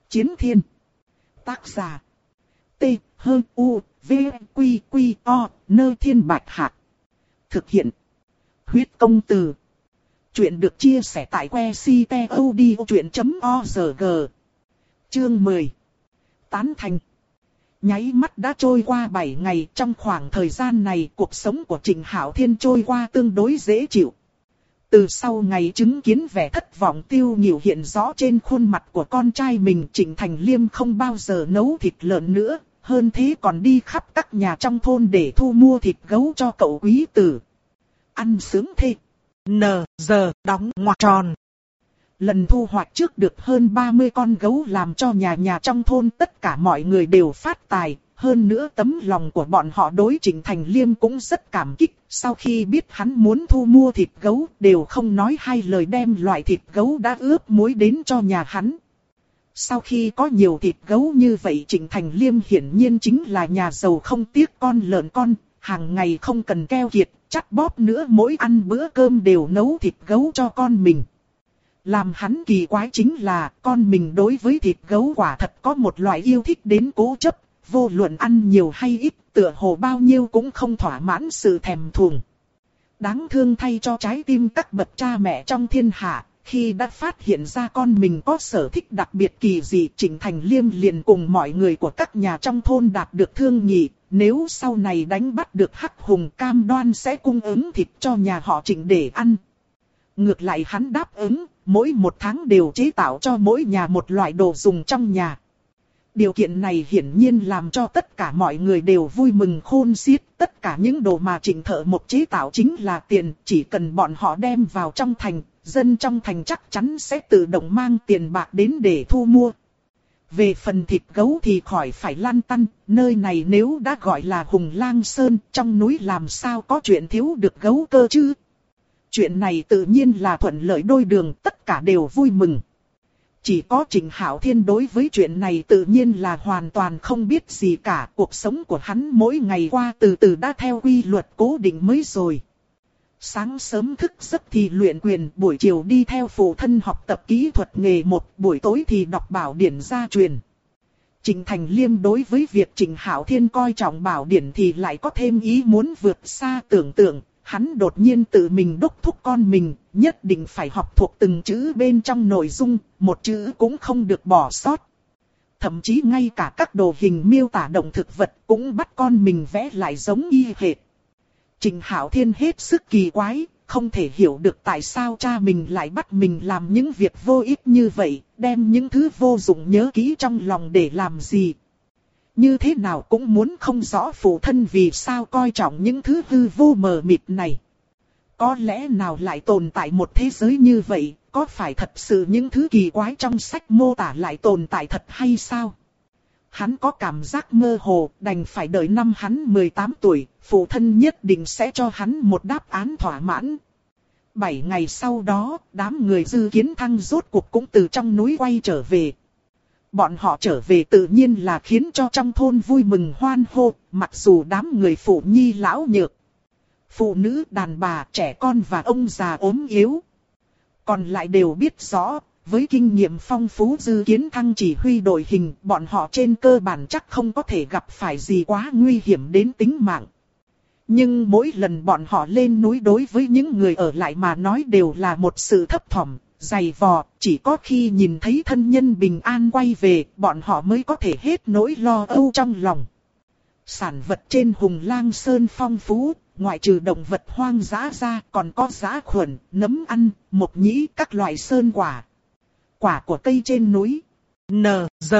Chiến thiên. Tác giả. T-H-U-V-Q-Q-O, Nơ Thiên Bạch Hạc. Thực hiện. Huyết Công Từ. Chuyện được chia sẻ tại website.odchuyện.org. Chương 10. Tán thành. Nháy mắt đã trôi qua 7 ngày, trong khoảng thời gian này cuộc sống của Trịnh Hạo Thiên trôi qua tương đối dễ chịu. Từ sau ngày chứng kiến vẻ thất vọng tiêu nghỉu hiện rõ trên khuôn mặt của con trai mình, Trịnh Thành Liêm không bao giờ nấu thịt lợn nữa, hơn thế còn đi khắp các nhà trong thôn để thu mua thịt gấu cho cậu quý tử. Ăn sướng thế. N.G. đóng ngoặc tròn. Lần thu hoạch trước được hơn 30 con gấu làm cho nhà trong thôn tất cả mọi người đều phát tài. Hơn nữa tấm lòng của bọn họ đối Trịnh Thành Liêm cũng rất cảm kích. Sau khi biết hắn muốn thu mua thịt gấu, đều không nói hai lời đem loại thịt gấu đã ướp muối đến cho nhà hắn. Sau khi có nhiều thịt gấu như vậy, Trịnh Thành Liêm hiển nhiên chính là nhà giàu không tiếc con lợn con. Hàng ngày không cần keo kiệt, chắt bóp nữa, mỗi ăn bữa cơm đều nấu thịt gấu cho con mình. Làm hắn kỳ quái chính là con mình đối với thịt gấu quả thật có một loại yêu thích đến cố chấp, vô luận ăn nhiều hay ít, tựa hồ bao nhiêu cũng không thỏa mãn sự thèm thuồng. Đáng thương thay cho trái tim các bậc cha mẹ trong thiên hạ, khi đã phát hiện ra con mình có sở thích đặc biệt kỳ dị, Trịnh Thành Liêm liền cùng mọi người của các nhà trong thôn đạt được thương nghị, nếu sau này đánh bắt được hắc hùng cam đoan sẽ cung ứng thịt cho nhà họ Trịnh để ăn. Ngược lại hắn đáp ứng, mỗi một tháng đều chế tạo cho mỗi nhà một loại đồ dùng trong nhà. Điều kiện này hiển nhiên làm cho tất cả mọi người đều vui mừng khôn xiết. Tất cả những đồ mà Trịnh Thợ Mộc chế tạo chính là tiền, chỉ cần bọn họ đem vào trong thành, dân trong thành chắc chắn sẽ tự động mang tiền bạc đến để thu mua. Về phần thịt gấu thì khỏi phải lăn tăn, nơi này nếu đã gọi là Hùng Lang Sơn, trong núi làm sao có chuyện thiếu được gấu cơ chứ. Chuyện này tự nhiên là thuận lợi đôi đường, tất cả đều vui mừng. Chỉ có Trịnh Hạo Thiên đối với chuyện này tự nhiên là hoàn toàn không biết gì cả. Cuộc sống của hắn mỗi ngày qua từ từ đã theo quy luật cố định mới rồi. Sáng sớm thức giấc thì luyện quyền, buổi chiều đi theo phụ thân học tập kỹ thuật nghề một, buổi tối thì đọc bảo điển gia truyền. Trịnh Thành Liêm đối với việc Trịnh Hạo Thiên coi trọng bảo điển thì lại có thêm ý muốn vượt xa tưởng tượng. Hắn đột nhiên tự mình đốc thúc con mình, nhất định phải học thuộc từng chữ bên trong nội dung, một chữ cũng không được bỏ sót. Thậm chí ngay cả các đồ hình miêu tả động thực vật cũng bắt con mình vẽ lại giống y hệt. Trịnh Hạo Thiên hết sức kỳ quái, không thể hiểu được tại sao cha mình lại bắt mình làm những việc vô ích như vậy, đem những thứ vô dụng nhớ kỹ trong lòng để làm gì. Như thế nào cũng muốn không rõ phụ thân vì sao coi trọng những thứ hư vô mờ mịt này. Có lẽ nào lại tồn tại một thế giới như vậy, có phải thật sự những thứ kỳ quái trong sách mô tả lại tồn tại thật hay sao? Hắn có cảm giác mơ hồ, đành phải đợi năm hắn 18 tuổi, phụ thân nhất định sẽ cho hắn một đáp án thỏa mãn. 7 ngày sau đó, đám người Dư Kiến Thăng rốt cuộc cũng từ trong núi quay trở về. Bọn họ trở về tự nhiên là khiến cho trong thôn vui mừng hoan hô, mặc dù đám người phụ nhi lão nhược, phụ nữ, đàn bà, trẻ con và ông già ốm yếu. Còn lại đều biết rõ, với kinh nghiệm phong phú Dư Kiến Thăng chỉ huy đội hình, bọn họ trên cơ bản chắc không có thể gặp phải gì quá nguy hiểm đến tính mạng. Nhưng mỗi lần bọn họ lên núi đối với những người ở lại mà nói đều là một sự thấp thỏm, dày vò, chỉ có khi nhìn thấy thân nhân bình an quay về, bọn họ mới có thể hết nỗi lo âu trong lòng. Sản vật trên Hùng Lang Sơn phong phú, ngoại trừ động vật hoang dã ra còn có dã khuẩn, nấm ăn, mộc nhĩ, các loại sơn quả. Quả của cây trên núi, N.G.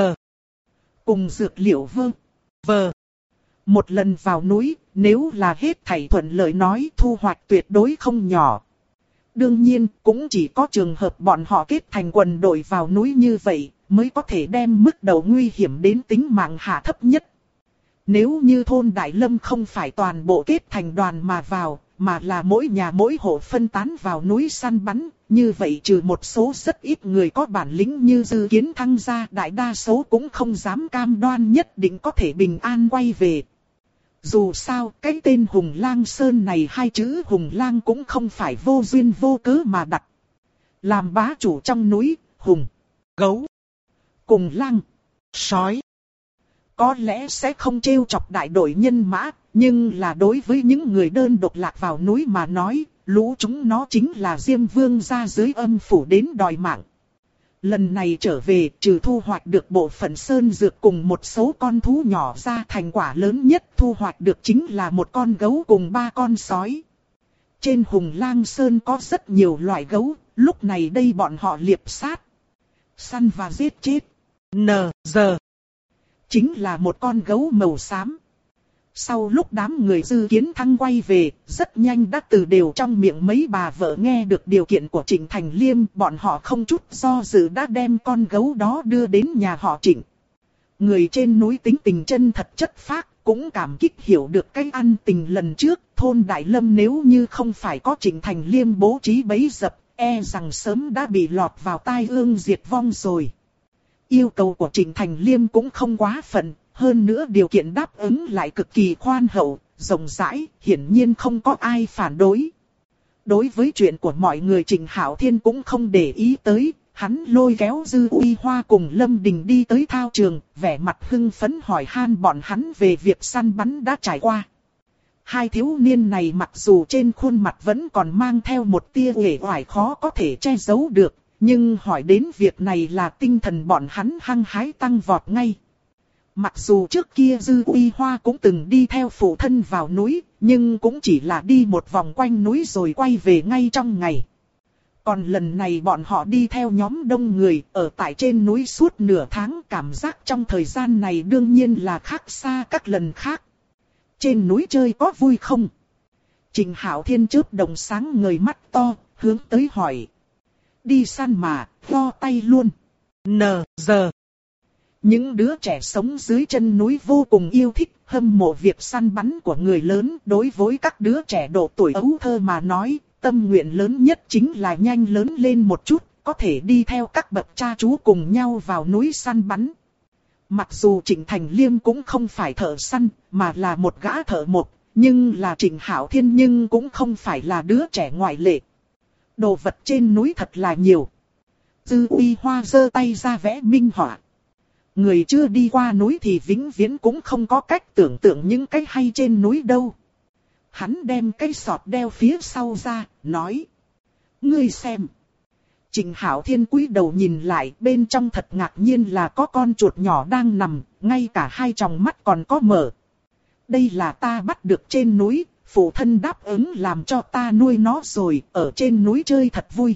cùng dược liệu V. Một lần vào núi, nếu là hết thảy thuận lợi nói thu hoạch tuyệt đối không nhỏ. Đương nhiên, cũng chỉ có trường hợp bọn họ kết thành quần đội vào núi như vậy, mới có thể đem mức độ nguy hiểm đến tính mạng hạ thấp nhất. Nếu như thôn Đại Lâm không phải toàn bộ kết thành đoàn mà vào, mà là mỗi nhà mỗi hộ phân tán vào núi săn bắn, như vậy trừ một số rất ít người có bản lĩnh như Dư Kiến Thăng ra, đại đa số cũng không dám cam đoan nhất định có thể bình an quay về. Dù sao, cái tên Hùng Lang Sơn này, hai chữ Hùng Lang cũng không phải vô duyên vô cớ mà đặt. Làm bá chủ trong núi, Hùng, Gấu cùng lang, sói. Có lẽ sẽ không trêu chọc đại đội nhân mã, nhưng là đối với những người đơn độc lạc vào núi mà nói, lũ chúng nó chính là Diêm Vương ra dưới âm phủ đến đòi mạng. Lần này trở về, trừ thu hoạch được bộ phận sơn dược cùng một số con thú nhỏ ra, thành quả lớn nhất thu hoạch được chính là một con gấu cùng 3 con sói. Trên Hùng Lang Sơn có rất nhiều loại gấu, lúc này đây bọn họ liệp sát, săn và giết chết. Giờ chính là một con gấu màu xám. Sau lúc đám người Dư Kiến Thăng quay về, rất nhanh đã từ đều trong miệng mấy bà vợ nghe được điều kiện của Trịnh Thành Liêm, bọn họ không chút do dự đã đem con gấu đó đưa đến nhà họ Trịnh. Người trên núi tính tình chân thật chất phác, cũng cảm kích hiểu được cái ăn tình lần trước, thôn Đại Lâm nếu như không phải có Trịnh Thành Liêm bố trí bẫy dập, e rằng sớm đã bị lọt vào tai ương diệt vong rồi. Yêu cầu của Trịnh Thành Liêm cũng không quá phận, hơn nữa điều kiện đáp ứng lại cực kỳ khoan hậu, rộng rãi, hiển nhiên không có ai phản đối. Đối với chuyện của mọi người Trịnh Hạo Thiên cũng không để ý tới, hắn lôi kéo Dư Uy Hoa cùng Lâm Đình đi tới thao trường, vẻ mặt hưng phấn hỏi han bọn hắn về việc săn bắn đã trải qua. Hai thiếu niên này mặc dù trên khuôn mặt vẫn còn mang theo một tia uể oải khó có thể che giấu được, nhưng hỏi đến việc này là tinh thần bọn hắn hăng hái tăng vọt ngay. Mặc dù trước kia Dư Uy Hoa cũng từng đi theo phụ thân vào núi, nhưng cũng chỉ là đi một vòng quanh núi rồi quay về ngay trong ngày. Còn lần này bọn họ đi theo nhóm đông người ở tại trên núi suốt nửa tháng, cảm giác trong thời gian này đương nhiên là khác xa các lần khác. Trên núi chơi có vui không? Trịnh Hạo Thiên chớp đồng sáng ngời mắt to, hướng tới hỏi. Đi săn mà, vo tay luôn. Giờ. Những đứa trẻ sống dưới chân núi vô cùng yêu thích, hâm mộ việc săn bắn của người lớn. Đối với các đứa trẻ độ tuổi ấu thơ mà nói, tâm nguyện lớn nhất chính là nhanh lớn lên một chút, có thể đi theo các bậc cha chú cùng nhau vào núi săn bắn. Mặc dù Trịnh Thành Liêm cũng không phải thợ săn, mà là một gã thợ mộc, nhưng là Trịnh Hạo Thiên nhưng cũng không phải là đứa trẻ ngoại lệ. Đồ vật trên núi thật là nhiều. Dư Uy Hoa giơ tay ra vẽ minh họa. Người chưa đi qua núi thì vĩnh viễn cũng không có cách tưởng tượng những cái hay trên núi đâu. Hắn đem cái sọt đeo phía sau ra, nói. Ngươi xem. Trịnh Hạo Thiên cúi đầu nhìn lại, bên trong thật ngạc nhiên là có con chuột nhỏ đang nằm, ngay cả hai tròng mắt còn có mở. Đây là ta bắt được trên núi, phụ thân đáp ứng làm cho ta nuôi nó rồi, ở trên núi chơi thật vui.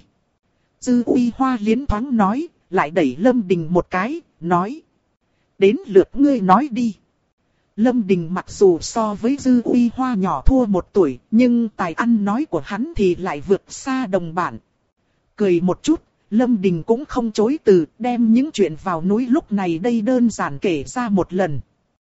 Dư Uy Hoa liến thoáng nói, lại đẩy Lâm Đình một cái, nói. Đến lượt ngươi nói đi. Lâm Đình mặc dù so với Dư Uy Hoa nhỏ thua 1 tuổi, nhưng tài ăn nói của hắn thì lại vượt xa đồng bản. Cười một chút, Lâm Đình cũng không chối từ, đem những chuyện vào núi lúc này đây đơn giản kể ra một lần.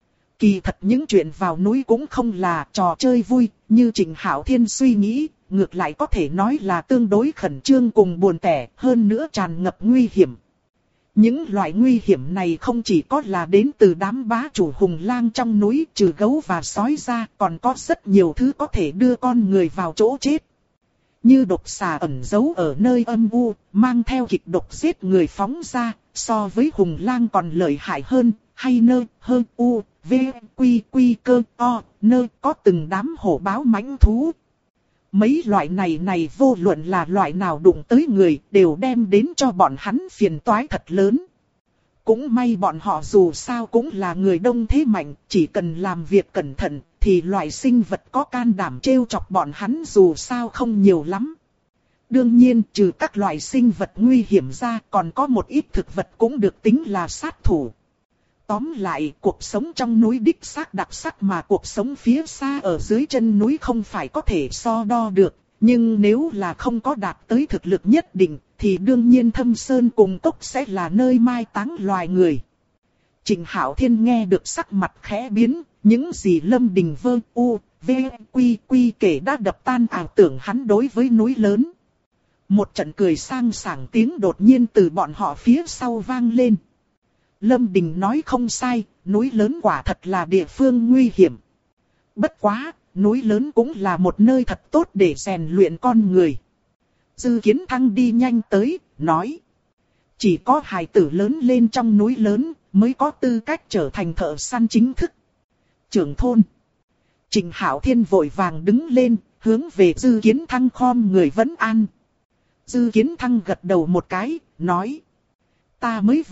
Kỳ thật những chuyện vào núi cũng không là trò chơi vui, như Trịnh Hạo Thiên suy nghĩ, ngược lại có thể nói là tương đối khẩn trương cùng buồn tẻ, hơn nữa tràn ngập nguy hiểm. Những loại nguy hiểm này không chỉ có là đến từ đám bá chủ hùng lang trong núi, trừ gấu và sói ra, còn có rất nhiều thứ có thể đưa con người vào chỗ chết. Như độc xà ẩn giấu ở nơi âm u, mang theo kịch độc giết người phóng ra, so với hùng lang còn lợi hại hơn, hay nơi hơn u, v, quy quy cơ o, nơi có từng đám hổ báo mãnh thú. Mấy loại này vô luận là loại nào đụng tới người, đều đem đến cho bọn hắn phiền toái thật lớn. Cũng may bọn họ dù sao cũng là người đông thế mạnh, chỉ cần làm việc cẩn thận, thì loại sinh vật có can đảm trêu chọc bọn hắn dù sao không nhiều lắm. Đương nhiên, trừ các loại sinh vật nguy hiểm ra, còn có một ít thực vật cũng được tính là sát thủ. Tóm lại, cuộc sống trong núi đích xác đặc sắc mà cuộc sống phía xa ở dưới chân núi không phải có thể so đo được. Nhưng nếu là không có đạt tới thực lực nhất định, thì đương nhiên Thâm Sơn cùng Cốc sẽ là nơi mai táng loài người. Trịnh Hạo Thiên nghe được sắc mặt khẽ biến, những gì Lâm Đình vơ u, v, quy quy kể đã đập tan ảo tưởng hắn đối với núi lớn. Một trận cười sang sảng tiếng đột nhiên từ bọn họ phía sau vang lên. Lâm Đình nói không sai, núi lớn quả thật là địa phương nguy hiểm. Bất quá, núi lớn cũng là một nơi thật tốt để rèn luyện con người. Dư Kiến Thăng đi nhanh tới, nói. Chỉ có hài tử lớn lên trong núi lớn, mới có tư cách trở thành thợ săn chính thức. Trưởng thôn. Trịnh Hạo Thiên vội vàng đứng lên, hướng về Dư Kiến Thăng khom người vấn an. Dư Kiến Thăng gật đầu một cái, nói. Ta mới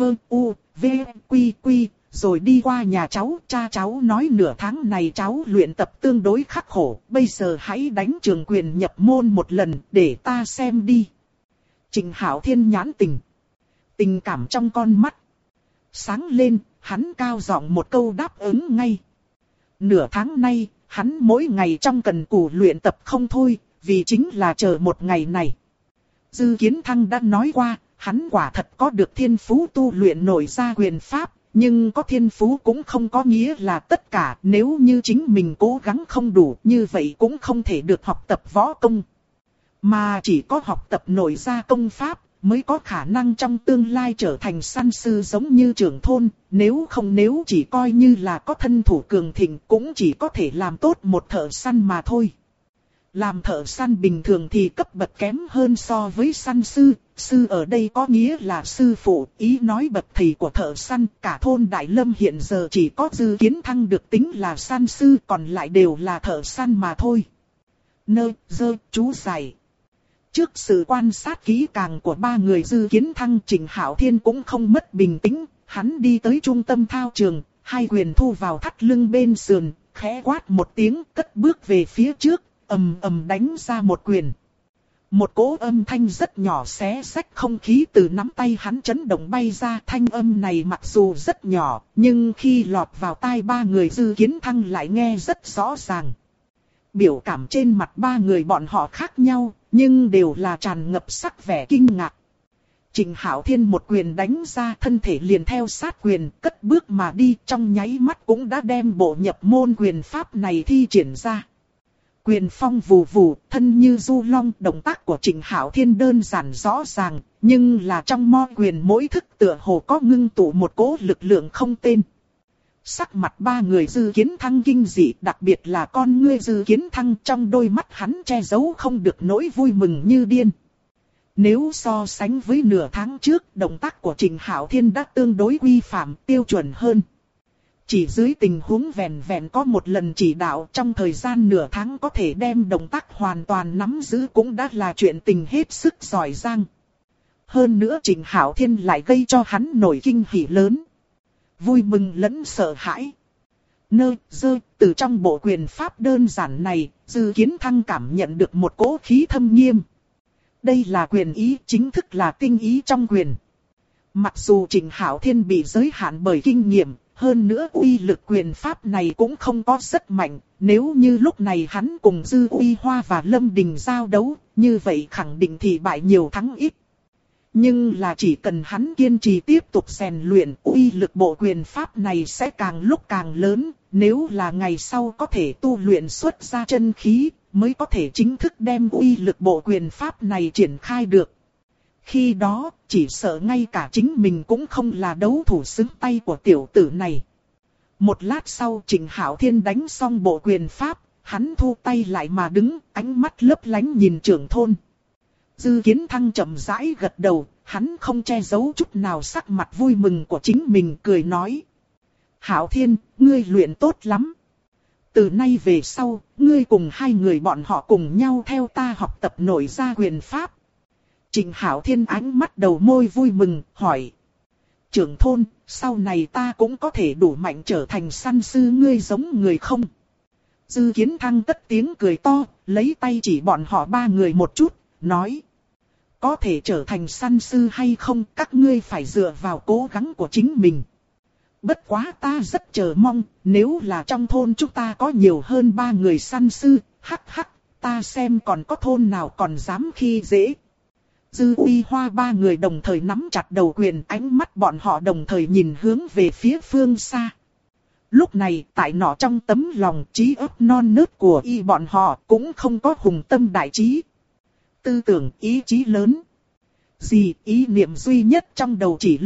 quy, rồi đi qua nhà cháu, cha cháu nói nửa tháng này cháu luyện tập tương đối khắc khổ, bây giờ hãy đánh trường quyền nhập môn một lần, để ta xem đi. Trịnh Hạo Thiên nhãn tình cảm trong con mắt sáng lên, hắn cao giọng một câu đáp ứng ngay. Nửa tháng nay, hắn mỗi ngày trong cần cù luyện tập không thôi, vì chính là chờ một ngày này. Dư Kiến Thăng đã nói qua, hắn quả thật có được thiên phú tu luyện nổi ra quyền pháp, nhưng có thiên phú cũng không có nghĩa là tất cả, nếu như chính mình cố gắng không đủ, như vậy cũng không thể được học tập võ công. Mà chỉ có học tập nổi ra công pháp, mới có khả năng trong tương lai trở thành săn sư giống như trưởng thôn, nếu chỉ coi như là có thân thủ cường thịnh cũng chỉ có thể làm tốt một thợ săn mà thôi. Làm thợ săn bình thường thì cấp bậc kém hơn so với săn sư, sư ở đây có nghĩa là sư phụ, ý nói bậc thầy của thợ săn, cả thôn Đại Lâm hiện giờ chỉ có Dư Kiến Thăng được tính là săn sư, còn lại đều là thợ săn mà thôi. Chú giải. Trước sự quan sát kỹ càng của ba người Dư Kiến Thăng, Trịnh Hạo Thiên cũng không mất bình tĩnh, hắn đi tới trung tâm thao trường, hai quyền thu vào thắt lưng bên sườn, khẽ quát một tiếng, cất bước về phía trước, ầm ầm đánh ra một quyền. Một cỗ âm thanh rất nhỏ xé xách không khí từ nắm tay hắn chấn động bay ra, thanh âm này mặc dù rất nhỏ, nhưng khi lọt vào tai ba người Dư Kiến Thăng lại nghe rất rõ ràng. Biểu cảm trên mặt ba người bọn họ khác nhau, nhưng đều là tràn ngập sắc vẻ kinh ngạc. Trịnh Hạo Thiên một quyền đánh ra, thân thể liền theo sát quyền, cất bước mà đi, trong nháy mắt cũng đã đem bộ nhập môn quyền pháp này thi triển ra. Quyền phong vù vù, thân như du long, động tác của Trịnh Hạo Thiên đơn giản rõ ràng, nhưng là trong mo quyền mỗi thức tựa hồ có ngưng tụ một cỗ lực lượng không tên. Sắc mặt ba người Dư Kiến Thăng kinh dị, đặc biệt là con ngươi Dư Kiến Thăng, trong đôi mắt hắn che giấu không được nỗi vui mừng như điên. Nếu so sánh với nửa tháng trước, động tác của Trịnh Hạo Thiên đã tương đối quy phạm, tiêu chuẩn hơn. Chỉ dưới tình huống vẹn có một lần chỉ đạo, trong thời gian nửa tháng có thể đem động tác hoàn toàn nắm giữ cũng đã là chuyện tình hết sức giỏi giang. Hơn nữa Trịnh Hạo Thiên lại gây cho hắn nổi kinh hỉ lớn. Vui mừng lẫn sợ hãi. Từ trong bộ quyền pháp đơn giản này, Dư Kiến Thăng cảm nhận được một cỗ khí thâm nghiêm. Đây là quyền ý, chính thức là tinh ý trong quyền. Mặc dù Trịnh Hạo Thiên bị giới hạn bởi kinh nghiệm, hơn nữa uy lực quyền pháp này cũng không có rất mạnh, nếu như lúc này hắn cùng Dư Uy Hoa và Lâm Đình giao đấu, như vậy khẳng định thì bại nhiều thắng ít. Nhưng là chỉ cần hắn kiên trì tiếp tục rèn luyện, uy lực bộ quyền pháp này sẽ càng lúc càng lớn, nếu là ngày sau có thể tu luyện xuất ra chân khí, mới có thể chính thức đem uy lực bộ quyền pháp này triển khai được. Khi đó, chỉ sợ ngay cả chính mình cũng không là đấu thủ xứng tay của tiểu tử này. Một lát sau Trịnh Hạo Thiên đánh xong bộ quyền pháp, hắn thu tay lại mà đứng, ánh mắt lấp lánh nhìn trưởng thôn. Dư Kiến Thăng chậm rãi gật đầu, hắn không che giấu chút nào sắc mặt vui mừng của chính mình, cười nói. Hạo Thiên, ngươi luyện tốt lắm. Từ nay về sau, ngươi cùng hai người bọn họ cùng nhau theo ta học tập nổi ra quyền pháp. Trịnh Hạo Thiên ánh mắt đầu môi vui mừng, hỏi. Trưởng thôn, sau này ta cũng có thể đủ mạnh trở thành săn sư ngươi giống người không? Dư Kiến Thăng cất tiếng cười to, lấy tay chỉ bọn họ ba người một chút, nói. Có thể trở thành săn sư hay không, các ngươi phải dựa vào cố gắng của chính mình. Bất quá ta rất chờ mong, nếu là trong thôn chúng ta có nhiều hơn 3 người săn sư, ta xem còn có thôn nào còn dám khi dễ. Dư Uy Hoa 3 người đồng thời nắm chặt đầu quyền, ánh mắt bọn họ đồng thời nhìn hướng về phía phương xa. Lúc này, tại nọ trong tấm lòng trí óc non nớt của bọn họ cũng không có hùng tâm đại trí. Tư tưởng ý chí lớn. Ý niệm duy nhất trong đầu chỉ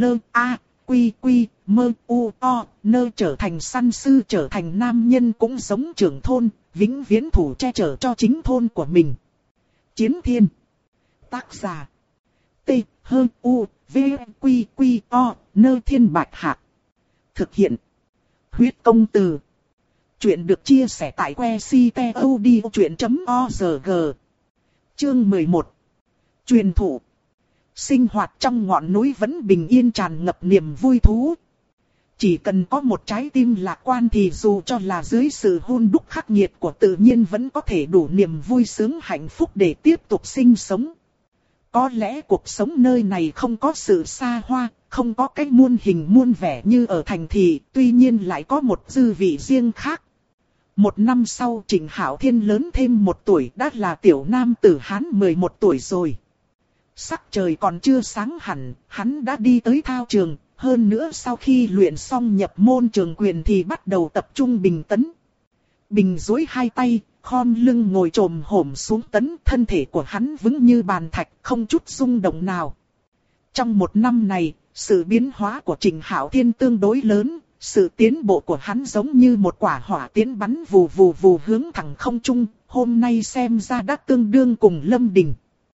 trở thành săn sư, trở thành nam nhân cũng giống trưởng thôn, vĩnh viễn thủ che chở cho chính thôn của mình. Chiến Thiên. Tác giả. T, H, U, V, Quy, Quy, O, Nơ Thiên Bạch Hạc. Thực hiện. Huyết công từ. Chuyện được chia sẻ tại que ctod.org. Chương 11. Truyền thụ. Sinh hoạt trong ngọn núi vẫn bình yên tràn ngập niềm vui thú. Chỉ cần có một trái tim lạc quan thì dù cho là dưới sự hun đúc khắc nghiệt của tự nhiên vẫn có thể đủ niềm vui sướng hạnh phúc để tiếp tục sinh sống. Có lẽ cuộc sống nơi này không có sự xa hoa, không có cái muôn hình muôn vẻ như ở thành thị, tuy nhiên lại có một dư vị riêng khác. Một năm sau Trịnh Hạo Thiên lớn thêm 1 tuổi, đã là tiểu nam tử Hán 11 tuổi rồi. Sắc trời còn chưa sáng hẳn, hắn đã đi tới thao trường, hơn nữa sau khi luyện xong nhập môn trường quyền thì bắt đầu tập trung bình tấn. Bình duỗi 2 tay, khom lưng ngồi trồm hổm xuống tấn, thân thể của hắn vững như bàn thạch, không chút rung động nào. Trong 1 năm này, sự biến hóa của Trịnh Hạo Thiên tương đối lớn, sự tiến bộ của hắn giống như một quả hỏa tiễn bắn vù vù vù hướng thẳng không trung, hôm nay xem ra đã tương đương cùng Lâm Đình.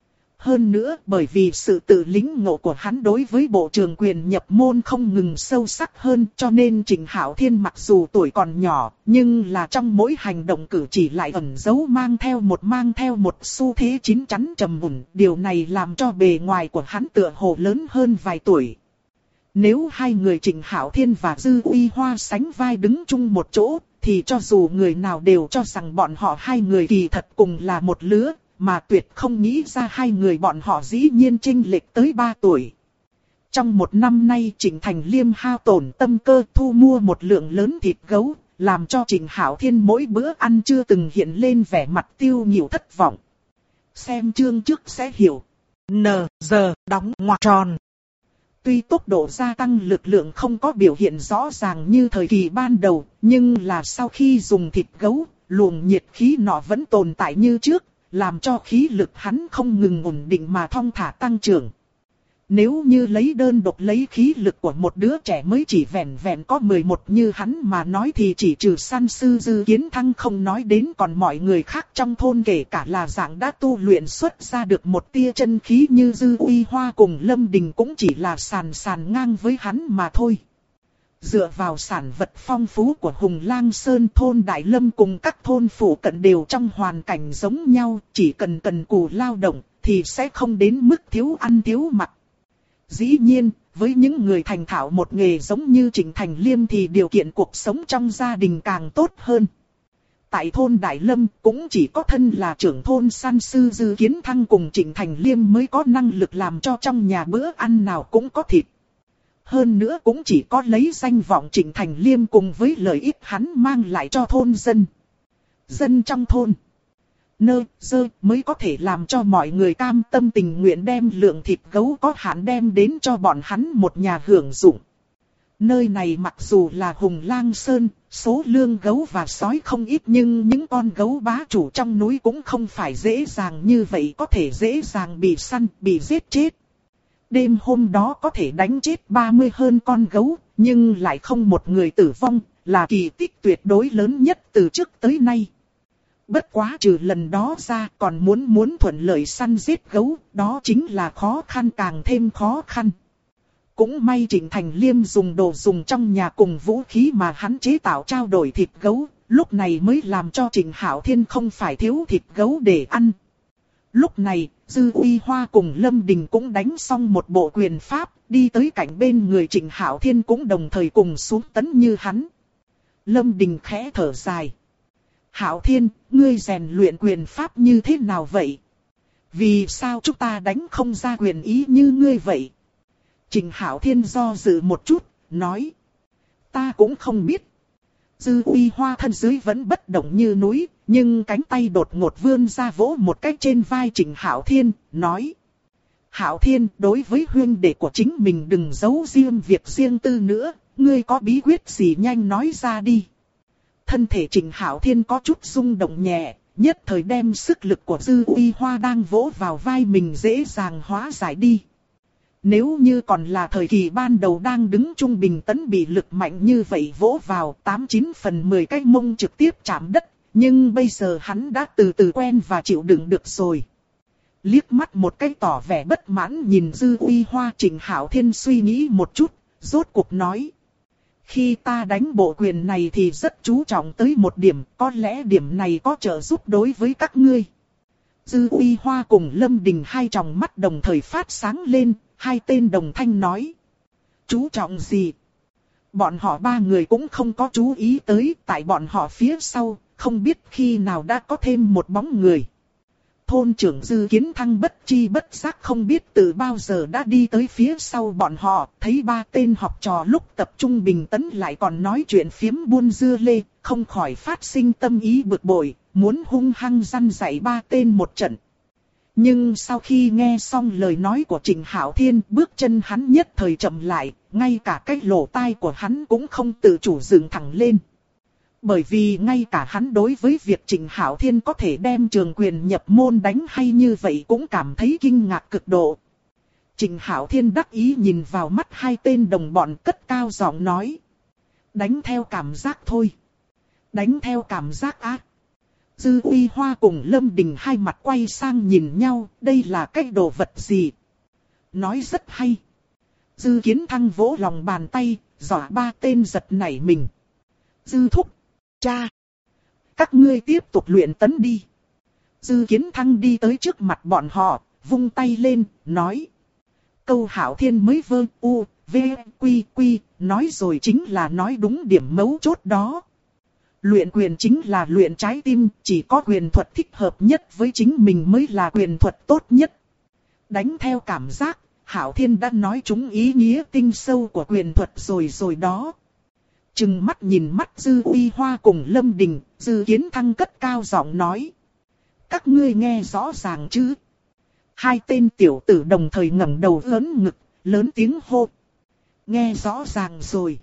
Hơn nữa bởi vì sự tự lĩnh ngộ của hắn đối với bộ trường quyền nhập môn không ngừng sâu sắc hơn, cho nên Trịnh Hạo Thiên mặc dù tuổi còn nhỏ, nhưng là trong mỗi hành động cử chỉ lại ẩn giấu mang theo một xu thế chín chắn trầm mùn. Điều này làm cho bề ngoài của hắn tựa hồ lớn hơn vài tuổi. Nếu hai người Trịnh Hạo Thiên và Dư Uy Hoa sánh vai đứng chung một chỗ, thì cho dù người nào đều cho rằng bọn họ hai người kỳ thật cùng là một lứa, mà tuyệt không nghĩ ra hai người bọn họ dĩ nhiên chênh lệch tới 3 tuổi. Trong 1 năm nay Trịnh Thành Liêm hao tổn tâm cơ thu mua một lượng lớn thịt gấu, làm cho Trịnh Hạo Thiên mỗi bữa ăn chưa từng hiện lên vẻ mặt tiêu nghỉu thất vọng. Xem chương trước sẽ hiểu. N, giờ, đóng ngoặc tròn. Tuy tốc độ gia tăng lực lượng không có biểu hiện rõ ràng như thời kỳ ban đầu, nhưng là sau khi dùng thịt gấu, luồng nhiệt khí nọ vẫn tồn tại như trước, làm cho khí lực hắn không ngừng ổn định mà thong thả tăng trưởng. Nếu như lấy đơn độc lấy khí lực của một đứa trẻ mới chỉ vẹn vẹn có 11 như hắn mà nói thì chỉ trừ săn sư Dư Kiến Thăng không nói đến, còn mọi người khác trong thôn kể cả là dạng đã tu luyện xuất ra được một tia chân khí như Dư Uy Hoa cùng Lâm Đình cũng chỉ là sàn ngang với hắn mà thôi. Dựa vào sản vật phong phú của Hùng Lang Sơn, thôn Đại Lâm cùng các thôn phụ cận đều trong hoàn cảnh giống nhau, chỉ cần cần cù lao động thì sẽ không đến mức thiếu ăn thiếu mặc. Dĩ nhiên, với những người thành thạo một nghề giống như Trịnh Thành Liêm thì điều kiện cuộc sống trong gia đình càng tốt hơn. Tại thôn Đại Lâm cũng chỉ có thân là trưởng thôn săn sư Dư Kiến Thăng cùng Trịnh Thành Liêm mới có năng lực làm cho trong nhà bữa ăn nào cũng có thịt. Hơn nữa cũng chỉ có lấy danh vọng Trịnh Thành Liêm cùng với lợi ích hắn mang lại cho thôn dân. Dân trong thôn mới có thể làm cho mọi người cam tâm tình nguyện đem lượng thịt gấu có hạn đem đến cho bọn hắn một nhà hưởng dụng. Nơi này mặc dù là Hùng Lang Sơn, số lượng gấu và sói không ít, nhưng những con gấu bá chủ trong núi cũng không phải dễ dàng như vậy có thể dễ dàng bị săn, bị giết chết. Đêm hôm đó có thể đánh chết 30 hơn con gấu, nhưng lại không một người tử vong, là kỳ tích tuyệt đối lớn nhất từ trước tới nay. Bất quá trừ lần đó ra còn muốn thuận lợi săn giết gấu, đó chính là khó khăn càng thêm khó khăn. Cũng may Trịnh Thành Liêm dùng đồ dùng trong nhà cùng vũ khí mà hắn chế tạo trao đổi thịt gấu, lúc này mới làm cho Trịnh Hạo Thiên không phải thiếu thịt gấu để ăn. Lúc này, Dư Uy Hoa cùng Lâm Đình cũng đánh xong một bộ quyền pháp, đi tới cạnh bên người Trịnh Hạo Thiên cũng đồng thời cùng xuống tấn như hắn. Lâm Đình khẽ thở dài. Hạo Thiên, ngươi rèn luyện quyền pháp như thế nào vậy? Vì sao chúng ta đánh không ra quyền ý như ngươi vậy? Trịnh Hạo Thiên do dự một chút, nói. Ta cũng không biết. Dư Uy Hoa thân dưới vẫn bất động như núi, nhưng cánh tay đột ngột vươn ra vỗ một cái trên vai Trịnh Hạo Thiên, nói. Hạo Thiên, đối với huynh đệ của chính mình đừng giấu riêng việc riêng tư nữa, ngươi có bí quyết gì nhanh nói ra đi. Thân thể Trịnh Hạo Thiên có chút rung động nhẹ, nhất thời đem sức lực của Dư Uy Hoa đang vỗ vào vai mình dễ dàng hóa giải đi. Nếu như còn là thời kỳ ban đầu đang đứng trung bình tấn bị lực mạnh như vậy vỗ vào 8-9 phần 10 cái mông trực tiếp chạm đất, nhưng bây giờ hắn đã từ từ quen và chịu đựng được rồi. Liếc mắt một cái tỏ vẻ bất mãn nhìn Dư Uy Hoa. Trịnh Hạo Thiên suy nghĩ một chút, rốt cuộc nói. Khi ta đánh bộ quyền này thì rất chú trọng tới một điểm, có lẽ điểm này có trợ giúp đối với các ngươi. Dư Uy Hoa cùng Lâm Đình hai tròng mắt đồng thời phát sáng lên, hai tên đồng thanh nói. Chú trọng gì? Bọn họ ba người cũng không có chú ý tới, tại bọn họ phía sau, không biết khi nào đã có thêm một bóng người. Thôn trưởng Dư Kiến Thăng bất chi bất giác không biết từ bao giờ đã đi tới phía sau bọn họ, thấy ba tên học trò lúc tập trung bình tĩnh lại còn nói chuyện phiếm buôn dưa lê, không khỏi phát sinh tâm ý bực bội, muốn hung hăng răn dạy ba tên một trận. Nhưng sau khi nghe xong lời nói của Trịnh Hạo Thiên, bước chân hắn nhất thời chậm lại, ngay cả cái lỗ tai của hắn cũng không tự chủ dựng thẳng lên. Bởi vì ngay cả hắn đối với việc Trịnh Hạo Thiên có thể đem Trường Quyền nhập môn đánh hay như vậy cũng cảm thấy kinh ngạc cực độ. Trịnh Hạo Thiên đắc ý nhìn vào mắt hai tên đồng bọn, cất cao giọng nói. Đánh theo cảm giác thôi. Đánh theo cảm giác á. Dư Uy Hoa cùng Lâm Đình hai mặt quay sang nhìn nhau, đây là cái đồ vật gì? Nói rất hay. Dư Kiến Thăng vỗ lòng bàn tay, dọa ba tên giật nảy mình. Dư thúc, cha, các ngươi tiếp tục luyện tấn đi. Dư Kiến Thăng đi tới trước mặt bọn họ, vung tay lên, nói. Câu Hạo Thiên mới vơ u, v, quy quy, nói rồi chính là nói đúng điểm mấu chốt đó. Luyện quyền chính là luyện trái tim, chỉ có quyền thuật thích hợp nhất với chính mình mới là quyền thuật tốt nhất. Đánh theo cảm giác, Hạo Thiên đã nói trúng ý nghĩa tinh sâu của quyền thuật rồi đó. Trừng mắt nhìn mắt Dư Uy Hoa cùng Lâm Đình, Dư Kiến Thăng cất cao giọng nói. Các ngươi nghe rõ ràng chứ? Hai tên tiểu tử đồng thời ngẩng đầu lớn ngực, lớn tiếng hô. Nghe rõ ràng rồi.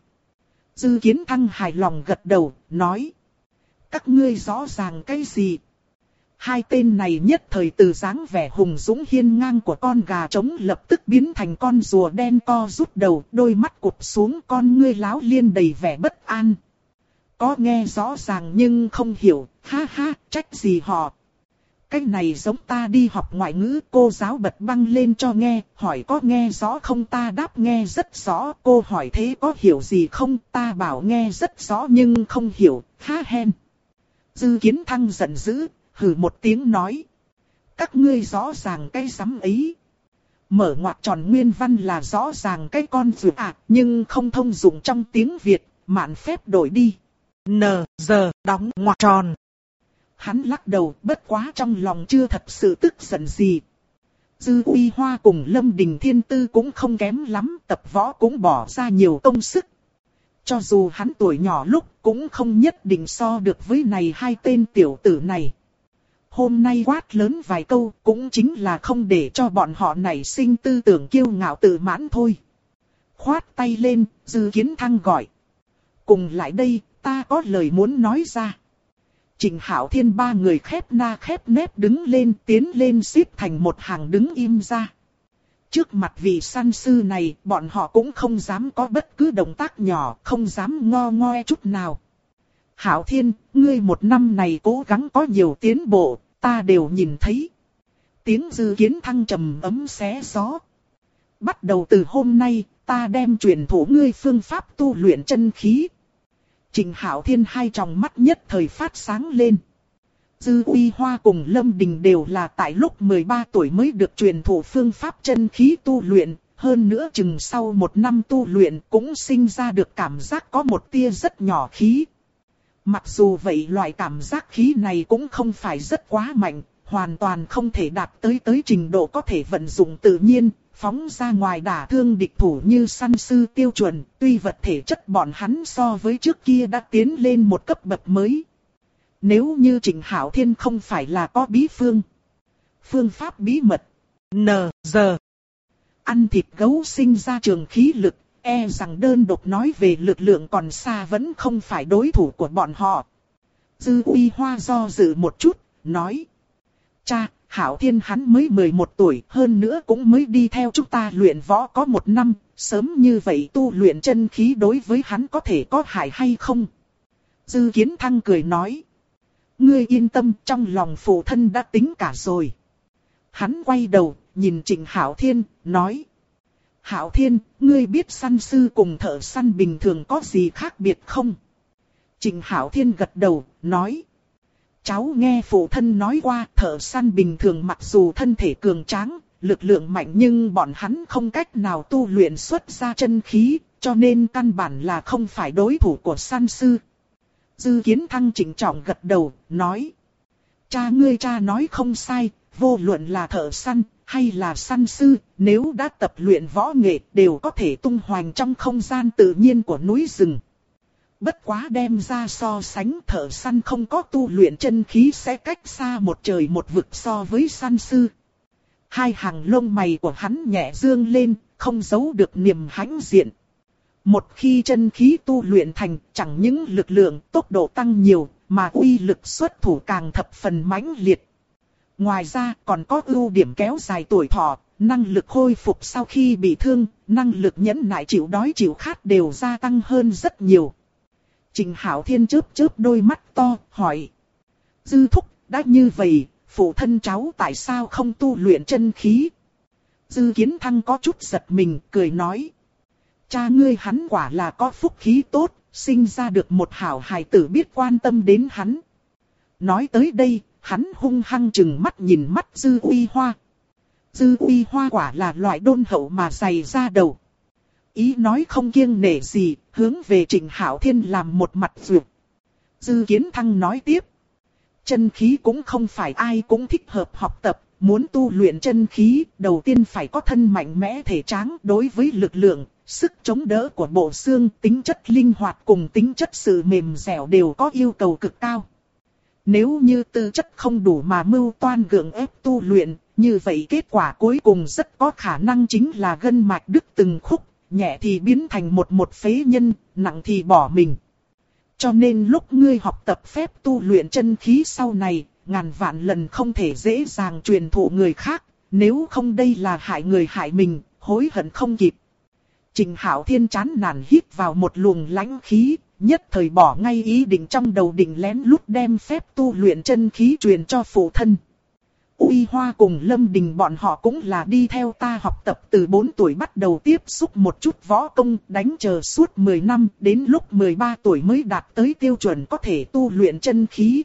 Dư Kiến Thăng hài lòng gật đầu, nói. Các ngươi rõ ràng cái gì? Hai tên này nhất thời từ dáng vẻ hùng dũng hiên ngang của con gà trống lập tức biến thành con rùa đen co rút đầu, đôi mắt cụp xuống, con ngươi láo liên đầy vẻ bất an. Có nghe rõ ràng nhưng không hiểu, ha ha, trách gì họ. Cái này giống ta đi học ngoại ngữ, cô giáo bật băng lên cho nghe, hỏi có nghe rõ không, ta đáp nghe rất rõ, cô hỏi thế có hiểu gì không, ta bảo nghe rất rõ nhưng không hiểu, ha hen. Dư Kiến Thăng giận dữ, hừ một tiếng nói. Các ngươi rõ ràng cái rắm ấy. Mở ngoặc tròn nguyên văn là rõ ràng cái con rùa nhưng không thông dụng trong tiếng Việt, mạn phép đổi đi. N, giờ, đóng ngoặc tròn. Hắn lắc đầu, bất quá trong lòng chưa thật sự tức giận gì. Dư Uy Hoa cùng Lâm Đình thiên tư cũng không kém lắm, tập võ cũng bỏ ra nhiều công sức. Cho dù hắn tuổi nhỏ lúc cũng không nhất định so được với này hai tên tiểu tử này. Hôm nay quát lớn vài câu cũng chính là không để cho bọn họ nảy sinh tư tưởng kiêu ngạo tự mãn thôi. Khoát tay lên, Dư Kiến Thăng gọi. Cùng lại đây, ta có lời muốn nói ra. Trịnh Hạo Thiên ba người khép na khép nép đứng lên, tiến lên xếp thành một hàng đứng im ra. Trước mặt vị săn sư này, bọn họ cũng không dám có bất cứ động tác nhỏ, không dám ngo ngoe chút nào. Hạo Thiên, ngươi một năm này cố gắng có nhiều tiến bộ, ta đều nhìn thấy. Tiếng Dư Kiến Thăng trầm ấm xé gió. Bắt đầu từ hôm nay, ta đem truyền thụ ngươi phương pháp tu luyện chân khí. Trịnh Hạo Thiên hai tròng mắt nhất thời phát sáng lên. Dư Uy Hoa cùng Lâm Đình đều là tại lúc 13 tuổi mới được truyền thụ phương pháp chân khí tu luyện, hơn nữa chừng sau một năm tu luyện cũng sinh ra được cảm giác có một tia rất nhỏ khí. Mặc dù vậy loại cảm giác khí này cũng không phải rất quá mạnh, hoàn toàn không thể đạt tới trình độ có thể vận dụng tự nhiên, phóng ra ngoài đả thương địch thủ như săn sư tiêu chuẩn, tuy vật thể chất bọn hắn so với trước kia đã tiến lên một cấp bậc mới. Nếu như Trịnh Hạo Thiên không phải là có bí phương pháp bí mật, giờ ăn thịt gấu sinh ra trường khí lực, e rằng đơn độc nói về lực lượng còn xa vẫn không phải đối thủ của bọn họ. Dư Uy Hoa do dự một chút, nói. Cha, Hạo Thiên hắn mới 11 tuổi, hơn nữa cũng mới đi theo chúng ta luyện võ có 1 năm, sớm như vậy tu luyện chân khí đối với hắn có thể có hại hay không? Dư Kiến Thăng cười nói. Ngươi yên tâm, trong lòng phụ thân đã tính cả rồi. Hắn quay đầu, nhìn Trịnh Hạo Thiên, nói. Hạo Thiên, ngươi biết săn sư cùng thợ săn bình thường có gì khác biệt không? Trịnh Hạo Thiên gật đầu, nói. Cháu nghe phụ thân nói qua thợ săn bình thường mặc dù thân thể cường tráng, lực lượng mạnh nhưng bọn hắn không cách nào tu luyện xuất ra chân khí, cho nên căn bản là không phải đối thủ của săn sư. Dư Kiến Thăng trịnh trọng gật đầu, nói. Cha ngươi cha nói không sai, vô luận là thợ săn hay là săn sư, nếu đã tập luyện võ nghệ đều có thể tung hoành trong không gian tự nhiên của núi rừng. Bất quá đem ra so sánh thợ săn không có tu luyện chân khí sẽ cách xa một trời một vực so với săn sư. Hai hàng lông mày của hắn nhẹ dương lên, không giấu được niềm hãnh diện. Một khi chân khí tu luyện thành, chẳng những lực lượng, tốc độ tăng nhiều, mà uy lực xuất thủ càng thập phần mãnh liệt. Ngoài ra còn có ưu điểm kéo dài tuổi thọ, năng lực khôi phục sau khi bị thương, năng lực nhẫn nại chịu đói chịu khát đều gia tăng hơn rất nhiều. Trịnh Hạo Thiên chớp chớp đôi mắt to, hỏi. Dư thúc, đã như vậy, phụ thân cháu tại sao không tu luyện chân khí? Dư Kiến Thăng có chút giật mình, cười nói. Cha ngươi hắn quả là có phúc khí tốt, sinh ra được một hảo hài tử biết quan tâm đến hắn. Nói tới đây, hắn hung hăng chừng mắt nhìn mắt Dư Uy Hoa. Dư Uy Hoa quả là loại đôn hậu mà dày ra đầu. Ý nói không kiêng nể gì, hướng về Trịnh Hạo Thiên làm một mặt vượt. Dư Kiến Thăng nói tiếp. Chân khí cũng không phải ai cũng thích hợp học tập, muốn tu luyện chân khí, đầu tiên phải có thân mạnh mẽ thể tráng đối với lực lượng, sức chống đỡ của bộ xương, tính chất linh hoạt cùng tính chất sự mềm dẻo đều có yêu cầu cực cao. Nếu như tư chất không đủ mà mưu toan gượng ép tu luyện, như vậy kết quả cuối cùng rất có khả năng chính là gân mạch đứt từng khúc, nhẹ thì biến thành một phế nhân, nặng thì bỏ mình. Cho nên lúc ngươi học tập phép tu luyện chân khí sau này, ngàn vạn lần không thể dễ dàng truyền thụ người khác, nếu không đây là hại người hại mình, hối hận không kịp. Trịnh Hạo Thiên chán nản hít vào một luồng lãnh khí, nhất thời bỏ ngay ý định trong đầu định lén lút đem phép tu luyện chân khí truyền cho phụ thân. Uy Hoa cùng Lâm Đình bọn họ cũng là đi theo ta học tập từ 4 tuổi bắt đầu tiếp xúc một chút võ công, đánh chờ suốt 10 năm, đến lúc 13 tuổi mới đạt tới tiêu chuẩn có thể tu luyện chân khí.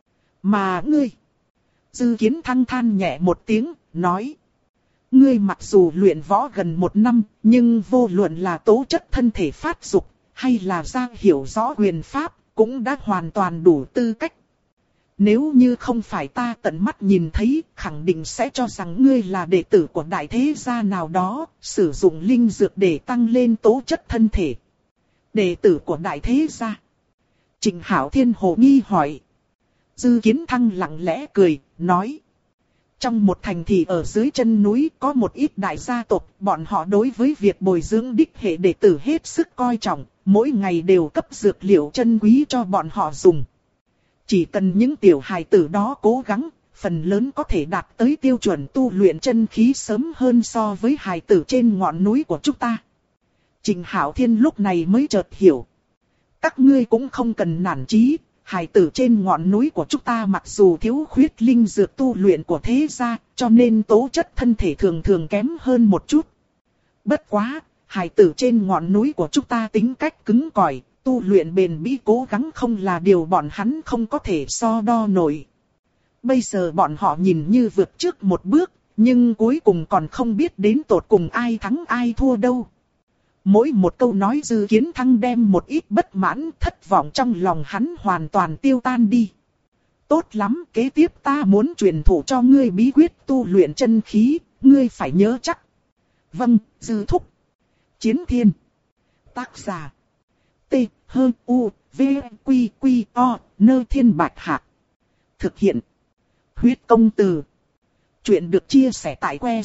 Mà ngươi, Dư Kiến Thăng than nhẹ một tiếng, nói. Ngươi mặc dù luyện võ gần 1 năm, nhưng vô luận là tố chất thân thể phát dục, hay là ra hiểu rõ quyền pháp, cũng đã hoàn toàn đủ tư cách. Nếu như không phải ta tận mắt nhìn thấy, khẳng định sẽ cho rằng ngươi là đệ tử của đại thế gia nào đó, sử dụng linh dược để tăng lên tố chất thân thể. Đệ tử của đại thế gia? Trịnh Hạo Thiên hồ nghi hỏi. Dư Kiến Thăng lặng lẽ cười, nói. Trong một thành thị ở dưới chân núi có một ít đại gia tộc, bọn họ đối với việc bồi dưỡng đích hệ đệ tử hết sức coi trọng, mỗi ngày đều cấp dược liệu chân quý cho bọn họ dùng. Chỉ cần những tiểu hài tử đó cố gắng, phần lớn có thể đạt tới tiêu chuẩn tu luyện chân khí sớm hơn so với hài tử trên ngọn núi của chúng ta. Trịnh Hạo Thiên lúc này mới chợt hiểu. Các ngươi cũng không cần nản chí, hài tử trên ngọn núi của chúng ta mặc dù thiếu khuyết linh dược tu luyện của thế gia, cho nên tố chất thân thể thường thường kém hơn một chút. Bất quá, hài tử trên ngọn núi của chúng ta tính cách cứng cỏi, tu luyện bền bỉ cố gắng không là điều bọn hắn không có thể so đo nổi. Bây giờ bọn họ nhìn như vượt trước một bước, nhưng cuối cùng còn không biết đến tột cùng ai thắng ai thua đâu. Mỗi một câu nói Dư Kiến Thăng đem một ít bất mãn, thất vọng trong lòng hắn hoàn toàn tiêu tan đi. Tốt lắm, kế tiếp ta muốn truyền thụ cho ngươi bí quyết tu luyện chân khí, ngươi phải nhớ chắc. Vâng, Dư thúc. Chiến Thiên. Tác giả. T, H, U, V, Quy, Quy, O, Nơ Thiên Bạch Hạc. Thực hiện. Huyết công từ. Chuyện được chia sẻ tại que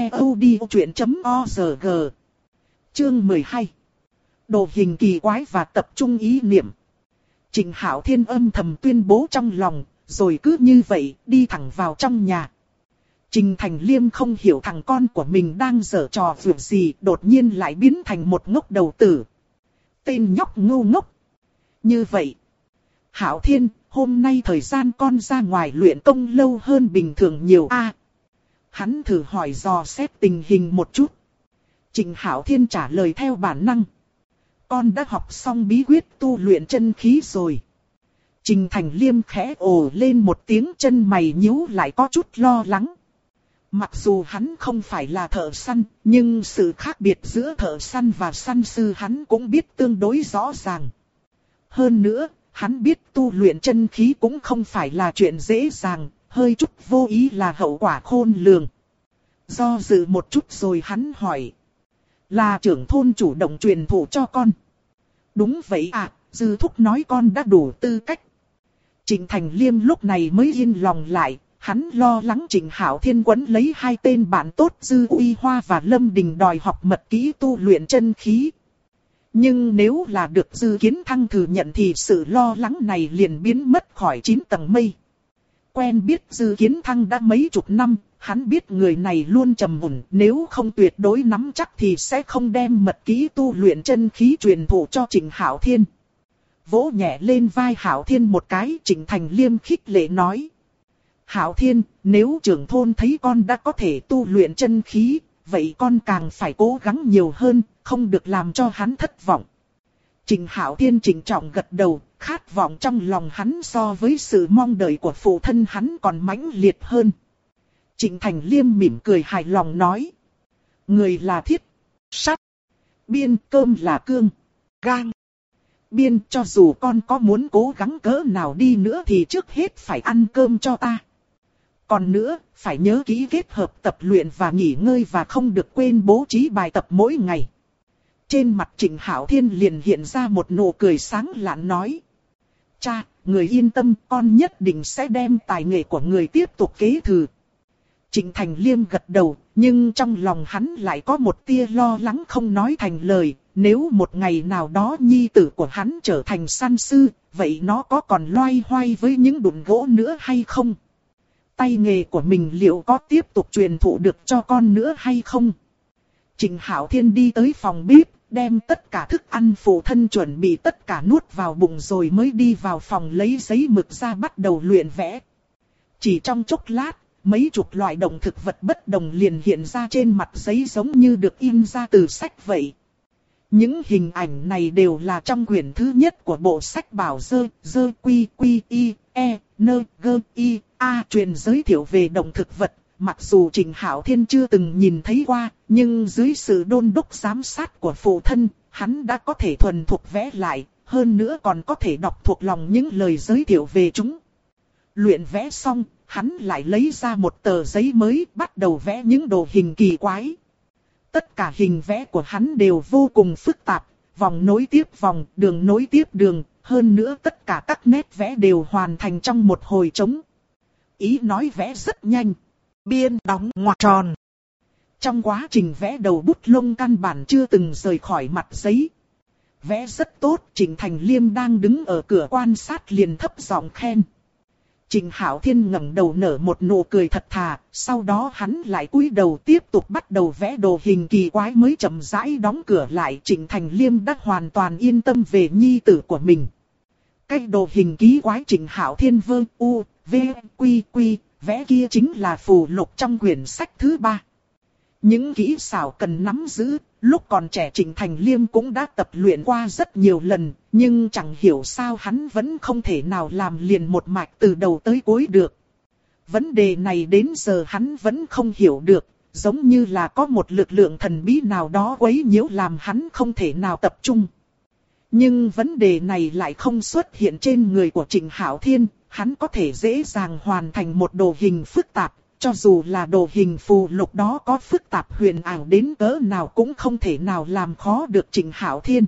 ctod.org. Chương 12. Đồ hình kỳ quái và tập trung ý niệm. Trịnh Hạo Thiên âm thầm tuyên bố trong lòng, rồi cứ như vậy đi thẳng vào trong nhà. Trình Thành Liêm không hiểu thằng con của mình đang giở trò việc gì, đột nhiên lại biến thành một ngốc đầu tử. Tên nhóc ngu ngốc. Như vậy, Hạo Thiên, hôm nay thời gian con ra ngoài luyện công lâu hơn bình thường nhiều a. Hắn thử hỏi dò xét tình hình một chút. Trình Hạo Thiên trả lời theo bản năng. Con đã học xong bí quyết tu luyện chân khí rồi. Trình Thành Liêm khẽ ồ lên một tiếng, chân mày nhíu lại có chút lo lắng. Mặc dù hắn không phải là thợ săn, nhưng sự khác biệt giữa thợ săn và săn sư hắn cũng biết tương đối rõ ràng. Hơn nữa, hắn biết tu luyện chân khí cũng không phải là chuyện dễ dàng, hơi chút vô ý là hậu quả khôn lường. Do dự một chút rồi hắn hỏi. Là trưởng thôn chủ động truyền thụ cho con. Đúng vậy ạ, Dư thúc nói con đã đủ tư cách. Trình Thành Liêm lúc này mới yên lòng lại, hắn lo lắng Trình Hạo Thiên quấn lấy hai tên bạn tốt Dư Uy Hoa và Lâm Đình đòi học mật kỹ tu luyện chân khí. Nhưng nếu là được Dư Kiến Thăng thừa nhận thì sự lo lắng này liền biến mất khỏi 9 tầng mây. Quen biết Dư Kiến Thăng đã mấy chục năm, hắn biết người này luôn trầm ổn, nếu không tuyệt đối nắm chắc thì sẽ không đem mật kỹ tu luyện chân khí truyền thụ cho Trình Hạo Thiên. Vỗ nhẹ lên vai Hạo Thiên một cái, Trình Thành Liêm khích lệ nói. Hạo Thiên, nếu trưởng thôn thấy con đã có thể tu luyện chân khí, vậy con càng phải cố gắng nhiều hơn, không được làm cho hắn thất vọng. Trình Hạo Thiên trịnh trọng gật đầu, khát vọng trong lòng hắn so với sự mong đợi của phụ thân hắn còn mãnh liệt hơn. Trình Thành Liêm mỉm cười hài lòng nói. Người là thiết, sắt, biên, cơm là cương, gang. Biên, cho dù con có muốn cố gắng cỡ nào đi nữa thì trước hết phải ăn cơm cho ta. Còn nữa, phải nhớ kỹ kết hợp tập luyện và nghỉ ngơi và không được quên bố trí bài tập mỗi ngày. Trên mặt Trình Hạo Thiên liền hiện ra một nụ cười sáng lạn nói. Cha, người yên tâm, con nhất định sẽ đem tài nghệ của người tiếp tục kế thừa. Trình Thành Liêm gật đầu, nhưng trong lòng hắn lại có một tia lo lắng không nói thành lời. Nếu một ngày nào đó nhi tử của hắn trở thành săn sư, vậy nó có còn loay hoay với những đụn gỗ nữa hay không? Tay nghề của mình liệu có tiếp tục truyền thụ được cho con nữa hay không? Trình Hạo Thiên đi tới phòng bếp, đem tất cả thức ăn phụ thân chuẩn bị tất cả nuốt vào bụng rồi mới đi vào phòng lấy giấy mực ra bắt đầu luyện vẽ. Chỉ trong chốc lát, mấy chục loại động thực vật bất đồng liền hiện ra trên mặt giấy giống như được in ra từ sách vậy. Những hình ảnh này đều là trong quyển thứ nhất của bộ sách Bảo Dơ Quy Quy Y E Nơ Gơ Y A truyền giới thiệu về động thực vật. Mặc dù Trình Hạo Thiên chưa từng nhìn thấy qua, nhưng dưới sự đôn đốc giám sát của phụ thân, hắn đã có thể thuần thục vẽ lại, hơn nữa còn có thể đọc thuộc lòng những lời giới thiệu về chúng. Luyện vẽ xong, hắn lại lấy ra một tờ giấy mới, bắt đầu vẽ những đồ hình kỳ quái. Tất cả hình vẽ của hắn đều vô cùng phức tạp, vòng nối tiếp vòng, đường nối tiếp đường, hơn nữa tất cả các nét vẽ đều hoàn thành trong một hồi trống. Ý nói vẽ rất nhanh. Biên đóng ngoặc tròn. Trong quá trình vẽ đầu bút lông căn bản chưa từng rời khỏi mặt giấy. Vẽ rất tốt, Trình Thành Liêm đang đứng ở cửa quan sát liền thấp giọng khen. Trình Hạo Thiên ngẩng đầu nở một nụ cười thật thà, sau đó hắn lại cúi đầu tiếp tục bắt đầu vẽ đồ hình kỳ quái mới chậm rãi đóng cửa lại. Trình Thành Liêm đã hoàn toàn yên tâm về nhi tử của mình. Cái đồ hình kỳ quái Trình Hạo Thiên vơ u, v, quy quy, vẽ kia chính là phù lục trong quyển sách thứ 3. Những kỹ xảo cần nắm giữ, lúc còn trẻ Trình Thành Liêm cũng đã tập luyện qua rất nhiều lần, nhưng chẳng hiểu sao hắn vẫn không thể nào làm liền một mạch từ đầu tới cuối được. Vấn đề này đến giờ hắn vẫn không hiểu được, giống như là có một lực lượng thần bí nào đó quấy nhiễu làm hắn không thể nào tập trung. Nhưng vấn đề này lại không xuất hiện trên người của Trình Hạo Thiên, hắn có thể dễ dàng hoàn thành một đồ hình phức tạp. Cho dù là đồ hình phù lục đó có phức tạp huyền ảo đến cỡ nào cũng không thể nào làm khó được Trình Hạo Thiên.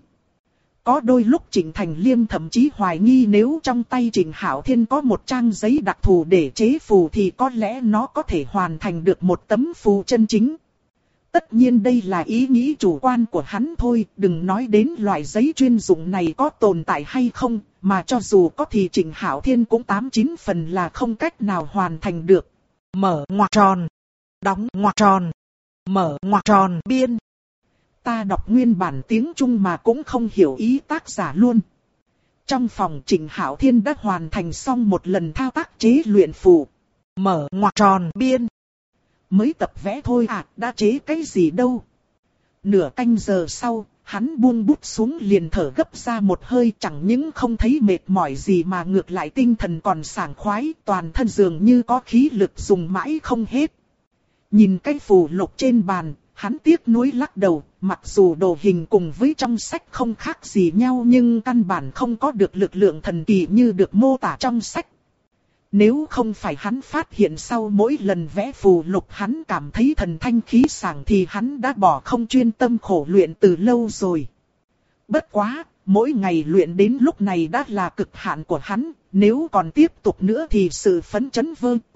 Có đôi lúc Trình Thành Liêm thậm chí hoài nghi nếu trong tay Trình Hạo Thiên có một trang giấy đặc thù để chế phù thì có lẽ nó có thể hoàn thành được một tấm phù chân chính. Tất nhiên đây là ý nghĩ chủ quan của hắn thôi, đừng nói đến loại giấy chuyên dụng này có tồn tại hay không, mà cho dù có thì Trình Hạo Thiên cũng 89 phần là không cách nào hoàn thành được. Mở ngoặc tròn, đóng ngoặc tròn, mở ngoặc tròn biên. Ta đọc nguyên bản tiếng Trung mà cũng không hiểu ý tác giả luôn. Trong phòng Trình Hạo Thiên đã hoàn thành xong một lần thao tác chế luyện phù. Mở ngoặc tròn biên. Mới tập vẽ thôi à, đã chế cái gì đâu. Nửa canh giờ sau, hắn buông bút xuống liền thở gấp ra một hơi, chẳng những không thấy mệt mỏi gì mà ngược lại tinh thần còn sảng khoái, toàn thân dường như có khí lực dùng mãi không hết. Nhìn cái phù lục trên bàn, hắn tiếc nuối lắc đầu, mặc dù đồ hình cùng với trong sách không khác gì nhau nhưng căn bản không có được lực lượng thần kỳ như được mô tả trong sách. Nếu không phải hắn phát hiện sau mỗi lần vẽ phù lục hắn cảm thấy thần thanh khí sảng thì hắn đã bỏ không chuyên tâm khổ luyện từ lâu rồi. Bất quá, mỗi ngày luyện đến lúc này đã là cực hạn của hắn, nếu còn tiếp tục nữa thì sự phấn chấn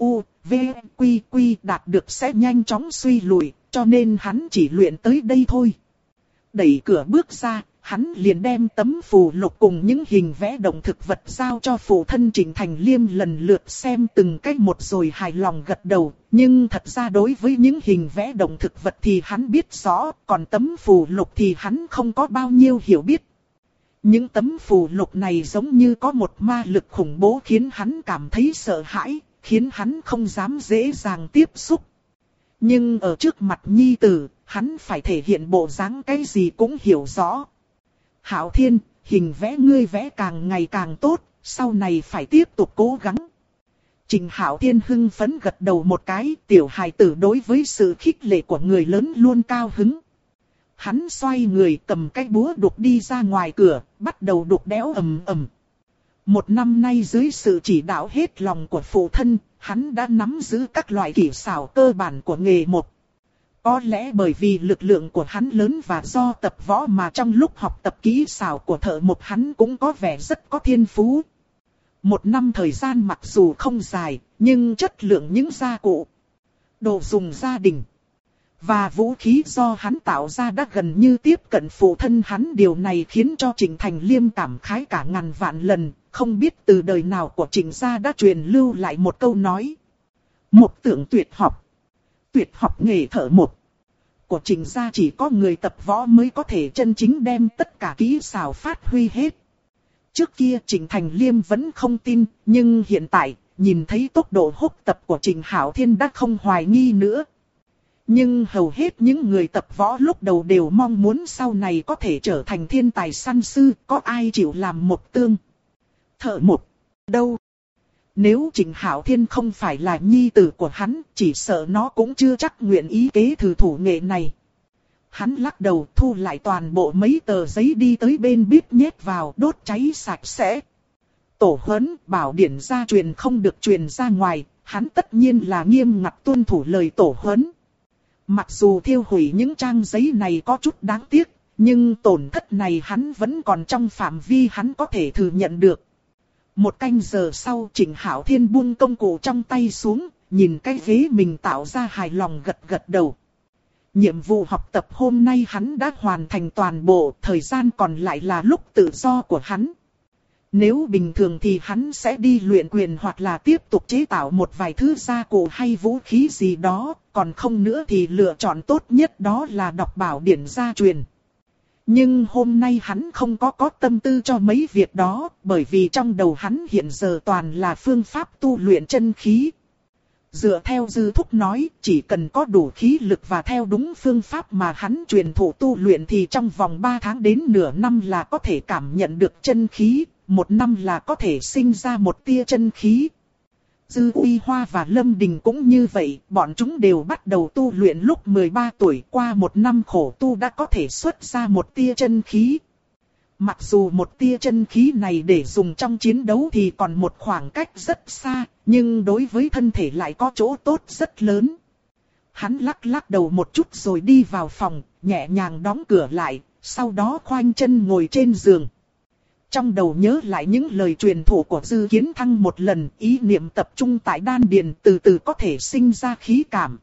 đạt được sẽ nhanh chóng suy lùi, cho nên hắn chỉ luyện tới đây thôi. Đẩy cửa bước ra, hắn liền đem tấm phù lục cùng những hình vẽ động thực vật giao cho phụ thân Trịnh Thành Liêm lần lượt xem từng cách một rồi hài lòng gật đầu. Nhưng thật ra đối với những hình vẽ động thực vật thì hắn biết rõ, còn tấm phù lục thì hắn không có bao nhiêu hiểu biết. Những tấm phù lục này giống như có một ma lực khủng bố khiến hắn cảm thấy sợ hãi, khiến hắn không dám dễ dàng tiếp xúc. Nhưng ở trước mặt nhi tử, hắn phải thể hiện bộ dáng cái gì cũng hiểu rõ. Hạo Thiên, hình vẽ ngươi vẽ càng ngày càng tốt, sau này phải tiếp tục cố gắng. Trình Hạo Thiên hưng phấn gật đầu một cái, tiểu hài tử đối với sự khích lệ của người lớn luôn cao hứng. Hắn xoay người cầm cái búa đục đi ra ngoài cửa, bắt đầu đục đẽo ầm ầm. Một năm nay dưới sự chỉ đạo hết lòng của phụ thân, hắn đã nắm giữ các loại kỹ xảo cơ bản của nghề một. Có lẽ bởi vì lực lượng của hắn lớn và do tập võ mà trong lúc học tập kỹ xảo của thợ mộc hắn cũng có vẻ rất có thiên phú. Một năm thời gian mặc dù không dài, nhưng chất lượng những gia cụ, đồ dùng gia đình và vũ khí do hắn tạo ra đã gần như tiếp cận phụ thân hắn. Điều này khiến cho Trịnh Thành Liêm cảm khái cả ngàn vạn lần, không biết từ đời nào của Trịnh gia đã truyền lưu lại một câu nói. Một tượng tuyệt học nghề thợ mộc của Trịnh gia chỉ có người tập võ mới có thể chân chính đem tất cả kỹ xảo phát huy hết. Trước kia Trịnh Thành Liêm vẫn không tin, nhưng hiện tại, nhìn thấy tốc độ húc tập của Trịnh Hạo Thiên đã không hoài nghi nữa. Nhưng hầu hết những người tập võ lúc đầu đều mong muốn sau này có thể trở thành thiên tài săn sư, có ai chịu làm mộc tương, thợ mộc đâu. Nếu Trịnh Hạo Thiên không phải là nhi tử của hắn, chỉ sợ nó cũng chưa chắc nguyện ý kế thừa thủ nghệ này. Hắn lắc đầu thu lại toàn bộ mấy tờ giấy đi tới bên bếp nhét vào đốt cháy sạch sẽ. Tổ huấn bảo điển gia truyền không được truyền ra ngoài, hắn tất nhiên là nghiêm ngặt tuân thủ lời tổ huấn. Mặc dù thiêu hủy những trang giấy này có chút đáng tiếc, nhưng tổn thất này hắn vẫn còn trong phạm vi hắn có thể thừa nhận được. Một canh giờ sau Trịnh Hạo Thiên buông công cụ trong tay xuống, nhìn cái ghế mình tạo ra hài lòng gật gật đầu. Nhiệm vụ học tập hôm nay hắn đã hoàn thành toàn bộ, thời gian còn lại là lúc tự do của hắn. Nếu bình thường thì hắn sẽ đi luyện quyền hoặc là tiếp tục chế tạo một vài thứ gia cụ hay vũ khí gì đó, còn không nữa thì lựa chọn tốt nhất đó là đọc bảo điển gia truyền. Nhưng hôm nay hắn không có tâm tư cho mấy việc đó, bởi vì trong đầu hắn hiện giờ toàn là phương pháp tu luyện chân khí. Dựa theo Dư Thúc nói, chỉ cần có đủ khí lực và theo đúng phương pháp mà hắn truyền thụ tu luyện thì trong vòng 3 tháng đến nửa năm là có thể cảm nhận được chân khí, 1 năm là có thể sinh ra một tia chân khí. Dư Uy Hoa và Lâm Đình cũng như vậy, bọn chúng đều bắt đầu tu luyện lúc 13 tuổi, qua 1 năm khổ tu đã có thể xuất ra một tia chân khí. Mặc dù một tia chân khí này để dùng trong chiến đấu thì còn một khoảng cách rất xa, nhưng đối với thân thể lại có chỗ tốt rất lớn. Hắn lắc đầu một chút rồi đi vào phòng, nhẹ nhàng đóng cửa lại, sau đó khoanh chân ngồi trên giường. Trong đầu nhớ lại những lời truyền thụ của Dư Kiến Thăng một lần, ý niệm tập trung tại đan điền từ từ có thể sinh ra khí cảm.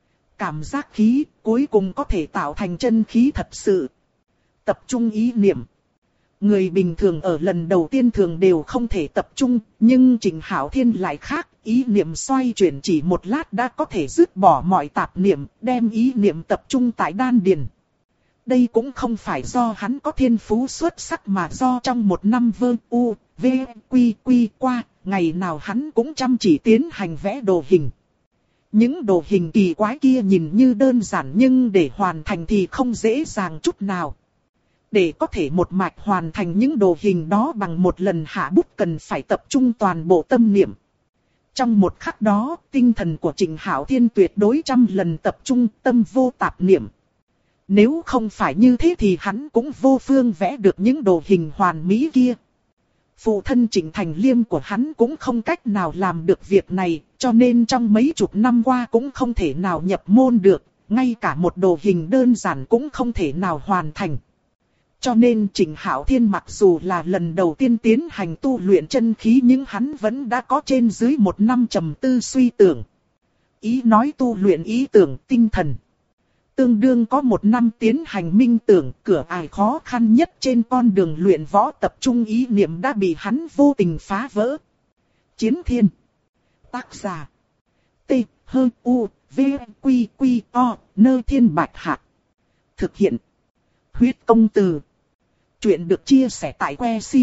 Cảm giác khí cuối cùng có thể tạo thành chân khí thật sự. Tập trung ý niệm. Người bình thường ở lần đầu tiên thường đều không thể tập trung, nhưng Trịnh Hạo Thiên lại khác, ý niệm xoay chuyển chỉ một lát đã có thể dứt bỏ mọi tạp niệm, đem ý niệm tập trung tại đan điền. Đây cũng không phải do hắn có thiên phú xuất sắc mà do trong 1 năm qua, ngày nào hắn cũng chăm chỉ tiến hành vẽ đồ hình. Những đồ hình kỳ quái kia nhìn như đơn giản nhưng để hoàn thành thì không dễ dàng chút nào. Để có thể một mạch hoàn thành những đồ hình đó bằng một lần hạ bút cần phải tập trung toàn bộ tâm niệm. Trong một khắc đó, tinh thần của Trịnh Hạo Thiên tuyệt đối 100 lần tập trung tâm vô tạp niệm. Nếu không phải như thế thì hắn cũng vô phương vẽ được những đồ hình hoàn mỹ kia. Phụ thân Trịnh Thành Liêm của hắn cũng không cách nào làm được việc này, cho nên trong mấy chục năm qua cũng không thể nào nhập môn được, ngay cả một đồ hình đơn giản cũng không thể nào hoàn thành. Cho nên Trịnh Hạo Thiên mặc dù là lần đầu tiên tiến hành tu luyện chân khí nhưng hắn vẫn đã có trên dưới 1 năm trầm tư suy tưởng. Ý nói tu luyện ý tưởng tinh thần. Tương đương có 1 năm tiến hành minh tưởng, cửa ải khó khăn nhất trên con đường luyện võ tập trung ý niệm đã bị hắn vô tình phá vỡ. Chiến Thiên. Tác giả. T. H. U. V. Q. Q. O. Nơ Thiên Bạch Hạc. Thực hiện. Huyết Công Từ. Chuyện được chia sẻ tại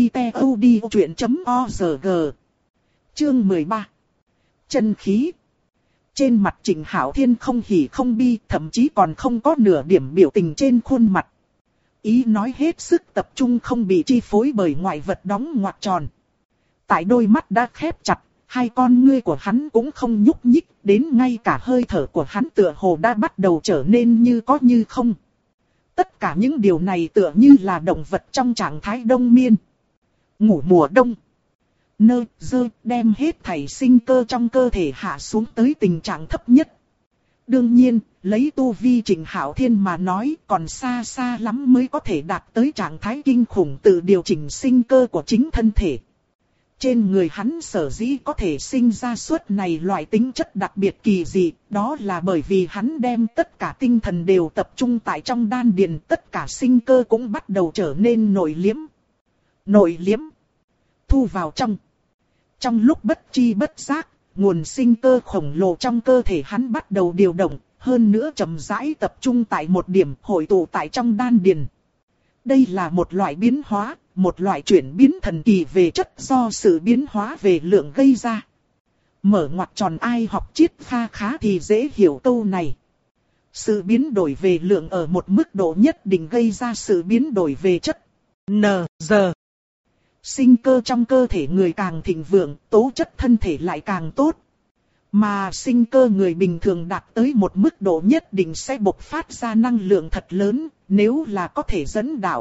website.odchuyện.org. Chương 13. Chân khí. Trên mặt Trịnh Hạo Thiên không hỉ không bi, thậm chí còn không có nửa điểm biểu tình trên khuôn mặt. Ý nói hết sức tập trung không bị chi phối bởi ngoại vật đóng ngoặc tròn. Tại đôi mắt đã khép chặt, hai con ngươi của hắn cũng không nhúc nhích, đến ngay cả hơi thở của hắn tựa hồ đã bắt đầu trở nên như có như không. Tất cả những điều này tựa như là động vật trong trạng thái đông miên. Ngủ mùa đông. Nơ, dơ, đem hết thảy sinh cơ trong cơ thể hạ xuống tới tình trạng thấp nhất. Đương nhiên, lấy tu vi Trịnh Hạo Thiên mà nói còn xa xa lắm mới có thể đạt tới trạng thái kinh khủng tự điều chỉnh sinh cơ của chính thân thể. Trên người hắn sở dĩ có thể sinh ra suốt này loại tính chất đặc biệt kỳ dị, đó là bởi vì hắn đem tất cả tinh thần đều tập trung tại trong đan điền, tất cả sinh cơ cũng bắt đầu trở nên nội liếm. Nội liếm. Thu vào trong. Trong lúc bất tri bất giác, nguồn sinh cơ khổng lồ trong cơ thể hắn bắt đầu điều động, hơn nữa chậm rãi tập trung tại một điểm hội tụ tại trong đan điền. Đây là một loại biến hóa, một loại chuyển biến thần kỳ về chất do sự biến hóa về lượng gây ra. Mở ngoặc tròn ai học triết pha khá thì dễ hiểu câu này. Sự biến đổi về lượng ở một mức độ nhất định gây ra sự biến đổi về chất. Giờ. Sinh cơ trong cơ thể người càng thịnh vượng, tố chất thân thể lại càng tốt. Mà sinh cơ người bình thường đạt tới một mức độ nhất định sẽ bộc phát ra năng lượng thật lớn, nếu là có thể dẫn đạo.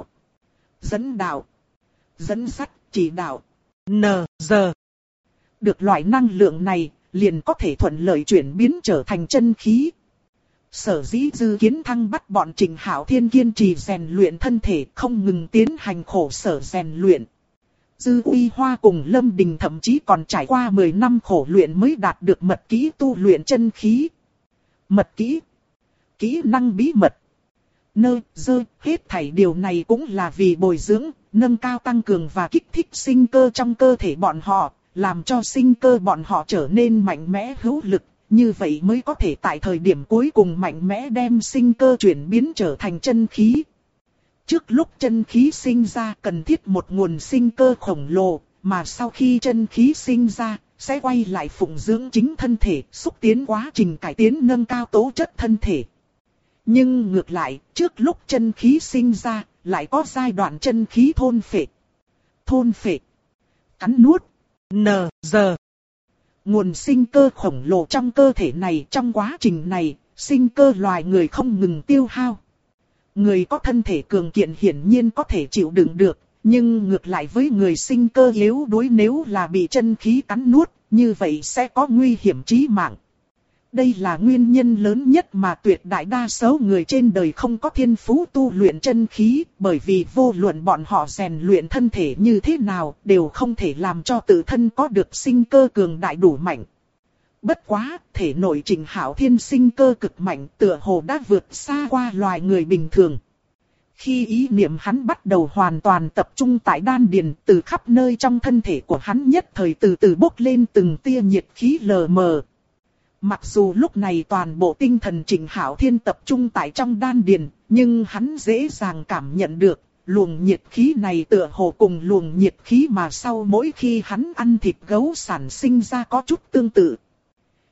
Dẫn dắt, chỉ đạo. Giờ. Được loại năng lượng này, liền có thể thuận lợi chuyển biến trở thành chân khí. Sở dĩ Dư Kiến Thăng bắt bọn Trịnh Hạo Thiên kiên trì rèn luyện thân thể, không ngừng tiến hành khổ sở rèn luyện. Dư Uy Hoa cùng Lâm Đình thậm chí còn trải qua 10 năm khổ luyện mới đạt được mật kỹ tu luyện chân khí. Mật kỹ. Kỹ năng bí mật. Hết thảy điều này cũng là vì bồi dưỡng, nâng cao tăng cường và kích thích sinh cơ trong cơ thể bọn họ, làm cho sinh cơ bọn họ trở nên mạnh mẽ hữu lực, như vậy mới có thể tại thời điểm cuối cùng mạnh mẽ đem sinh cơ chuyển biến trở thành chân khí. Trước lúc chân khí sinh ra cần thiết một nguồn sinh cơ khổng lồ, mà sau khi chân khí sinh ra, sẽ quay lại phụng dưỡng chính thân thể, xúc tiến quá trình cải tiến nâng cao tố chất thân thể. Nhưng ngược lại, trước lúc chân khí sinh ra, lại có giai đoạn chân khí thôn phệ. Thôn phệ. Cắn nuốt. Giờ. Nguồn sinh cơ khổng lồ trong cơ thể này, trong quá trình này, sinh cơ loài người không ngừng tiêu hao. Người có thân thể cường kiện hiển nhiên có thể chịu đựng được, nhưng ngược lại với người sinh cơ yếu đuối nếu là bị chân khí cắn nuốt, như vậy sẽ có nguy hiểm chí mạng. Đây là nguyên nhân lớn nhất mà tuyệt đại đa số người trên đời không có thiên phú tu luyện chân khí, bởi vì vô luận bọn họ rèn luyện thân thể như thế nào, đều không thể làm cho tự thân có được sinh cơ cường đại đủ mạnh. Bất quá, thể nội Trịnh Hạo Thiên sinh cơ cực mạnh tựa hồ đã vượt xa qua loài người bình thường. Khi ý niệm hắn bắt đầu hoàn toàn tập trung tại đan điền, từ khắp nơi trong thân thể của hắn nhất thời từ từ bốc lên từng tia nhiệt khí lờ mờ. Mặc dù lúc này toàn bộ tinh thần Trịnh Hạo Thiên tập trung tại trong đan điền, nhưng hắn dễ dàng cảm nhận được, luồng nhiệt khí này tựa hồ cùng luồng nhiệt khí mà sau mỗi khi hắn ăn thịt gấu sản sinh ra có chút tương tự.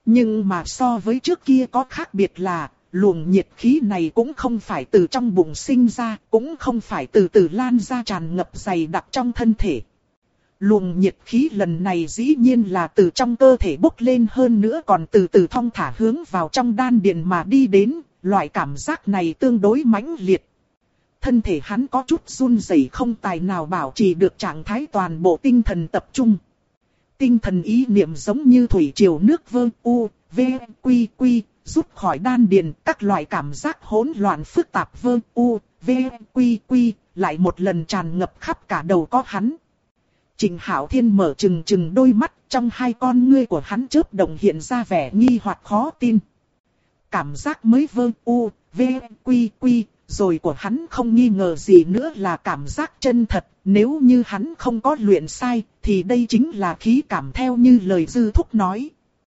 Nhưng mà so với trước kia có khác biệt là, luồng nhiệt khí này cũng không phải từ trong bụng sinh ra, cũng không phải từ từ lan ra tràn ngập dày đặc trong thân thể. Luồng nhiệt khí lần này dĩ nhiên là từ trong cơ thể bốc lên, hơn nữa còn từ từ thong thả hướng vào trong đan điền mà đi đến, loại cảm giác này tương đối mãnh liệt. Thân thể hắn có chút run rẩy, không tài nào bảo trì được trạng thái toàn bộ tinh thần tập trung. Tinh thần ý niệm giống như thủy triều nước vơ u, v, quy quy, rút khỏi đan điền, các loại cảm giác hỗn loạn phức tạp vơ u, v, quy quy, lại một lần tràn ngập khắp cả đầu có hắn. Trịnh Hạo Thiên mở trừng đôi mắt, trong hai con ngươi của hắn chớp động hiện ra vẻ nghi hoặc khó tin. Cảm giác mới vơ u, v, quy quy, rồi của hắn không nghi ngờ gì nữa là cảm giác chân thật. Nếu như hắn không có luyện sai, thì đây chính là khí cảm theo như lời Dư Thúc nói.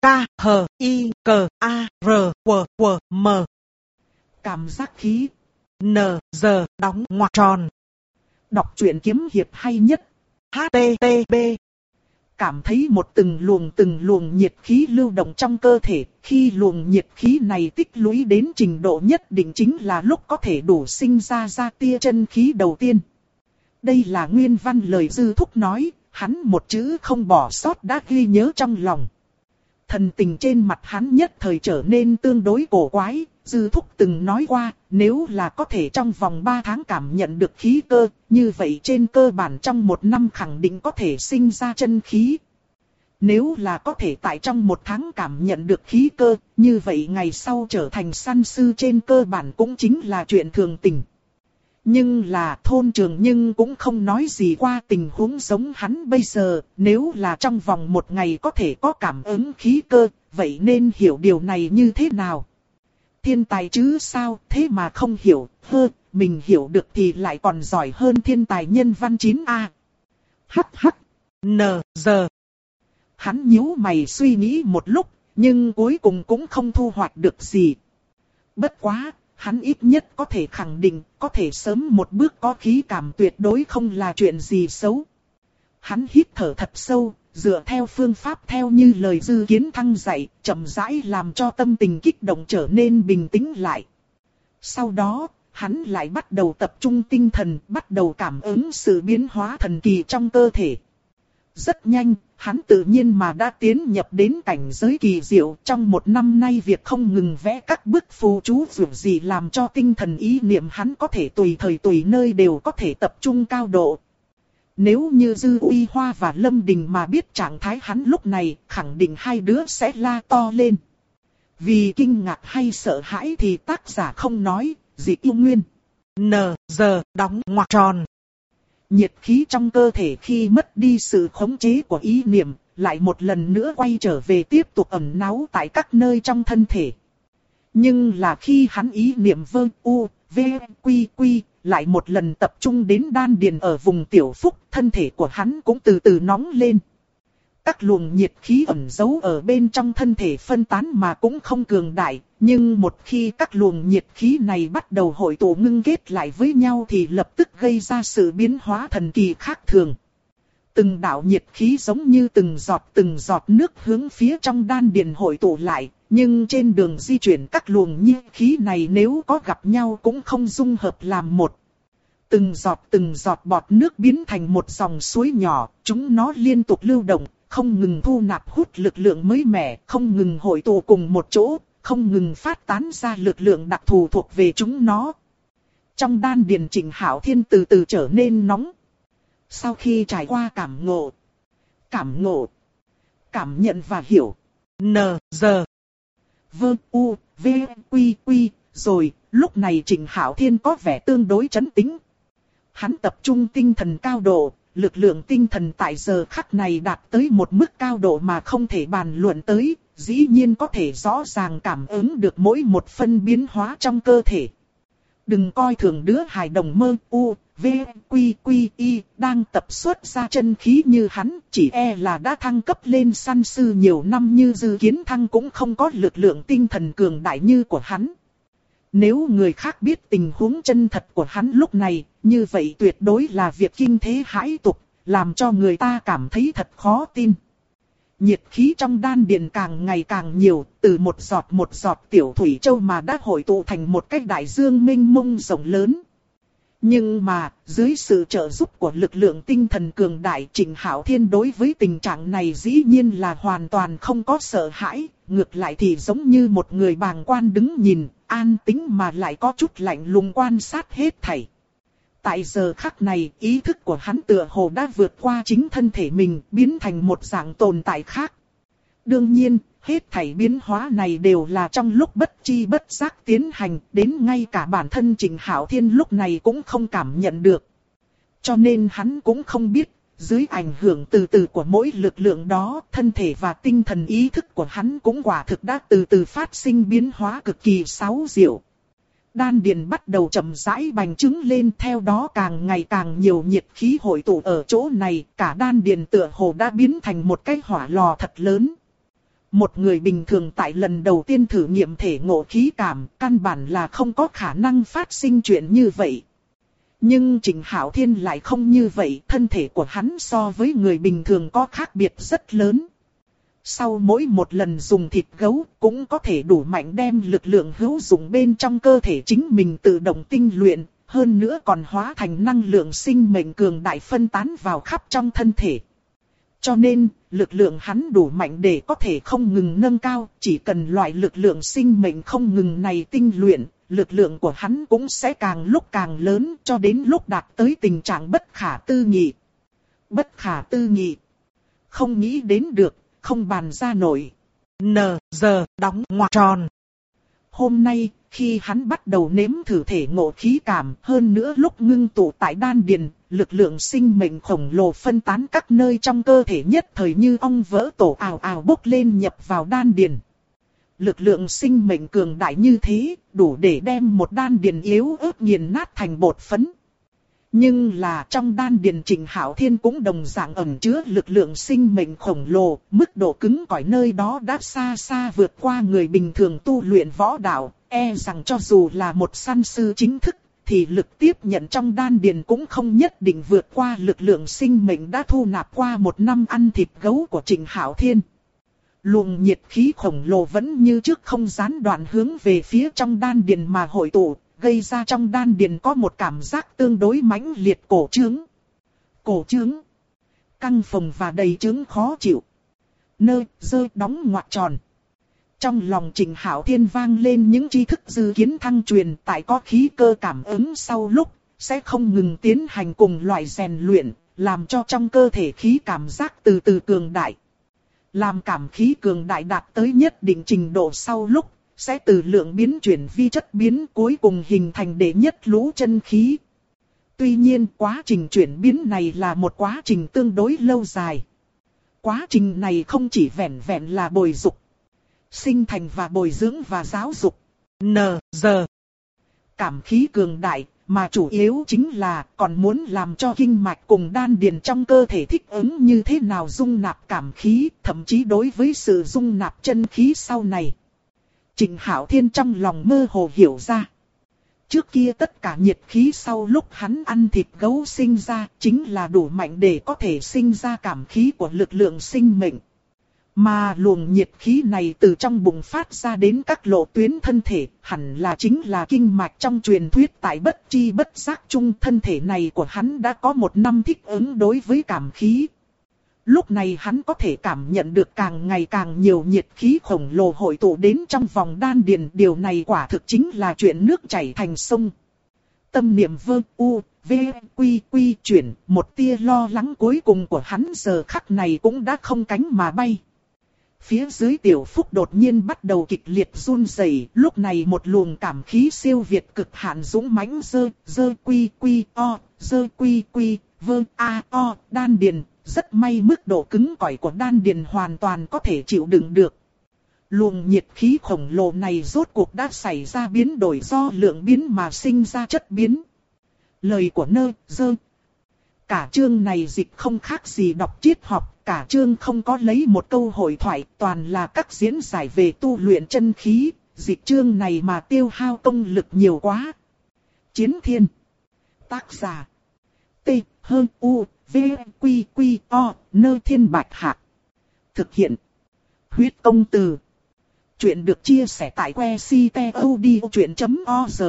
K-H-I-C-A-R-W-W-M. Cảm giác khí. N-G đóng ngoặc tròn. Đọc truyện kiếm hiệp hay nhất. HTTP. Cảm thấy một từng luồng nhiệt khí lưu động trong cơ thể. Khi luồng nhiệt khí này tích lũy đến trình độ nhất định chính là lúc có thể đủ sinh ra tia chân khí đầu tiên. Đây là nguyên văn lời Dư Thúc nói, hắn một chữ không bỏ sót đã ghi nhớ trong lòng. Thần tình trên mặt hắn nhất thời trở nên tương đối cổ quái. Dư Thúc từng nói qua, nếu là có thể trong vòng 3 tháng cảm nhận được khí cơ, như vậy trên cơ bản trong 1 năm khẳng định có thể sinh ra chân khí. Nếu là có thể tại trong 1 tháng cảm nhận được khí cơ, như vậy ngày sau trở thành săn sư trên cơ bản cũng chính là chuyện thường tình. Nhưng là thôn trường nhưng cũng không nói gì qua tình huống giống hắn bây giờ, nếu là trong vòng 1 ngày có thể có cảm ứng khí cơ, vậy nên hiểu điều này như thế nào? Thiên tài chứ sao, thế mà không hiểu, mình hiểu được thì lại còn giỏi hơn thiên tài nhân văn 9A. N-G. Hắn nhíu mày suy nghĩ một lúc, nhưng cuối cùng cũng không thu hoạch được gì. Bất quá, hắn ít nhất có thể khẳng định, có thể sớm một bước có khí cảm tuyệt đối không là chuyện gì xấu. Hắn hít thở thật sâu, dựa theo phương pháp theo như lời Dư Kiến Thăng dạy, chậm rãi làm cho tâm tình kích động trở nên bình tĩnh lại. Sau đó, hắn lại bắt đầu tập trung tinh thần, bắt đầu cảm ứng sự biến hóa thần kỳ trong cơ thể. Rất nhanh, hắn tự nhiên mà đã tiến nhập đến cảnh giới kỳ diệu. Trong 1 năm nay việc không ngừng vẽ các bức phù chú dù gì làm cho tinh thần ý niệm hắn có thể tùy thời tùy nơi đều có thể tập trung cao độ. Nếu như Dư Uy Hoa và Lâm Đình mà biết trạng thái hắn lúc này, khẳng định hai đứa sẽ la to lên. Vì kinh ngạc hay sợ hãi thì tác giả không nói, Dị Yêu Nguyên. N-G đóng ngoặc tròn. Nhiệt khí trong cơ thể khi mất đi sự khống chế của ý niệm, lại một lần nữa quay trở về tiếp tục ẩn náu tại các nơi trong thân thể. Nhưng là khi hắn ý niệm vơ u, v, quy quy, lại một lần tập trung đến đan điền ở vùng tiểu phúc, thân thể của hắn cũng từ từ nóng lên. Các luồng nhiệt khí ẩn giấu ở bên trong thân thể phân tán mà cũng không cường đại, nhưng một khi các luồng nhiệt khí này bắt đầu hội tụ ngưng kết lại với nhau thì lập tức gây ra sự biến hóa thần kỳ khác thường. Từng đạo nhiệt khí giống như từng giọt nước hướng phía trong đan điền hội tụ lại, nhưng trên đường di chuyển các luồng nhiệt khí này nếu có gặp nhau cũng không dung hợp làm một. Từng giọt bọt nước biến thành một dòng suối nhỏ, chúng nó liên tục lưu động, không ngừng thu nạp hút lực lượng mới mẻ, không ngừng hội tụ cùng một chỗ, không ngừng phát tán ra lực lượng đặc thù thuộc về chúng nó. Trong đan điền Trịnh Hạo Thiên từ từ trở nên nóng. Sau khi trải qua cảm ngộ, cảm nhận và hiểu, N-G vơ u, v, quy quy, rồi, lúc này Trịnh Hạo Thiên có vẻ tương đối trấn tĩnh. Hắn tập trung tinh thần cao độ, lực lượng tinh thần tại giờ khắc này đạt tới một mức cao độ mà không thể bàn luận tới, dĩ nhiên có thể rõ ràng cảm ứng được mỗi một phân biến hóa trong cơ thể. Đừng coi thường đứa hài đồng mơ u, v, quy quy y, đang tập xuất ra chân khí như hắn, chỉ e là đã thăng cấp lên săn sư nhiều năm như Dư Kiến Thăng cũng không có lực lượng tinh thần cường đại như của hắn. Nếu người khác biết tình huống chân thật của hắn lúc này, như vậy tuyệt đối là việc kinh thế hãi tục, làm cho người ta cảm thấy thật khó tin. Nhiệt khí trong đan điền càng ngày càng nhiều, từ một giọt tiểu thủy châu mà đã hội tụ thành một cái đại dương mênh mông rộng lớn. Nhưng mà, dưới sự trợ giúp của lực lượng tinh thần cường đại, Trịnh Hạo Thiên đối với tình trạng này dĩ nhiên là hoàn toàn không có sợ hãi, ngược lại thì giống như một người bàng quan đứng nhìn, an tĩnh mà lại có chút lạnh lùng quan sát hết thảy. Tại giờ khắc này, ý thức của hắn tựa hồ đã vượt qua chính thân thể mình, biến thành một dạng tồn tại khác. Đương nhiên, hết thảy biến hóa này đều là trong lúc bất chi bất giác tiến hành, đến ngay cả bản thân Trịnh Hạo Thiên lúc này cũng không cảm nhận được. Cho nên hắn cũng không biết, dưới ảnh hưởng từ từ của mỗi lực lượng đó, thân thể và tinh thần ý thức của hắn cũng quả thực đã từ từ phát sinh biến hóa cực kỳ xáo diệu. Đan điền bắt đầu chậm rãi bành trướng lên, theo đó càng ngày càng nhiều nhiệt khí hội tụ ở chỗ này, cả đan điền tựa hồ đã biến thành một cái hỏa lò thật lớn. Một người bình thường tại lần đầu tiên thử nghiệm thể ngộ khí cảm, căn bản là không có khả năng phát sinh chuyện như vậy. Nhưng Trịnh Hạo Thiên lại không như vậy, thân thể của hắn so với người bình thường có khác biệt rất lớn. Sau mỗi một lần dùng thịt gấu, cũng có thể đủ mạnh đem lực lượng hữu dụng bên trong cơ thể chính mình tự động tinh luyện, hơn nữa còn hóa thành năng lượng sinh mệnh cường đại phân tán vào khắp trong thân thể. Cho nên, lực lượng hắn đủ mạnh để có thể không ngừng nâng cao, chỉ cần loại lực lượng sinh mệnh không ngừng này tinh luyện, lực lượng của hắn cũng sẽ càng lúc càng lớn, cho đến lúc đạt tới tình trạng bất khả tư nghị. Bất khả tư nghị. Không nghĩ đến được, không bàn ra nổi. Giờ đóng ngoặc tròn. Hôm nay, khi hắn bắt đầu nếm thử thể ngộ khí cảm, hơn nữa lúc ngưng tụ tại đan điền, lực lượng sinh mệnh khổng lồ phân tán các nơi trong cơ thể nhất thời như ong vỡ tổ ào ào bốc lên nhập vào đan điền. Lực lượng sinh mệnh cường đại như thế, đủ để đem một đan điền yếu ớt nghiền nát thành bột phấn. Nhưng là trong đan điền Trịnh Hạo Thiên cũng đồng dạng ẩn chứa lực lượng sinh mệnh khổng lồ, mức độ cứng cỏi nơi đó đã xa xa vượt qua người bình thường tu luyện võ đạo, e rằng cho dù là một săn sư chính thức, thì lực tiếp nhận trong đan điền cũng không nhất định vượt qua lực lượng sinh mệnh đã thu nạp qua một năm ăn thịt gấu của Trịnh Hạo Thiên. Luồng nhiệt khí khổng lồ vẫn như trước không gián đoạn hướng về phía trong đan điền mà hội tụ, gây ra trong đan điền có một cảm giác tương đối mãnh liệt cổ trướng. Cổ trướng, căng phồng và đầy trướng khó chịu. Giờ đóng ngoặc tròn. Trong lòng Trịnh Hạo Thiên vang lên những tri thức dự kiến thăng truyền, tại có khí cơ cảm ứng sau lúc, sẽ không ngừng tiến hành cùng loại rèn luyện, làm cho trong cơ thể khí cảm giác từ từ cường đại. Làm cảm khí cường đại đạt tới nhất định trình độ sau lúc, sẽ từ lượng biến chuyển vi chất biến, cuối cùng hình thành đệ nhất lũ chân khí. Tuy nhiên quá trình chuyển biến này là một quá trình tương đối lâu dài. Quá trình này không chỉ vẹn vẹn là bồi dục, sinh thành và bồi dưỡng và giáo dục. Giờ cảm khí cường đại, mà chủ yếu chính là còn muốn làm cho kinh mạch cùng đan điền trong cơ thể thích ứng như thế nào dung nạp cảm khí, thậm chí đối với sự dung nạp chân khí sau này. Trịnh Hạo Thiên trong lòng mơ hồ hiểu ra. Trước kia tất cả nhiệt khí sau lúc hắn ăn thịt gấu sinh ra chính là đủ mạnh để có thể sinh ra cảm khí của lực lượng sinh mệnh. Mà luồng nhiệt khí này từ trong bụng phát ra đến các lộ tuyến thân thể, hẳn là chính là kinh mạch trong truyền thuyết tại bất chi bất giác chung. Thân thể này của hắn đã có một năm thích ứng đối với cảm khí. Lúc này hắn có thể cảm nhận được càng ngày càng nhiều nhiệt khí khổng lồ hội tụ đến trong vòng đan điền. Điều này quả thực chính là chuyện nước chảy thành sông. Tâm niệm quy chuyển, một tia lo lắng cuối cùng của hắn giờ khắc này cũng đã không cánh mà bay. Phía dưới Tiểu Phúc đột nhiên bắt đầu kịch liệt run rẩy, lúc này một luồng cảm khí siêu việt cực hạn dũng mãnh đan điền, rất may mức độ cứng cỏi của đan điền hoàn toàn có thể chịu đựng được. Luồng nhiệt khí khổng lồ này rốt cuộc đã xảy ra biến đổi do lượng biến mà sinh ra chất biến. Lời của cả chương này dịch không khác gì đọc triết học, cả chương không có lấy một câu hội thoại, toàn là các diễn giải về tu luyện chân khí, dịch chương này mà tiêu hao công lực nhiều quá. Chiến Thiên. Tác giả. T. H. U. V. Q. Q. O. Thiên Bạch Hạc. Thực hiện. Huyết công từ. Chuyện được chia sẻ tại website.odchuyện.org.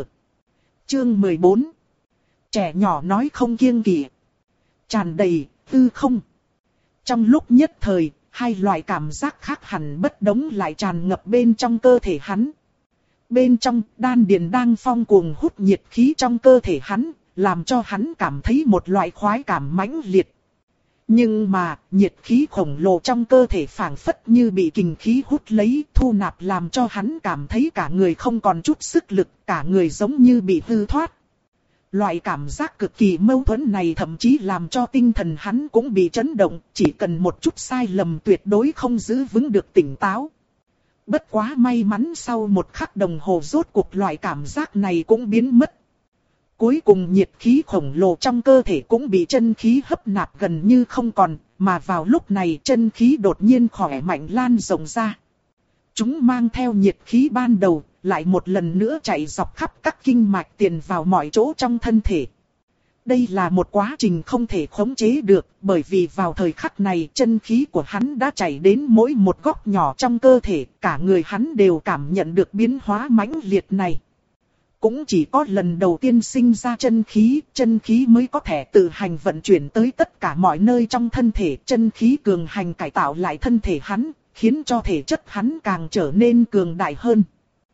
Chương 14. Trẻ nhỏ nói không kiêng kỵ. Tràn đầy, tư không. Trong lúc nhất thời, hai loại cảm giác khác hẳn bất đồng lại tràn ngập bên trong cơ thể hắn. Bên trong, đan điền đang phong cuồng hút nhiệt khí trong cơ thể hắn, làm cho hắn cảm thấy một loại khoái cảm mãnh liệt. Nhưng mà, nhiệt khí khổng lồ trong cơ thể phảng phất như bị kình khí hút lấy, thu nạp làm cho hắn cảm thấy cả người không còn chút sức lực, cả người giống như bị hư thoát. Loại cảm giác cực kỳ mâu thuẫn này thậm chí làm cho tinh thần hắn cũng bị chấn động, chỉ cần một chút sai lầm tuyệt đối không giữ vững được tỉnh táo. Bất quá may mắn sau một khắc đồng hồ rốt cuộc loại cảm giác này cũng biến mất. Cuối cùng nhiệt khí khổng lồ trong cơ thể cũng bị chân khí hấp nạp gần như không còn, mà vào lúc này chân khí đột nhiên khỏe mạnh lan rộng ra. Chúng mang theo nhiệt khí ban đầu, lại một lần nữa chạy dọc khắp các kinh mạch tiền vào mọi chỗ trong thân thể. Đây là một quá trình không thể khống chế được, bởi vì vào thời khắc này chân khí của hắn đã chảy đến mỗi một góc nhỏ trong cơ thể, cả người hắn đều cảm nhận được biến hóa mãnh liệt này. Cũng chỉ có lần đầu tiên sinh ra chân khí mới có thể tự hành vận chuyển tới tất cả mọi nơi trong thân thể. Chân khí cường hành cải tạo lại thân thể hắn, khiến cho thể chất hắn càng trở nên cường đại hơn.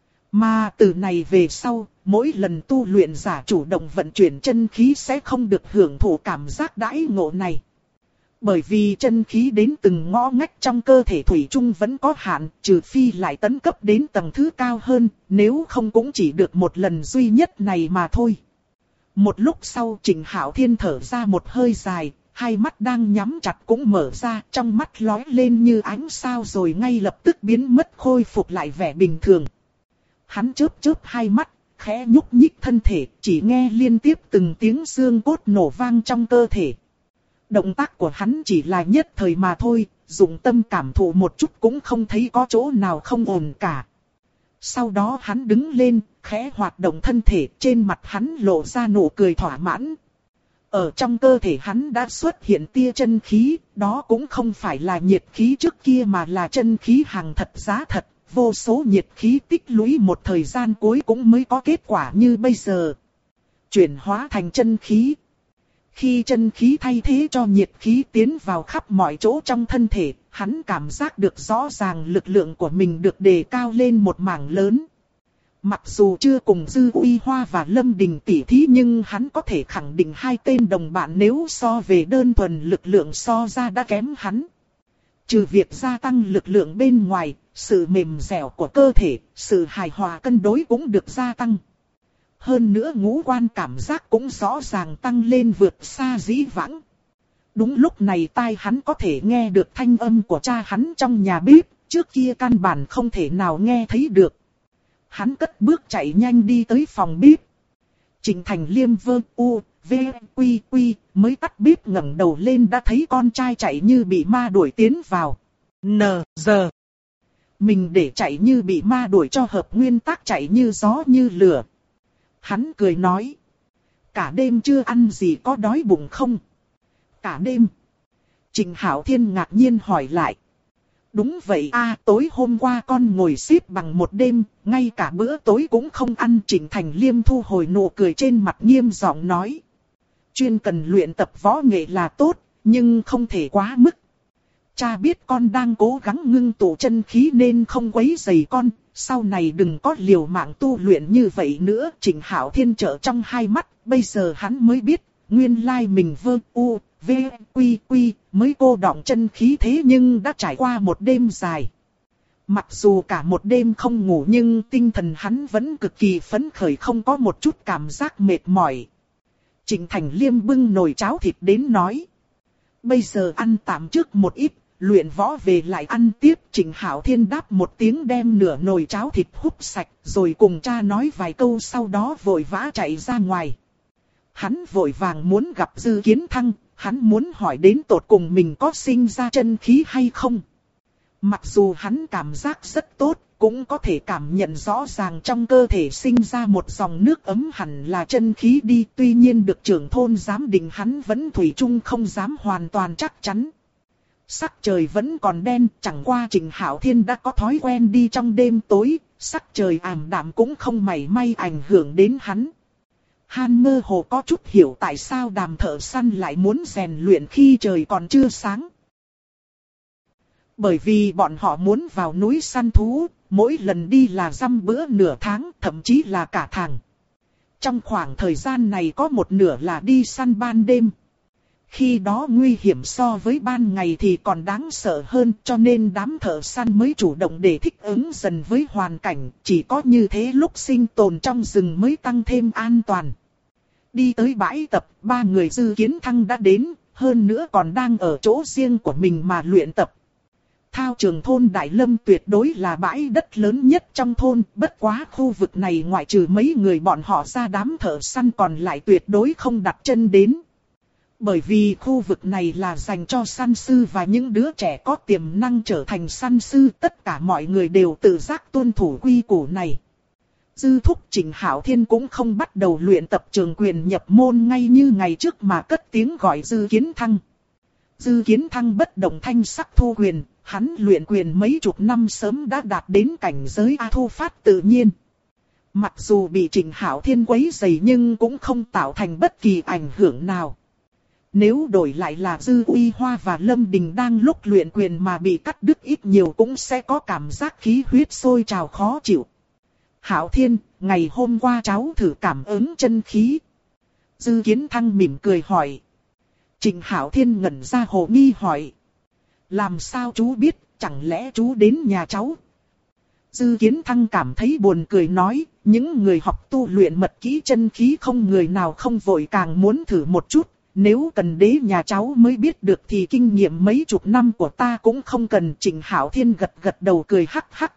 Mà từ này về sau, mỗi lần tu luyện giả chủ động vận chuyển chân khí sẽ không được hưởng thụ cảm giác đãi ngộ này. Bởi vì chân khí đến từng ngõ ngách trong cơ thể thủy chung vẫn có hạn, trừ phi lại tấn cấp đến tầng thứ cao hơn, nếu không cũng chỉ được một lần duy nhất này mà thôi. Một lúc sau Trịnh Hạo Thiên thở ra một hơi dài, hai mắt đang nhắm chặt cũng mở ra, trong mắt lóe lên như ánh sao rồi ngay lập tức biến mất khôi phục lại vẻ bình thường. Hắn chớp chớp hai mắt, khẽ nhúc nhích thân thể, chỉ nghe liên tiếp từng tiếng xương cốt nổ vang trong cơ thể. Động tác của hắn chỉ là nhất thời mà thôi, dùng tâm cảm thụ một chút cũng không thấy có chỗ nào không ổn cả. Sau đó hắn đứng lên, khẽ hoạt động thân thể, trên mặt hắn lộ ra nụ cười thỏa mãn. Ở trong cơ thể hắn đã xuất hiện tia chân khí, đó cũng không phải là nhiệt khí trước kia mà là chân khí hàng thật giá thật. Vô số nhiệt khí tích lũy một thời gian cuối cũng mới có kết quả như bây giờ. Chuyển hóa thành chân khí. Khi chân khí thay thế cho nhiệt khí tiến vào khắp mọi chỗ trong thân thể, hắn cảm giác được rõ ràng lực lượng của mình được đề cao lên một mảng lớn. Mặc dù chưa cùng Dư Uy Hoa và Lâm Đình tỉ thí nhưng hắn có thể khẳng định hai tên đồng bạn nếu so về đơn thuần lực lượng so ra đã kém hắn. Trừ việc gia tăng lực lượng bên ngoài, sự mềm dẻo của cơ thể, sự hài hòa cân đối cũng được gia tăng. Hơn nữa ngũ quan cảm giác cũng rõ ràng tăng lên vượt xa dĩ vãng. Đúng lúc này tai hắn có thể nghe được thanh âm của cha hắn trong nhà bếp, trước kia căn bản không thể nào nghe thấy được. Hắn cất bước chạy nhanh đi tới phòng bếp. Trịnh Thành Liêm mới tắt bếp ngẩng đầu lên đã thấy con trai chạy như bị ma đuổi tiến vào. Giờ. Mình để chạy như bị ma đuổi cho hợp nguyên tắc chạy như gió như lửa. Hắn cười nói. Cả đêm chưa ăn gì có đói bụng không? Cả đêm. Trịnh Hạo Thiên ngạc nhiên hỏi lại. Đúng vậy tối hôm qua con ngồi xếp bằng một đêm, ngay cả bữa tối cũng không ăn. Trịnh Thành Liêm thu hồi nụ cười trên mặt nghiêm giọng nói. Chuyên cần luyện tập võ nghệ là tốt, nhưng không thể quá mức. Cha biết con đang cố gắng ngưng tụ chân khí nên không quấy rầy con, sau này đừng có liều mạng tu luyện như vậy nữa. Trịnh Hạo Thiên trợn trong hai mắt, bây giờ hắn mới biết, nguyên lai mình mới cô đọng chân khí thế nhưng đã trải qua một đêm dài. Mặc dù cả một đêm không ngủ nhưng tinh thần hắn vẫn cực kỳ phấn khởi, không có một chút cảm giác mệt mỏi. Trịnh Thành Liêm bưng nồi cháo thịt đến nói. Bây giờ ăn tạm trước một ít, luyện võ về lại ăn tiếp. Trịnh Hạo Thiên đáp một tiếng đem nửa nồi cháo thịt húp sạch, rồi cùng cha nói vài câu sau đó vội vã chạy ra ngoài. Hắn vội vàng muốn gặp Dư Kiến Thăng, hắn muốn hỏi đến tột cùng mình có sinh ra chân khí hay không. Mặc dù hắn cảm giác rất tốt, cũng có thể cảm nhận rõ ràng trong cơ thể sinh ra một dòng nước ấm hẳn là chân khí đi. Tuy nhiên được trưởng thôn giám định hắn vẫn thủy chung không dám hoàn toàn chắc chắn. Sắc trời vẫn còn đen, chẳng qua Trịnh Hạo Thiên đã có thói quen đi trong đêm tối, sắc trời ảm đạm cũng không mảy may ảnh hưởng đến hắn. Hắn mơ hồ có chút hiểu tại sao Đàm thợ săn lại muốn rèn luyện khi trời còn chưa sáng. Bởi vì bọn họ muốn vào núi săn thú, mỗi lần đi là dăm bữa nửa tháng, thậm chí là cả tháng. Trong khoảng thời gian này có một nửa là đi săn ban đêm. Khi đó nguy hiểm so với ban ngày thì còn đáng sợ hơn, cho nên đám thợ săn mới chủ động để thích ứng dần với hoàn cảnh, chỉ có như thế lúc sinh tồn trong rừng mới tăng thêm an toàn. Đi tới bãi tập, ba người Dư Kiến Thăng đã đến, hơn nữa còn đang ở chỗ riêng của mình mà luyện tập. Thao trường thôn Đại Lâm tuyệt đối là bãi đất lớn nhất trong thôn, bất quá khu vực này ngoại trừ mấy người bọn họ ra, đám thợ săn còn lại tuyệt đối không đặt chân đến. Bởi vì khu vực này là dành cho săn sư và những đứa trẻ có tiềm năng trở thành săn sư, tất cả mọi người đều tự giác tuân thủ quy củ này. Dư thúc Trịnh Hạo Thiên cũng không bắt đầu luyện tập trường quyền nhập môn ngay như ngày trước mà cất tiếng gọi Dư Kiến Thăng. Dư Kiến Thăng bất động thanh sắc thu quyền, hắn luyện quyền mấy chục năm sớm đã đạt đến cảnh giới A thu phát tự nhiên. Mặc dù bị Trịnh Hạo Thiên quấy rầy nhưng cũng không tạo thành bất kỳ ảnh hưởng nào. Nếu đổi lại là Dư Uy Hoa và Lâm Đình đang lúc luyện quyền mà bị cắt đứt ít nhiều cũng sẽ có cảm giác khí huyết sôi trào khó chịu. Hạo Thiên, ngày hôm qua cháu thử cảm ứng chân khí. Dư Kiến Thăng mỉm cười hỏi. Trịnh Hạo Thiên ngẩn ra hồ nghi hỏi. Làm sao chú biết, chẳng lẽ chú đến nhà cháu? Dư Kiến Thăng cảm thấy buồn cười nói, những người học tu luyện mật kỹ chân khí không người nào không vội càng muốn thử một chút. Nếu cần đến nhà cháu mới biết được thì kinh nghiệm mấy chục năm của ta cũng không cần. Trịnh Hạo Thiên gật gật đầu cười hắc hắc.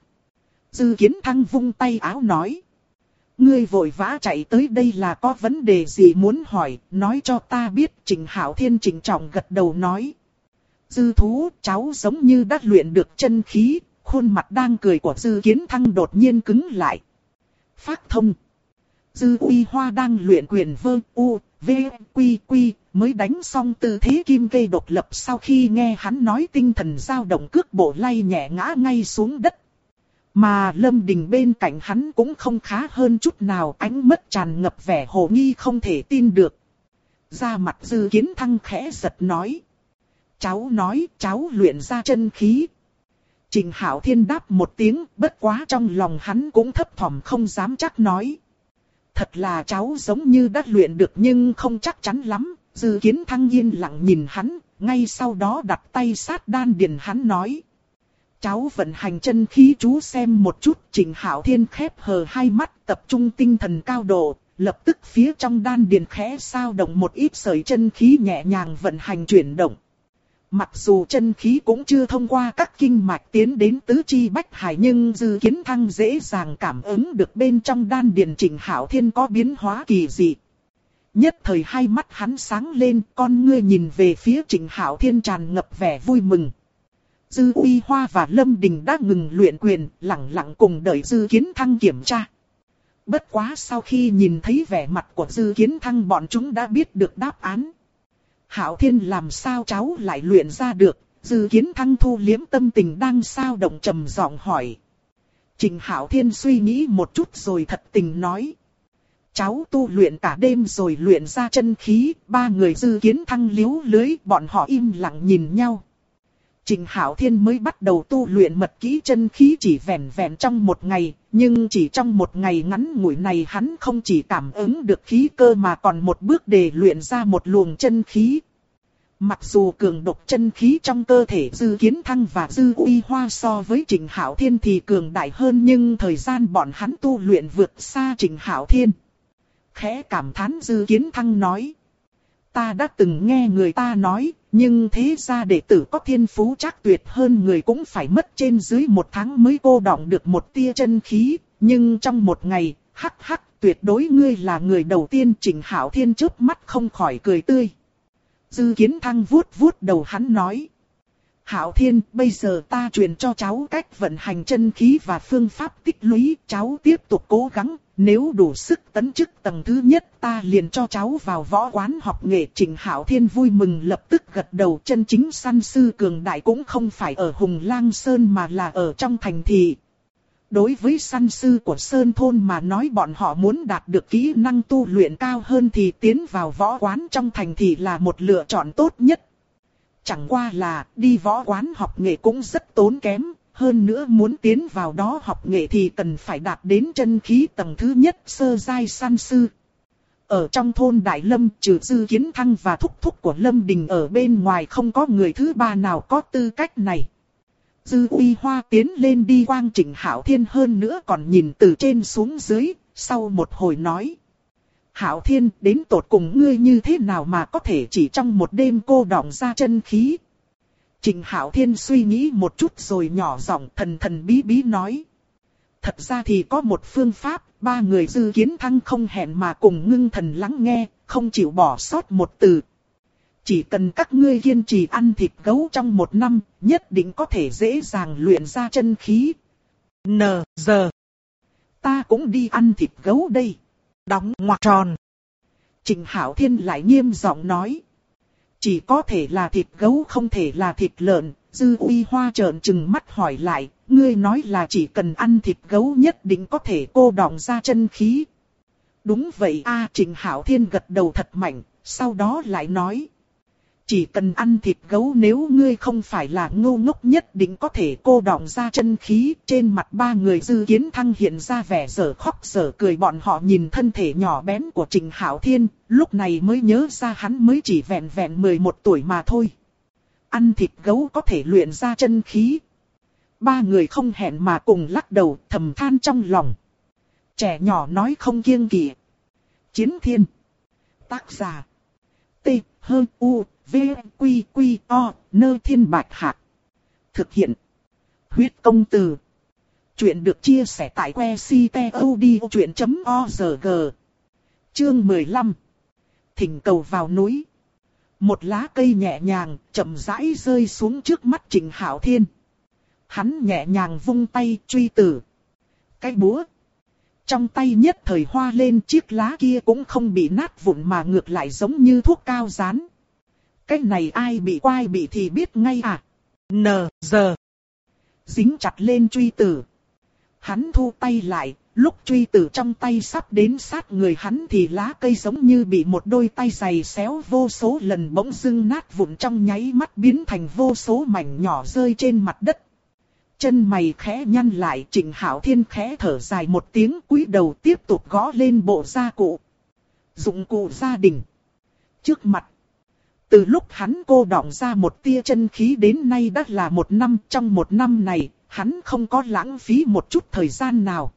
Dư Kiến Thăng vung tay áo nói. Ngươi vội vã chạy tới đây là có vấn đề gì muốn hỏi, nói cho ta biết. Trịnh Hạo Thiên trịnh trọng gật đầu nói. Dư thú, cháu giống như đã luyện được chân khí, khuôn mặt đang cười của Dư Kiến Thăng đột nhiên cứng lại. Phát thông. Dư Uy Hoa đang luyện quyền v, quy, mới đánh xong tư thế kim kê độc lập sau khi nghe hắn nói tinh thần dao động cước bộ lay nhẹ ngã ngay xuống đất. Mà Lâm Đình bên cạnh hắn cũng không khá hơn chút nào, ánh mắt tràn ngập vẻ hồ nghi không thể tin được. Da mặt Dư Kiến Thăng khẽ giật nói. Cháu nói cháu luyện ra chân khí. Trịnh Hạo Thiên đáp một tiếng, bất quá trong lòng hắn cũng thấp thỏm không dám chắc nói. Thật là cháu giống như đã luyện được nhưng không chắc chắn lắm. Dư Kiến Thăng yên lặng nhìn hắn, ngay sau đó đặt tay sát đan điền hắn nói. Cháu vận hành chân khí chú xem một chút. Trịnh Hạo Thiên khép hờ hai mắt tập trung tinh thần cao độ, lập tức phía trong đan điền khẽ sao động một ít sợi chân khí nhẹ nhàng vận hành chuyển động. Mặc dù chân khí cũng chưa thông qua các kinh mạch tiến đến tứ chi bách hải nhưng Dư Kiến Thăng dễ dàng cảm ứng được bên trong đan điền Trịnh Hạo Thiên có biến hóa kỳ dị. Nhất thời hai mắt hắn sáng lên, con ngươi nhìn về phía Trịnh Hạo Thiên tràn ngập vẻ vui mừng. Dư Uy Hoa và Lâm Đình đã ngừng luyện quyền, lặng lặng cùng đợi Dư Kiến Thăng kiểm tra. Bất quá sau khi nhìn thấy vẻ mặt của Dư Kiến Thăng bọn chúng đã biết được đáp án. Hạo Thiên làm sao cháu lại luyện ra được? Dư Kiến Thăng thu liếm tâm tình đang sao động trầm giọng hỏi. Trịnh Hạo Thiên suy nghĩ một chút rồi thật tình nói. Cháu tu luyện cả đêm rồi luyện ra chân khí. Ba người Dư Kiến Thăng liếu lưới, bọn họ im lặng nhìn nhau. Trịnh Hạo Thiên mới bắt đầu tu luyện mật kỹ chân khí chỉ vẻn vẹn trong một ngày, nhưng chỉ trong một ngày ngắn ngủi này hắn không chỉ cảm ứng được khí cơ mà còn một bước để luyện ra một luồng chân khí. Mặc dù cường độc chân khí trong cơ thể Dư Kiến Thăng và Dư Uy Hoa so với Trịnh Hạo Thiên thì cường đại hơn nhưng thời gian bọn hắn tu luyện vượt xa Trịnh Hạo Thiên. Khẽ cảm thán Dư Kiến Thăng nói. Ta đã từng nghe người ta nói, nhưng thế ra đệ tử có thiên phú chắc tuyệt hơn người cũng phải mất trên dưới một tháng mới cô đọng được một tia chân khí, nhưng trong một ngày, tuyệt đối ngươi là người đầu tiên. Trịnh Hạo Thiên chớp mắt không khỏi cười tươi. Dư Kiến Thăng vuốt vuốt đầu hắn nói. Hạo Thiên, bây giờ ta truyền cho cháu cách vận hành chân khí và phương pháp tích lũy, cháu tiếp tục cố gắng, Nếu đủ sức tấn chức tầng thứ nhất ta liền cho cháu vào võ quán học nghệ. Trịnh Hạo Thiên vui mừng lập tức gật đầu. Chân chính săn sư cường đại cũng không phải ở Hùng Lang Sơn mà là ở trong thành thị. Đối với săn sư của Sơn Thôn mà nói bọn họ muốn đạt được kỹ năng tu luyện cao hơn thì tiến vào võ quán trong thành thị là một lựa chọn tốt nhất. Chẳng qua là đi võ quán học nghệ cũng rất tốn kém. Hơn nữa muốn tiến vào đó học nghệ thì cần phải đạt đến chân khí tầng thứ nhất sơ giai săn sư. Ở trong thôn Đại Lâm trừ Dư Kiến Thăng và thúc thúc của Lâm Đình ở bên ngoài không có người thứ ba nào có tư cách này. Dư Uy Hoa tiến lên đi quang Trịnh Hạo Thiên hơn nữa còn nhìn từ trên xuống dưới, sau một hồi nói. Hạo Thiên đến tột cùng ngươi như thế nào mà có thể chỉ trong một đêm cô đọng ra chân khí. Trịnh Hạo Thiên suy nghĩ một chút rồi nhỏ giọng thần thần bí bí nói. Thật ra thì có một phương pháp, ba người Dư Kiến Thăng không hẹn mà cùng ngưng thần lắng nghe, không chịu bỏ sót một từ. Chỉ cần các ngươi kiên trì ăn thịt gấu trong một năm, nhất định có thể dễ dàng luyện ra chân khí. Giờ. Ta cũng đi ăn thịt gấu đây. Đóng ngoặc tròn. Trịnh Hạo Thiên lại nghiêm giọng nói. Chỉ có thể là thịt gấu không thể là thịt lợn. Dư Uy Hoa trợn trừng mắt hỏi lại. Ngươi nói là chỉ cần ăn thịt gấu nhất định có thể cô đọng ra chân khí. Đúng vậy a. Trịnh Hạo Thiên gật đầu thật mạnh. Sau đó lại nói. Chỉ cần ăn thịt gấu nếu ngươi không phải là ngu ngốc nhất định có thể cô đọng ra chân khí. Trên mặt ba người Dư Kiến Thăng hiện ra vẻ dở khóc dở cười. Bọn họ nhìn thân thể nhỏ bé của Trịnh Hạo Thiên, lúc này mới nhớ ra hắn mới chỉ vẹn vẹn 11 tuổi mà thôi. Ăn thịt gấu có thể luyện ra chân khí. Ba người không hẹn mà cùng lắc đầu thầm than trong lòng. Trẻ nhỏ nói không kiêng kỵ. Chiến Thiên. Tác giả. T-H-U-V-Q-Q-O Nơ Thiên Bạch Hạc. Thực hiện. Huyết Công Từ. Chuyện được chia sẻ tại que ctod.org. Chương 15. Thỉnh cầu vào núi. Một lá cây nhẹ nhàng, chậm rãi rơi xuống trước mắt Trịnh Hạo Thiên. Hắn nhẹ nhàng vung tay truy tử. Cái búa. Trong tay nhất thời hoa lên chiếc lá kia cũng không bị nát vụn mà ngược lại giống như thuốc cao rán. Cái này ai bị quai bị thì biết ngay à. Giờ. Dính chặt lên truy tử. Hắn thu tay lại, lúc truy tử trong tay sắp đến sát người hắn thì lá cây giống như bị một đôi tay giày xéo vô số lần bỗng dưng nát vụn trong nháy mắt biến thành vô số mảnh nhỏ rơi trên mặt đất. Chân mày khẽ nhăn lại Trịnh Hạo Thiên khẽ thở dài một tiếng cúi đầu tiếp tục gõ lên bộ gia cụ. Dụng cụ gia đình. Trước mặt. Từ lúc hắn cô đọng ra một tia chân khí đến nay đã là một năm. Trong một năm này, hắn không có lãng phí một chút thời gian nào.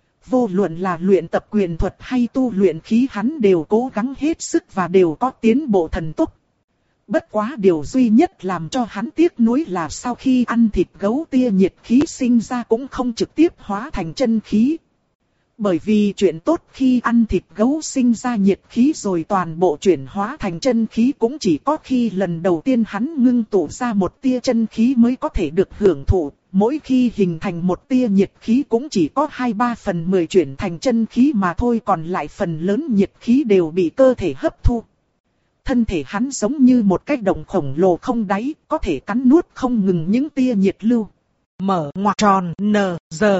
Vô luận là luyện tập quyền thuật hay tu luyện khí hắn đều cố gắng hết sức và đều có tiến bộ thần tốc. Bất quá điều duy nhất làm cho hắn tiếc nuối là sau khi ăn thịt gấu tia nhiệt khí sinh ra cũng không trực tiếp hóa thành chân khí. Bởi vì chuyện tốt khi ăn thịt gấu sinh ra nhiệt khí rồi toàn bộ chuyển hóa thành chân khí cũng chỉ có khi lần đầu tiên hắn ngưng tụ ra một tia chân khí mới có thể được hưởng thụ. Mỗi khi hình thành một tia nhiệt khí cũng chỉ có 2/3 chuyển thành chân khí mà thôi, còn lại phần lớn nhiệt khí đều bị cơ thể hấp thu. Thân thể hắn giống như một cái động khổng lồ không đáy, có thể cắn nuốt không ngừng những tia nhiệt lưu. Mở ngoặc tròn giờ.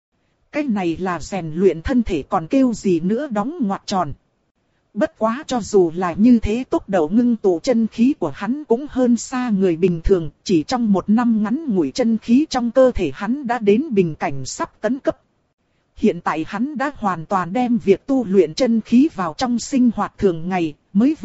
Cái này là rèn luyện thân thể còn kêu gì nữa đóng ngoặc tròn. Bất quá cho dù là như thế tốc độ ngưng tụ chân khí của hắn cũng hơn xa người bình thường. Chỉ trong một năm ngắn ngủi chân khí trong cơ thể hắn đã đến bình cảnh sắp tấn cấp. Hiện tại hắn đã hoàn toàn đem việc tu luyện chân khí vào trong sinh hoạt thường ngày. Mới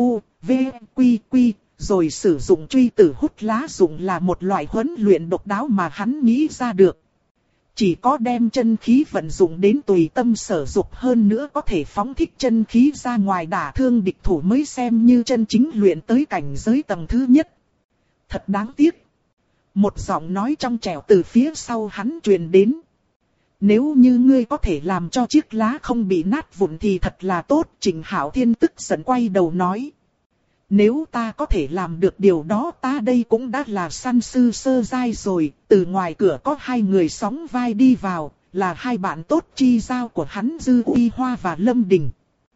VQ, rồi sử dụng truy tử hút lá dụng là một loại huấn luyện độc đáo mà hắn nghĩ ra được. Chỉ có đem chân khí vận dụng đến tùy tâm sở dục hơn nữa có thể phóng thích chân khí ra ngoài đả thương địch thủ mới xem như chân chính luyện tới cảnh giới tầng thứ nhất. Thật đáng tiếc. Một giọng nói trong trẻo từ phía sau hắn truyền đến. Nếu như ngươi có thể làm cho chiếc lá không bị nát vụn thì thật là tốt. Trịnh Hạo Thiên tức giận quay đầu nói. Nếu ta có thể làm được điều đó ta đây cũng đã là săn sư sơ giai rồi. Từ ngoài cửa có hai người sóng vai đi vào, là hai bạn tốt chi giao của hắn Dư Uy Hoa và Lâm Đình.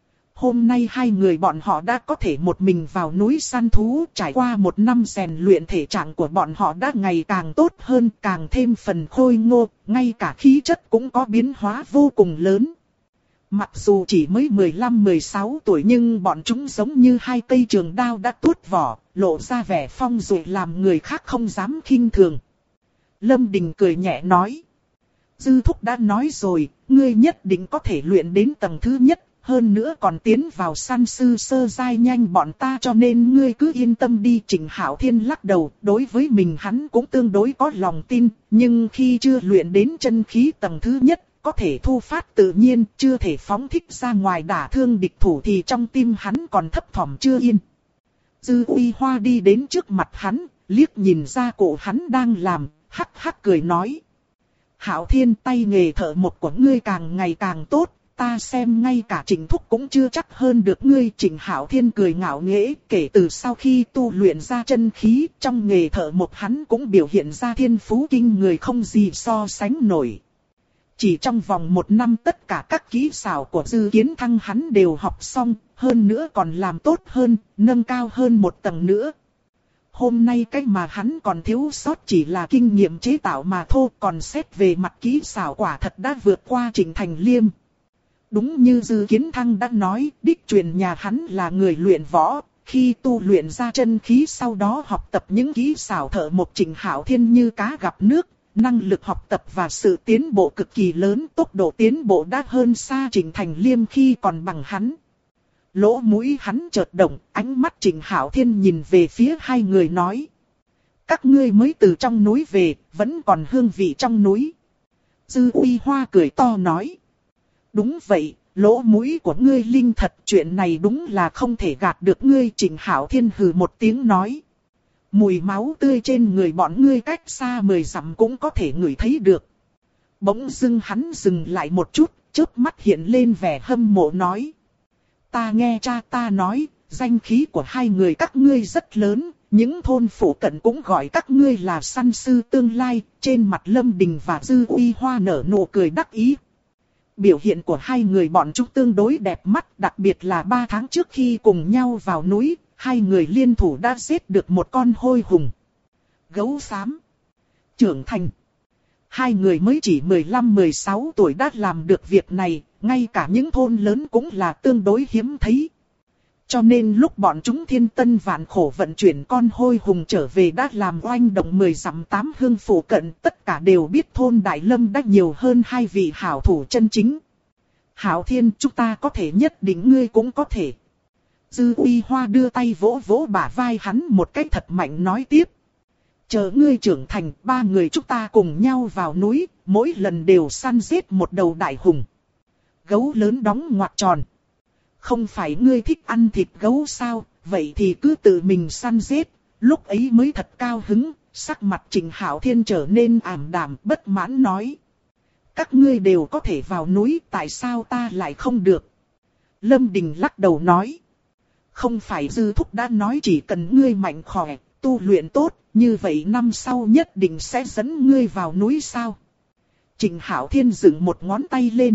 Hôm nay hai người bọn họ đã có thể một mình vào núi săn thú, trải qua một năm rèn luyện thể trạng của bọn họ đã ngày càng tốt hơn, càng thêm phần khôi ngô, ngay cả khí chất cũng có biến hóa vô cùng lớn. Mặc dù chỉ mới 15-16 tuổi nhưng bọn chúng giống như hai cây trường đao đã tuốt vỏ, lộ ra vẻ phong dụ làm người khác không dám khinh thường. Lâm Đình cười nhẹ nói. Dư Thúc đã nói rồi, ngươi nhất định có thể luyện đến tầng thứ nhất, hơn nữa còn tiến vào săn sư sơ giai nhanh bọn ta cho nên ngươi cứ yên tâm đi. Trịnh Hạo Thiên lắc đầu, đối với mình hắn cũng tương đối có lòng tin, nhưng khi chưa luyện đến chân khí tầng thứ nhất, có thể thu phát tự nhiên, chưa thể phóng thích ra ngoài đả thương địch thủ thì trong tim hắn còn thấp thỏm chưa yên. Dư Uy Hoa đi đến trước mặt hắn, liếc nhìn ra cổ hắn đang làm, hắc hắc cười nói. Hạo Thiên, tay nghề thợ mộc của ngươi càng ngày càng tốt, ta xem ngay cả Trịnh Thúc cũng chưa chắc hơn được ngươi. Trịnh Hạo Thiên cười ngạo nghễ, kể từ sau khi tu luyện ra chân khí, trong nghề thợ mộc hắn cũng biểu hiện ra thiên phú kinh người không gì so sánh nổi. Chỉ trong vòng một năm tất cả các kỹ xảo của Dư Kiến Thăng hắn đều học xong, hơn nữa còn làm tốt hơn, nâng cao hơn một tầng nữa. Hôm nay cái mà hắn còn thiếu sót chỉ là kinh nghiệm chế tạo mà thôi, còn xét về mặt kỹ xảo quả thật đã vượt qua Trịnh Thành Liêm. Đúng như Dư Kiến Thăng đã nói, đích truyền nhà hắn là người luyện võ, khi tu luyện ra chân khí sau đó học tập những kỹ xảo thợ mộc Trịnh Hạo Thiên như cá gặp nước, năng lực học tập và sự tiến bộ cực kỳ lớn, tốc độ tiến bộ đã hơn xa Trịnh Thành Liêm khi còn bằng hắn. Lỗ mũi hắn chợt động, ánh mắt Trịnh Hạo Thiên nhìn về phía hai người nói. Các ngươi mới từ trong núi về, vẫn còn hương vị trong núi. Dư Uy Hoa cười to nói. Đúng vậy, lỗ mũi của ngươi linh thật, chuyện này đúng là không thể gạt được ngươi. Trịnh Hạo Thiên hừ một tiếng nói. Mùi máu tươi trên người bọn ngươi cách xa 10 dặm cũng có thể ngửi thấy được. Bỗng dưng hắn dừng lại một chút, chớp mắt hiện lên vẻ hâm mộ nói. Ta nghe cha ta nói, danh khí của hai người các ngươi rất lớn, những thôn phụ cận cũng gọi các ngươi là săn sư tương lai. Trên mặt Lâm Đình và Dư Uy Hoa nở nụ cười đắc ý. Biểu hiện của hai người bọn chúng tương đối đẹp mắt, đặc biệt là 3 tháng trước khi cùng nhau vào núi, hai người liên thủ đã giết được một con hôi hùng. Gấu xám. Trưởng thành. Hai người mới chỉ 15-16 tuổi đã làm được việc này, ngay cả những thôn lớn cũng là tương đối hiếm thấy. Cho nên lúc bọn chúng thiên tân vạn khổ vận chuyển con hôi hùng trở về đã làm oanh động 10 dặm 8 hương phủ cận, tất cả đều biết thôn Đại Lâm đã nhiều hơn hai vị hảo thủ chân chính. Hạo Thiên, chúng ta có thể, nhất định ngươi cũng có thể. Dư Uy Hoa đưa tay vỗ vỗ bả vai hắn một cái thật mạnh nói tiếp. Chờ ngươi trưởng thành, 3 người chúng ta cùng nhau vào núi, mỗi lần đều săn giết một đầu đại hùng. Gấu lớn đóng ngoặc tròn. Không phải ngươi thích ăn thịt gấu sao, vậy thì cứ tự mình săn giết. Lúc ấy mới thật cao hứng, sắc mặt Trịnh Hạo Thiên trở nên ảm đạm bất mãn nói. Các ngươi đều có thể vào núi, tại sao ta lại không được? Lâm Đình lắc đầu nói. Không phải Dư Thúc đã nói chỉ cần ngươi mạnh khỏe, tu luyện tốt, như vậy năm sau nhất định sẽ dẫn ngươi vào núi sao? Trịnh Hạo Thiên dựng một ngón tay lên.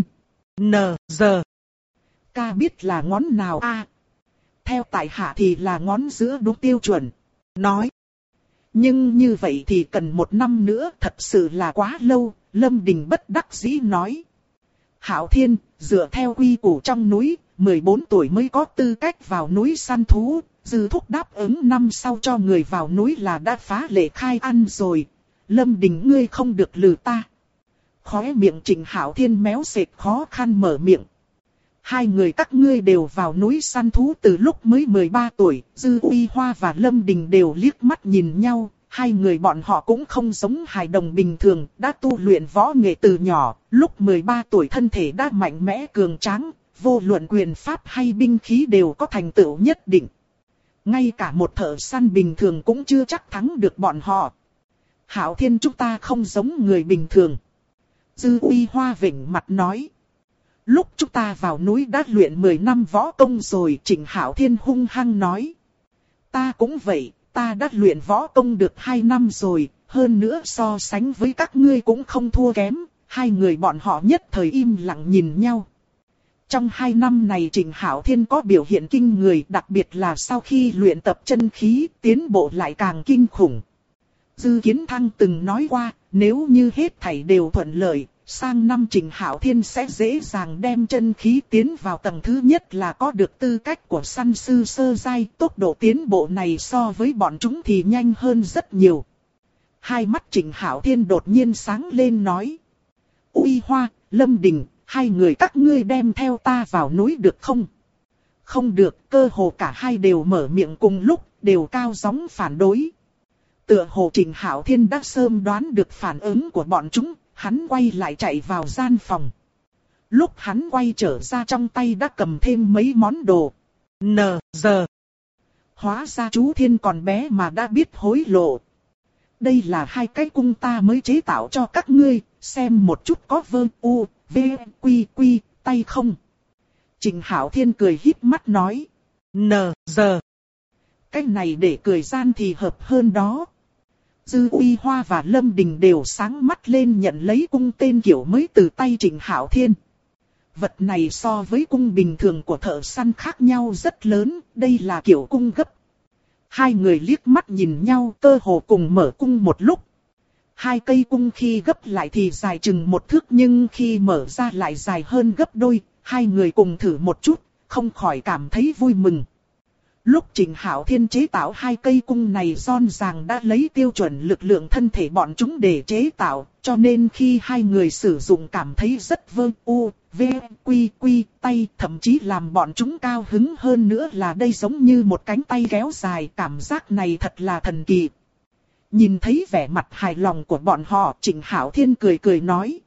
Giờ. Ca biết là ngón nào a? Theo tại hạ thì là ngón giữa đúng tiêu chuẩn. Nói. Nhưng như vậy thì cần 1 năm nữa, thật sự là quá lâu. Lâm Đình bất đắc dĩ nói. Hạo Thiên, dựa theo quy củ trong núi, 14 tuổi mới có tư cách vào núi săn thú. Dư Thúc đáp ứng năm sau cho người vào núi là đã phá lệ khai ăn rồi. Lâm Đình ngươi không được lừa ta. Khóe miệng Trịnh Hạo Thiên méo sệt khó khăn mở miệng. Hai người các ngươi đều vào núi săn thú từ lúc mới 13 tuổi, Dư Uy Hoa và Lâm Đình đều liếc mắt nhìn nhau, hai người bọn họ cũng không giống hài đồng bình thường, đã tu luyện võ nghệ từ nhỏ, lúc 13 tuổi thân thể đã mạnh mẽ cường tráng, vô luận quyền pháp hay binh khí đều có thành tựu nhất định. Ngay cả một thợ săn bình thường cũng chưa chắc thắng được bọn họ. Hạo Thiên, chúng ta không giống người bình thường. Dư Uy Hoa vểnh mặt nói. Lúc chúng ta vào núi đã luyện 10 năm võ công rồi. Trịnh Hạo Thiên hung hăng nói. Ta cũng vậy, ta đã luyện võ công được 2 năm rồi, hơn nữa so sánh với các ngươi cũng không thua kém. hai người bọn họ nhất thời im lặng nhìn nhau. Trong 2 năm này Trịnh Hạo Thiên có biểu hiện kinh người, đặc biệt là sau khi luyện tập chân khí, tiến bộ lại càng kinh khủng. Dư Kiến Thăng từng nói qua, nếu như hết thảy đều thuận lợi, sang năm Trịnh Hạo Thiên sẽ dễ dàng đem chân khí tiến vào tầng thứ nhất là có được tư cách của săn sư sơ giai. Tốc độ tiến bộ này so với bọn chúng thì nhanh hơn rất nhiều. Hai mắt Trịnh Hạo Thiên đột nhiên sáng lên nói. Uy Hoa, Lâm Đình, hai người các ngươi đem theo ta vào núi được không? Không được, cơ hồ cả hai đều mở miệng cùng lúc, đều cao giọng phản đối. Tựa hồ Trịnh Hạo Thiên đã sớm đoán được phản ứng của bọn chúng, hắn quay lại chạy vào gian phòng. Lúc hắn quay trở ra trong tay đã cầm thêm mấy món đồ. Giờ. Hóa ra chú Thiên còn bé mà đã biết hối lộ. Đây là 2 cái cung ta mới chế tạo cho các ngươi, xem một chút có vơ u, v, quy, tay không. Trịnh Hạo Thiên cười híp mắt nói. Giờ. Cái này để cười gian thì hợp hơn đó. Dư Uy Hoa và Lâm Đình đều sáng mắt lên nhận lấy cung tên kiểu mới từ tay Trịnh Hạo Thiên. Vật này so với cung bình thường của thợ săn khác nhau rất lớn, đây là kiểu cung gấp. Hai người liếc mắt nhìn nhau cơ hồ cùng mở cung một lúc. 2 cây cung khi gấp lại thì dài chừng 1 thước nhưng khi mở ra lại dài hơn gấp đôi. Hai người cùng thử một chút, không khỏi cảm thấy vui mừng. Lúc Trịnh Hạo Thiên chế tạo 2 cây cung này rõ ràng đã lấy tiêu chuẩn lực lượng thân thể bọn chúng để chế tạo, cho nên khi hai người sử dụng cảm thấy rất vơ u, v, quy, tay, thậm chí làm bọn chúng cao hứng hơn nữa là đây giống như một cánh tay kéo dài, cảm giác này thật là thần kỳ. Nhìn thấy vẻ mặt hài lòng của bọn họ, Trịnh Hạo Thiên cười nói.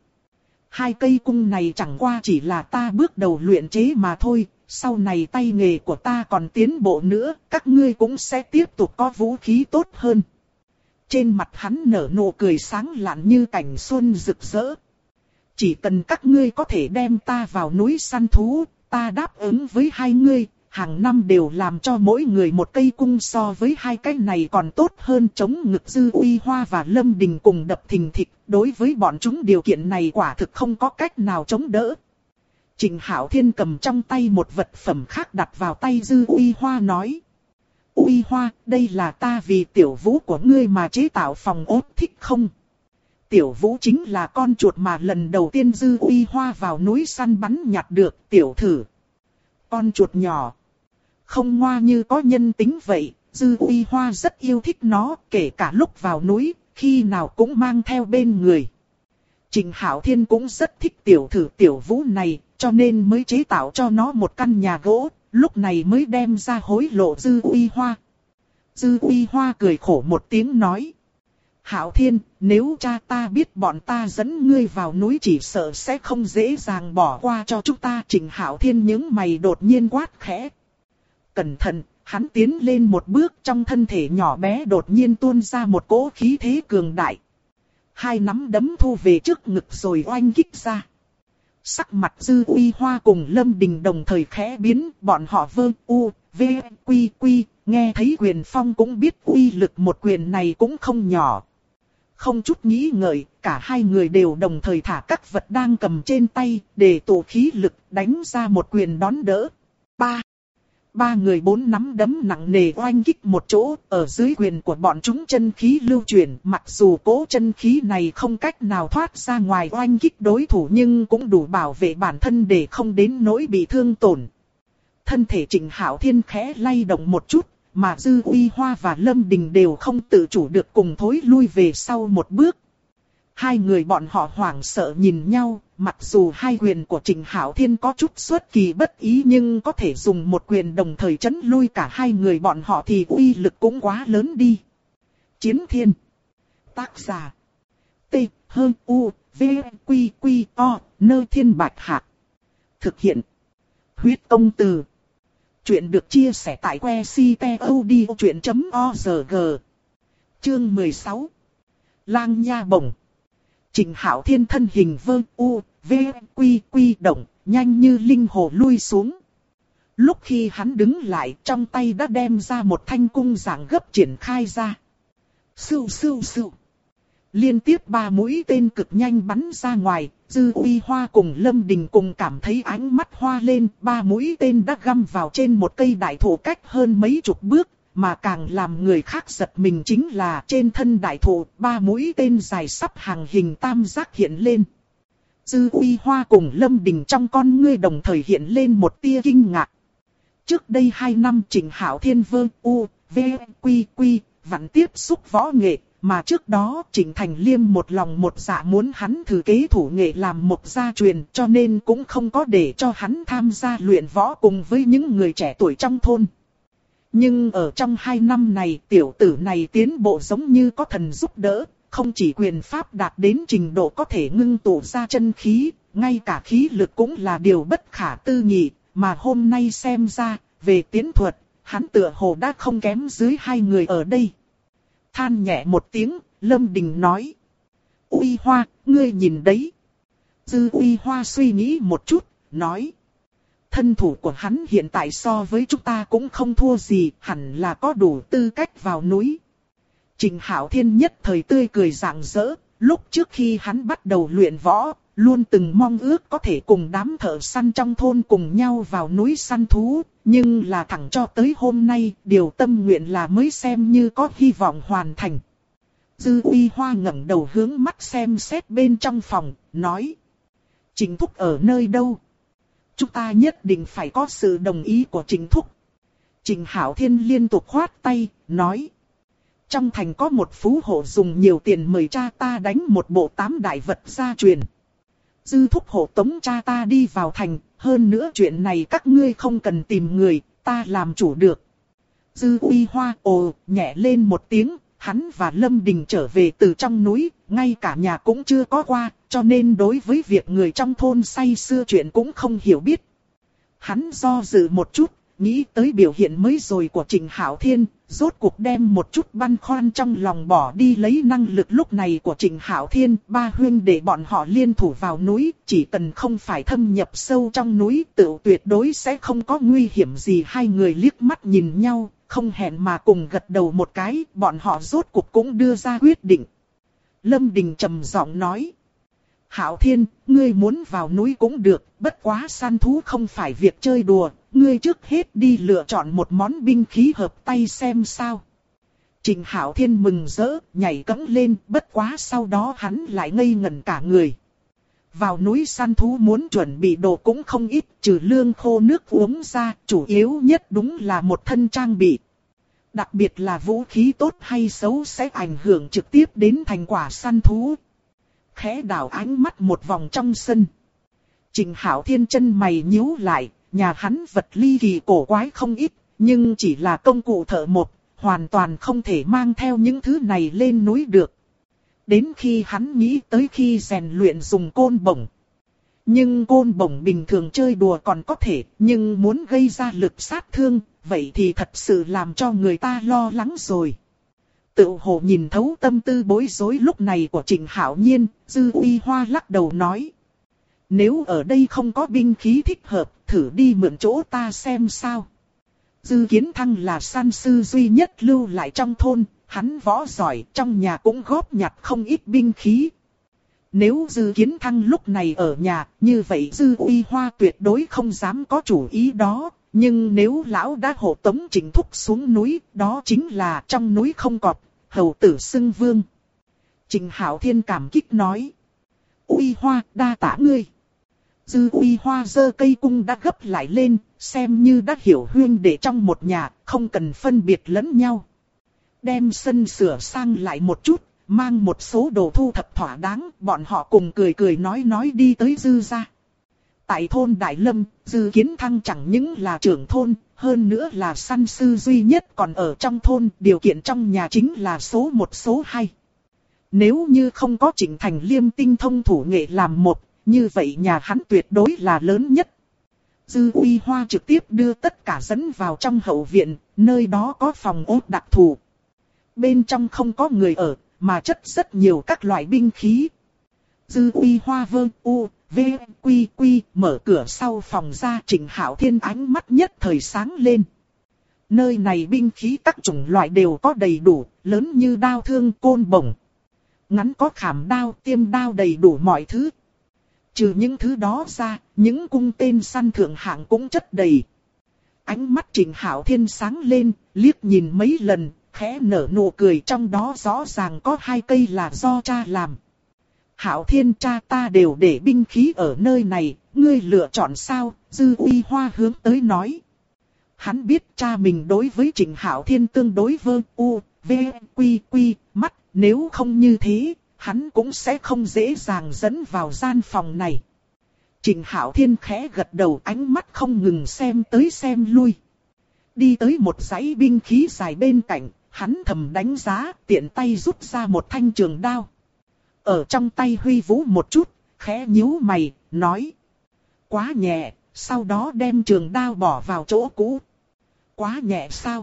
2 cây cung này chẳng qua chỉ là ta bước đầu luyện chế mà thôi. Sau này tay nghề của ta còn tiến bộ nữa, các ngươi cũng sẽ tiếp tục có vũ khí tốt hơn. Trên mặt hắn nở nụ cười sáng lạn như cảnh xuân rực rỡ. Chỉ cần các ngươi có thể đem ta vào núi săn thú, ta đáp ứng với hai ngươi, hàng năm đều làm cho mỗi người một cây cung so với 2 cái này còn tốt hơn. Chống ngực Dư Uy Hoa và Lâm Đình cùng đập thình thịch, đối với bọn chúng điều kiện này quả thực không có cách nào chống đỡ. Trịnh Hạo Thiên cầm trong tay một vật phẩm khác đặt vào tay Dư Uy Hoa nói. Uy Hoa, đây là ta vì Tiểu Vũ của ngươi mà chế tạo phòng ốt thích không? Tiểu Vũ chính là con chuột mà lần đầu tiên Dư Uy Hoa vào núi săn bắn nhặt được. Tiểu thử. Con chuột nhỏ. Không ngoa như có nhân tính vậy, Dư Uy Hoa rất yêu thích nó, kể cả lúc vào núi, khi nào cũng mang theo bên người. Trịnh Hạo Thiên cũng rất thích tiểu thử Tiểu Vũ này, cho nên mới chế tạo cho nó một căn nhà gỗ, lúc này mới đem ra hối lộ Dư Uy Hoa. Dư Uy Hoa cười khổ một tiếng nói. Hạo Thiên, nếu cha ta biết bọn ta dẫn ngươi vào núi chỉ sợ sẽ không dễ dàng bỏ qua cho chúng ta. Trịnh Hạo Thiên nhướng mày đột nhiên quát khẽ. Cẩn thận, hắn tiến lên một bước, trong thân thể nhỏ bé đột nhiên tuôn ra một cỗ khí thế cường đại. 2 nắm đấm thu về trước ngực rồi oanh kích ra. Sắc mặt Dư Uy Hoa cùng Lâm Đình đồng thời khẽ biến, bọn họ vơ u, v, quy, nghe thấy quyền phong cũng biết uy lực một quyền này cũng không nhỏ. Không chút nghĩ ngợi, cả hai người đều đồng thời thả các vật đang cầm trên tay, để tụ khí lực đánh ra một quyền đón đỡ. 3 người 4 nắm đấm nặng nề oanh kích một chỗ, ở dưới quyền của bọn chúng chân khí lưu chuyển, mặc dù cố chân khí này không cách nào thoát ra ngoài oanh kích đối thủ nhưng cũng đủ bảo vệ bản thân để không đến nỗi bị thương tổn. Thân thể Trịnh Hạo Thiên khẽ lay động một chút, mà Dư Uy Hoa và Lâm Đình đều không tự chủ được cùng thối lui về sau một bước. Hai người bọn họ hoảng sợ nhìn nhau, mặc dù hai quyền của Trịnh Hạo Thiên có chút xuất kỳ bất ý nhưng có thể dùng một quyền đồng thời chấn lui cả hai người bọn họ thì uy lực cũng quá lớn đi. Chiến Thiên. Tác giả. T, H, U, V, Quy, O, Nơ Thiên Bạch Hạc. Thực hiện. Huyết Công Từ. Chuyện được chia sẻ tại que ctod.org. Chương 16. Lang Nha Bổng. Trịnh Hạo Thiên thân hình vơ u, v, quy động, nhanh như linh hồ lui xuống. Lúc khi hắn đứng lại, trong tay đã đem ra một thanh cung dạng gấp triển khai ra. Sưu. Liên tiếp 3 mũi tên cực nhanh bắn ra ngoài, Dư Uy Hoa cùng Lâm Đình cùng cảm thấy ánh mắt hoa lên. 3 mũi tên đã găm vào trên một cây đại thụ cách hơn mấy chục bước, mà càng làm người khác giật mình chính là trên thân đại thụ 3 mũi tên dài sắp hàng hình tam giác hiện lên. Dư Uy Hoa cùng Lâm Đình trong con ngươi đồng thời hiện lên một tia kinh ngạc. Trước đây 2 năm Trịnh Hạo Thiên vẫn tiếp xúc võ nghệ, mà trước đó Trịnh Thành Liêm một lòng một dạ muốn hắn thử kế thủ nghệ làm một gia truyền, cho nên cũng không có để cho hắn tham gia luyện võ cùng với những người trẻ tuổi trong thôn. Nhưng ở trong 2 năm này, tiểu tử này tiến bộ giống như có thần giúp đỡ, không chỉ quyền pháp đạt đến trình độ có thể ngưng tụ ra chân khí, ngay cả khí lực cũng là điều bất khả tư nghị, mà hôm nay xem ra, về tiến thuật, hắn tựa hồ đã không kém dưới 2 người ở đây. Than nhẹ một tiếng, Lâm Đình nói. Uy Hoa, ngươi nhìn đấy. Dư Uy Hoa suy nghĩ một chút, nói. Thân thủ của hắn hiện tại so với chúng ta cũng không thua gì, hẳn là có đủ tư cách vào núi. Trịnh Hạo Thiên nhất thời tươi cười rạng rỡ, lúc trước khi hắn bắt đầu luyện võ, luôn từng mong ước có thể cùng đám thợ săn trong thôn cùng nhau vào núi săn thú, nhưng là thẳng cho tới hôm nay, điều tâm nguyện là mới xem như có hy vọng hoàn thành. Dư Uy Hoa ngẩng đầu hướng mắt xem xét bên trong phòng, nói. Trịnh Thúc ở nơi đâu? Chúng ta nhất định phải có sự đồng ý của Trịnh Thúc. Trịnh Hạo Thiên liên tục khoát tay, nói. Trong thành có một phú hộ dùng nhiều tiền mời cha ta đánh một bộ 8 đại vật gia truyền. Dư Thúc hộ tống cha ta đi vào thành, hơn nữa chuyện này các ngươi không cần tìm người, ta làm chủ được. Dư Uy Hoa ồ nhẹ lên một tiếng, hắn và Lâm Đình trở về từ trong núi, ngay cả nhà cũng chưa có qua, cho nên đối với việc người trong thôn say xưa chuyện cũng không hiểu biết. Hắn do dự một chút, nghĩ tới biểu hiện mới rồi của Trịnh Hạo Thiên, rốt cuộc đem một chút băn khoăn trong lòng bỏ đi lấy năng lực lúc này của Trịnh Hạo Thiên. 3 huynh để bọn họ liên thủ vào núi, chỉ cần không phải thâm nhập sâu trong núi tự tuyệt đối sẽ không có nguy hiểm gì. 2 người liếc mắt nhìn nhau, không hẹn mà cùng gật đầu một cái, bọn họ rốt cuộc cũng đưa ra quyết định. Lâm Đình trầm giọng nói. Hạo Thiên, ngươi muốn vào núi cũng được, bất quá săn thú không phải việc chơi đùa, ngươi trước hết đi lựa chọn một món binh khí hợp tay xem sao. Trịnh Hạo Thiên mừng rỡ, nhảy cẫng lên, bất quá sau đó hắn lại ngây ngẩn cả người. Vào núi săn thú muốn chuẩn bị đồ cũng không ít, trừ lương khô nước uống ra, chủ yếu nhất đúng là một thân trang bị. Đặc biệt là vũ khí tốt hay xấu sẽ ảnh hưởng trực tiếp đến thành quả săn thú. Khẽ đảo ánh mắt một vòng trong sân. Trịnh Hạo Thiên chân mày nhíu lại, nhà hắn vật ly kỳ cổ quái không ít, nhưng chỉ là công cụ thợ một, hoàn toàn không thể mang theo những thứ này lên núi được. Đến khi hắn nghĩ tới khi rèn luyện dùng côn bổng. Nhưng côn bổng bình thường chơi đùa còn có thể, nhưng muốn gây ra lực sát thương, vậy thì thật sự làm cho người ta lo lắng rồi. Tự hồ nhìn thấu tâm tư bối rối lúc này của Trịnh Hạo Nhiên, Dư Uy Hoa lắc đầu nói. Nếu ở đây không có binh khí thích hợp, thử đi mượn chỗ ta xem sao. Dư Kiến Thăng là săn sư duy nhất lưu lại trong thôn, hắn võ giỏi, trong nhà cũng góp nhặt không ít binh khí. Nếu Dư Kiến Thăng lúc này ở nhà, như vậy Dư Uy Hoa tuyệt đối không dám có chủ ý đó. Nhưng nếu lão đã hộ tống Trịnh Thúc xuống núi, đó chính là trong núi không cọp, hầu tử xưng vương. Trịnh Hạo Thiên cảm kích nói. Uy Hoa, đa tạ ngươi. Dư Uy Hoa giơ cây cung đã gấp lại lên, xem như đã hiểu huynh đệ trong một nhà, không cần phân biệt lẫn nhau. Đem sân sửa sang lại một chút, mang một số đồ thu thập thỏa đáng, bọn họ cùng cười cười nói đi tới Dư gia. Tại thôn Đại Lâm, Dư Kiến Thăng chẳng những là trưởng thôn, hơn nữa là săn sư duy nhất còn ở trong thôn, điều kiện trong nhà chính là số 1 số 2. Nếu như không có Trịnh Thành Liêm tinh thông thủ nghệ làm một, như vậy nhà hắn tuyệt đối là lớn nhất. Dư Uy Hoa trực tiếp đưa tất cả dẫn vào trong hậu viện, nơi đó có phòng ốt đặc thù. Bên trong không có người ở, mà chất rất nhiều các loại binh khí. Dư Uy Hoa mở cửa sau phòng ra, Trịnh Hạo Thiên ánh mắt nhất thời sáng lên. Nơi này binh khí các chủng loại đều có đầy đủ, lớn như đao thương côn bổng. ngắn có khảm đao, tiêm đao đầy đủ mọi thứ. Trừ những thứ đó ra, những cung tên săn thượng hạng cũng chất đầy. Ánh mắt Trịnh Hạo Thiên sáng lên, liếc nhìn mấy lần, khẽ nở nụ cười, trong đó rõ ràng có 2 cây là do cha làm. Hạo Thiên, cha ta đều để binh khí ở nơi này, ngươi lựa chọn sao? Dư Uy Hoa hướng tới nói. Hắn biết cha mình đối với Trịnh Hạo Thiên tương đối vơ u, v, quy, mắt, nếu không như thế, hắn cũng sẽ không dễ dàng dẫn vào gian phòng này. Trịnh Hạo Thiên khẽ gật đầu, ánh mắt không ngừng xem tới xem lui. Đi tới một dãy binh khí dài bên cạnh, hắn thầm đánh giá, tiện tay rút ra một thanh trường đao. Ở trong tay huy vũ một chút, khẽ nhíu mày, nói. Quá nhẹ, sau đó đem trường đao bỏ vào chỗ cũ. Quá nhẹ sao?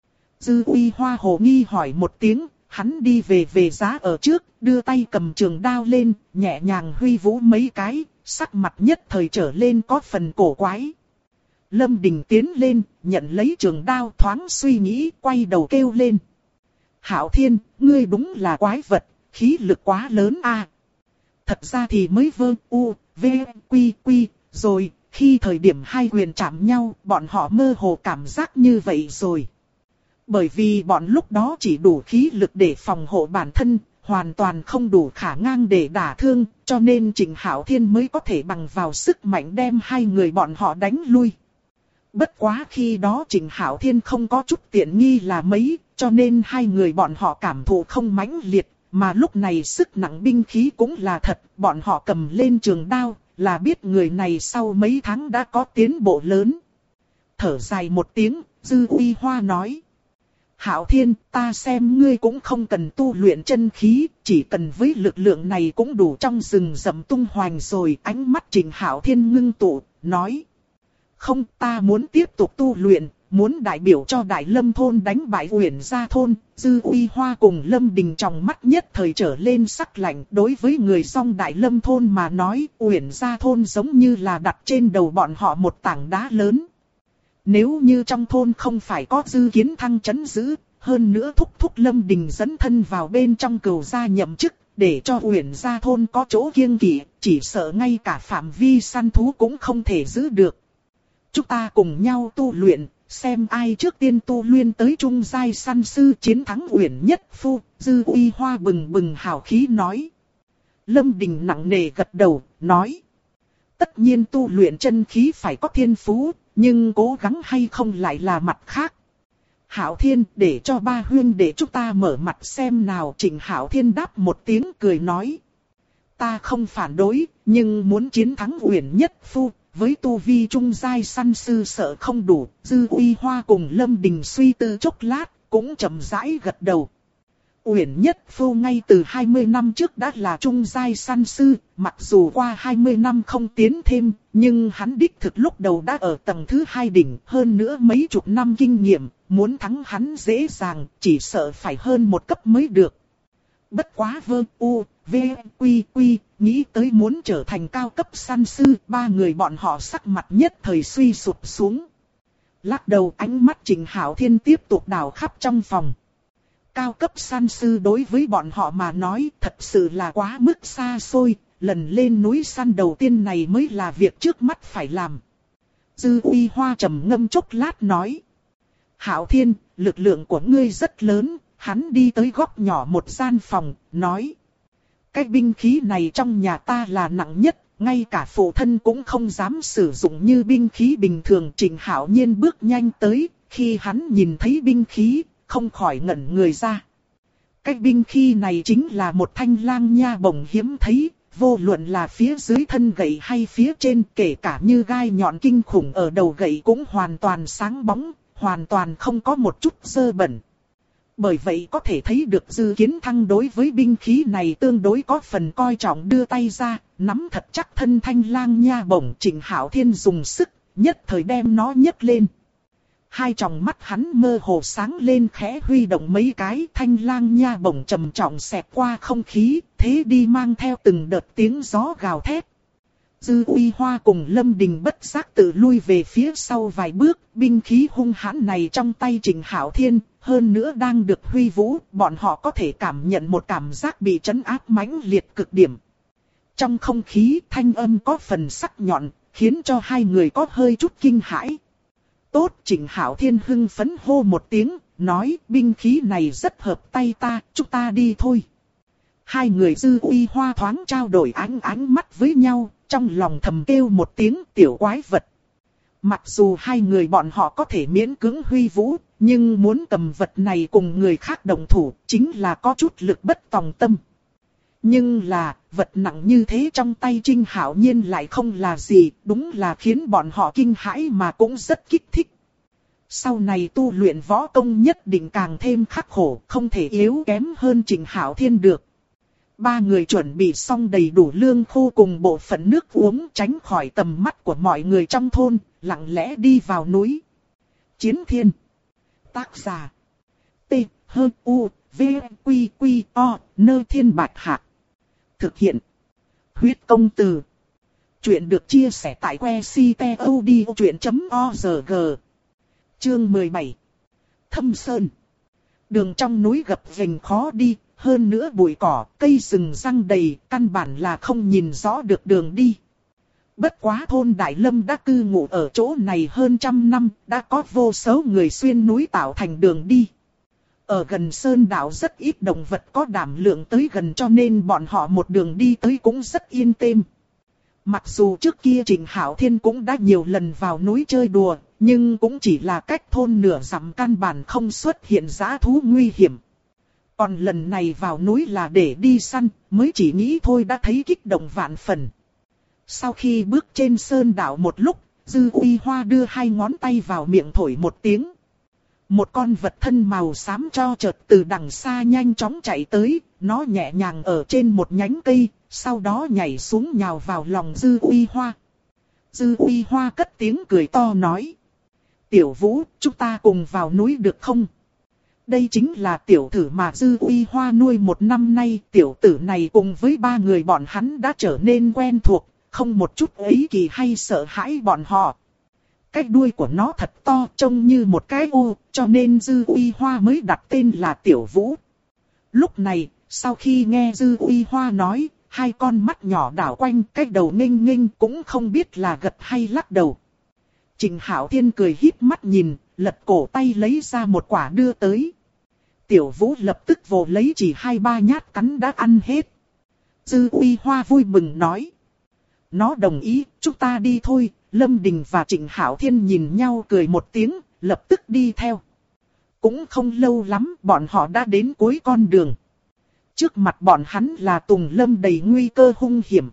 Dư Uy Hoa hồ nghi hỏi một tiếng, hắn đi về giá ở trước, đưa tay cầm trường đao lên, nhẹ nhàng huy vũ mấy cái, sắc mặt nhất thời trở lên có phần cổ quái. Lâm Đình tiến lên, nhận lấy trường đao, thoáng suy nghĩ, quay đầu kêu lên. Hạo Thiên, ngươi đúng là quái vật, khí lực quá lớn a. Thật ra thì mới vơ u, v, quy, rồi, khi thời điểm hai quyền chạm nhau, bọn họ mơ hồ cảm giác như vậy rồi. Bởi vì bọn lúc đó chỉ đủ khí lực để phòng hộ bản thân, hoàn toàn không đủ khả năng để đả thương, cho nên Trịnh Hạo Thiên mới có thể bằng vào sức mạnh đem hai người bọn họ đánh lui. Bất quá khi đó Trịnh Hạo Thiên không có chút tiện nghi là mấy, cho nên hai người bọn họ cảm thụ không mãnh liệt, mà lúc này sức nặng binh khí cũng là thật, bọn họ cầm lên trường đao, là biết người này sau mấy tháng đã có tiến bộ lớn. Thở dài một tiếng, Dư Uy Hoa nói. Hạo Thiên, ta xem ngươi cũng không cần tu luyện chân khí, chỉ cần với lực lượng này cũng đủ trong rừng rậm tung hoành rồi. Ánh mắt Trịnh Hạo Thiên ngưng tụ, nói. Không, ta muốn tiếp tục tu luyện, muốn đại biểu cho Đại Lâm thôn đánh bại Uyển Gia thôn. Dư Uy Hoa cùng Lâm Đình trong mắt nhất thời trở lên sắc lạnh. Đối với người song Đại Lâm thôn mà nói, Uyển Gia thôn giống như là đặt trên đầu bọn họ một tảng đá lớn. Nếu như trong thôn không phải có Dư Kiến Thăng trấn giữ, hơn nữa thúc Lâm Đình dẫn thân vào bên trong Cửu gia nhậm chức, để cho Uyển Gia thôn có chỗ kiêng kỵ, chỉ sợ ngay cả phạm vi săn thú cũng không thể giữ được. Chúng ta cùng nhau tu luyện, xem ai trước tiên tu luyện tới trung giai săn sư chiến thắng Uyển Nhất Phu. Dư Uy Hoa bừng bừng hào khí nói. Lâm Đình nặng nề gật đầu, nói. Tất nhiên tu luyện chân khí phải có thiên phú, nhưng cố gắng hay không lại là mặt khác. Hạo Thiên, để cho ba huynh để chúng ta mở mặt xem nào. Trịnh Hạo Thiên đáp một tiếng cười nói. Ta không phản đối, nhưng muốn chiến thắng Uyển Nhất Phu, với tu vi trung giai săn sư sợ không đủ. Dư Uy Hoa cùng Lâm Đình suy tư chốc lát, cũng chậm rãi gật đầu. Uyển Nhất Phu ngay từ 20 năm trước đã là trung giai săn sư, mặc dù qua 20 năm không tiến thêm, nhưng hắn đích thực lúc đầu đã ở tầng thứ 2 đỉnh, hơn nữa mấy chục năm kinh nghiệm, muốn thắng hắn dễ dàng, chỉ sợ phải hơn một cấp mới được. Bất quá vơ u, v, quy, nghĩ tới muốn trở thành cao cấp săn sư, ba người bọn họ sắc mặt nhất thời suy sụp xuống. Lắc đầu, ánh mắt Trịnh Hạo Thiên tiếp tục đảo khắp trong phòng. Cao cấp săn sư đối với bọn họ mà nói thật sự là quá mức xa xôi, lần lên núi săn đầu tiên này mới là việc trước mắt phải làm. Dư Uy Hoa trầm ngâm chốc lát nói. Hạo Thiên, lực lượng của ngươi rất lớn. Hắn đi tới góc nhỏ một gian phòng, nói. Cái binh khí này trong nhà ta là nặng nhất, ngay cả phụ thân cũng không dám sử dụng như binh khí bình thường. Trịnh Hạo Nhiên bước nhanh tới, khi hắn nhìn thấy binh khí, không khỏi ngẩn người ra. Cái binh khí này chính là một thanh lang nha bổng hiếm thấy, vô luận là phía dưới thân gậy hay phía trên, kể cả như gai nhọn kinh khủng ở đầu gậy cũng hoàn toàn sáng bóng, hoàn toàn không có một chút dơ bẩn. Bởi vậy có thể thấy được Dư Kiến Thăng đối với binh khí này tương đối có phần coi trọng, đưa tay ra, nắm thật chắc thân thanh lang nha bổng. Trịnh Hạo Thiên dùng sức, nhất thời đem nó nhấc lên. Hai tròng mắt hắn mơ hồ sáng lên, khẽ huy động mấy cái, thanh lang nha bổng trầm trọng xẹt qua không khí, thế đi mang theo từng đợt tiếng gió gào thét. Dư Uy Hoa cùng Lâm Đình bất giác tự lui về phía sau vài bước, binh khí hung hãn này trong tay Trịnh Hạo Thiên, hơn nữa đang được huy vũ, bọn họ có thể cảm nhận một cảm giác bị trấn áp mãnh liệt cực điểm. Trong không khí thanh âm có phần sắc nhọn, khiến cho hai người có hơi chút kinh hãi. Tốt, Trịnh Hạo Thiên hưng phấn hô một tiếng, nói binh khí này rất hợp tay ta, chúng ta đi thôi. Hai người Dư Uy Hoa thoáng trao đổi ánh mắt với nhau, trong lòng thầm kêu một tiếng tiểu quái vật. Mặc dù hai người bọn họ có thể miễn cưỡng huy vũ, nhưng muốn cầm vật này cùng người khác đồng thủ, chính là có chút lực bất tòng tâm. Nhưng là, vật nặng như thế trong tay Trinh Hạo Nhiên lại không là gì, đúng là khiến bọn họ kinh hãi mà cũng rất kích thích. Sau này tu luyện võ công nhất định càng thêm khắc khổ, không thể yếu kém hơn Trịnh Hạo Thiên được. Ba người chuẩn bị xong đầy đủ lương khô cùng bộ phận nước uống, tránh khỏi tầm mắt của mọi người trong thôn, lặng lẽ đi vào núi. Chiến Thiên. Tác giả. T-H-U-V-Q-Q-O, Nơ Thiên Bạch Hạc. Thực hiện. Huyết Công Từ. Chuyện được chia sẻ tại website.odchuyện.org. Chương 17. Thâm Sơn. Đường trong núi gập ghềnh khó đi, hơn nữa bụi cỏ, cây rừng răng đầy, căn bản là không nhìn rõ được đường đi. Bất quá thôn Đại Lâm đã cư ngụ ở chỗ này hơn 100 năm, đã có vô số người xuyên núi tạo thành đường đi. Ở gần sơn đảo rất ít động vật có đảm lượng tới gần, cho nên bọn họ một đường đi tới cũng rất yên tĩnh. Mặc dù trước kia Trịnh Hạo Thiên cũng đã nhiều lần vào núi chơi đùa, nhưng cũng chỉ là cách thôn nửa dặm, căn bản không xuất hiện dã thú nguy hiểm. Còn lần này vào núi là để đi săn, mới chỉ nghĩ thôi đã thấy kích động vạn phần. Sau khi bước trên sơn đảo một lúc, Dư Uy Hoa đưa hai ngón tay vào miệng thổi một tiếng. Một con vật thân màu xám cho chợt từ đằng xa nhanh chóng chạy tới, nó nhẹ nhàng ở trên một nhánh cây, sau đó nhảy xuống nhào vào lòng Dư Uy Hoa. Dư Uy Hoa cất tiếng cười to nói: Tiểu Vũ, chúng ta cùng vào núi được không? Đây chính là tiểu tử mà Dư Uy Hoa nuôi một năm nay, tiểu tử này cùng với ba người bọn hắn đã trở nên quen thuộc, không một chút ấy kỳ hay sợ hãi bọn họ. Cái đuôi của nó thật to, trông như một cái ô, cho nên Dư Uy Hoa mới đặt tên là Tiểu Vũ. Lúc này, sau khi nghe Dư Uy Hoa nói, hai con mắt nhỏ đảo quanh, cái đầu nghênh nghênh cũng không biết là gật hay lắc đầu. Trịnh Hạo Thiên cười híp mắt nhìn, lật cổ tay lấy ra một quả đưa tới. Tiểu Vũ lập tức vồ lấy, chỉ 2-3 nhát cắn đã ăn hết. Dư Uy Hoa vui mừng nói: Nó đồng ý, chúng ta đi thôi. Lâm Đình và Trịnh Hạo Thiên nhìn nhau cười một tiếng, lập tức đi theo. Cũng không lâu lắm, bọn họ đã đến cuối con đường. Trước mặt bọn hắn là Tùng Lâm đầy nguy cơ hung hiểm.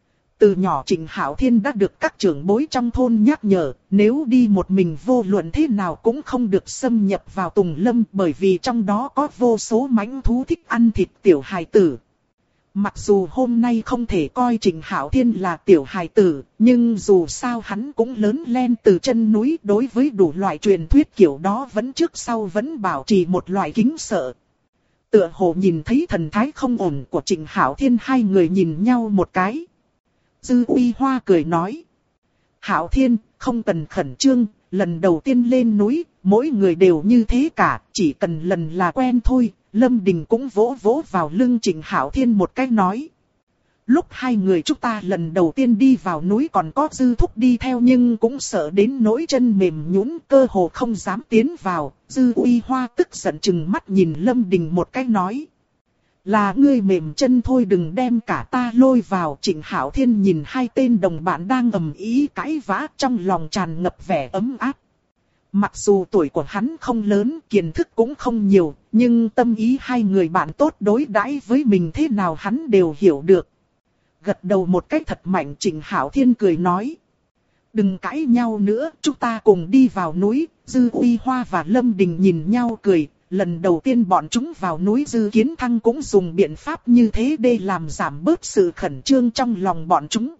Từ nhỏ Trịnh Hạo Thiên đã được các trưởng bối trong thôn nhắc nhở, nếu đi một mình vô luận thế nào cũng không được xâm nhập vào Tùng Lâm, bởi vì trong đó có vô số mãnh thú thích ăn thịt tiểu hài tử. Mặc dù hôm nay không thể coi Trịnh Hạo Thiên là tiểu hài tử, nhưng dù sao hắn cũng lớn lên từ chân núi, đối với đủ loại truyền thuyết kiểu đó vẫn trước sau vẫn bảo trì một loại kính sợ. Tựa hồ nhìn thấy thần thái không ổn của Trịnh Hạo Thiên, hai người nhìn nhau một cái. Dư Uy Hoa cười nói: Hạo Thiên, không cần khẩn trương, lần đầu tiên lên núi, mỗi người đều như thế cả, chỉ cần lần là quen thôi. Lâm Đình cũng vỗ vỗ vào lưng Trịnh Hạo Thiên một cái nói: Lúc hai người chúng ta lần đầu tiên đi vào núi còn có Dư Thúc đi theo, nhưng cũng sợ đến nỗi chân mềm nhũn, cơ hồ không dám tiến vào. Dư Uy Hoa tức giận chừng mắt nhìn Lâm Đình một cái nói: Là ngươi mềm chân thôi, đừng đem cả ta lôi vào. Trịnh Hạo Thiên nhìn hai tên đồng bạn đang ầm ĩ cãi vã, trong lòng tràn ngập vẻ ấm áp. Mặc dù tuổi của hắn không lớn, kiến thức cũng không nhiều, nhưng tâm ý hai người bạn tốt đối đãi với mình thế nào hắn đều hiểu được. Gật đầu một cách thật mạnh, Trịnh Hạo Thiên cười nói: Đừng cãi nhau nữa, chúng ta cùng đi vào núi. Dư Uy Hoa và Lâm Đình nhìn nhau cười, lần đầu tiên bọn chúng vào núi, Dư Kiến Thăng cũng dùng biện pháp như thế để làm giảm bớt sự khẩn trương trong lòng bọn chúng.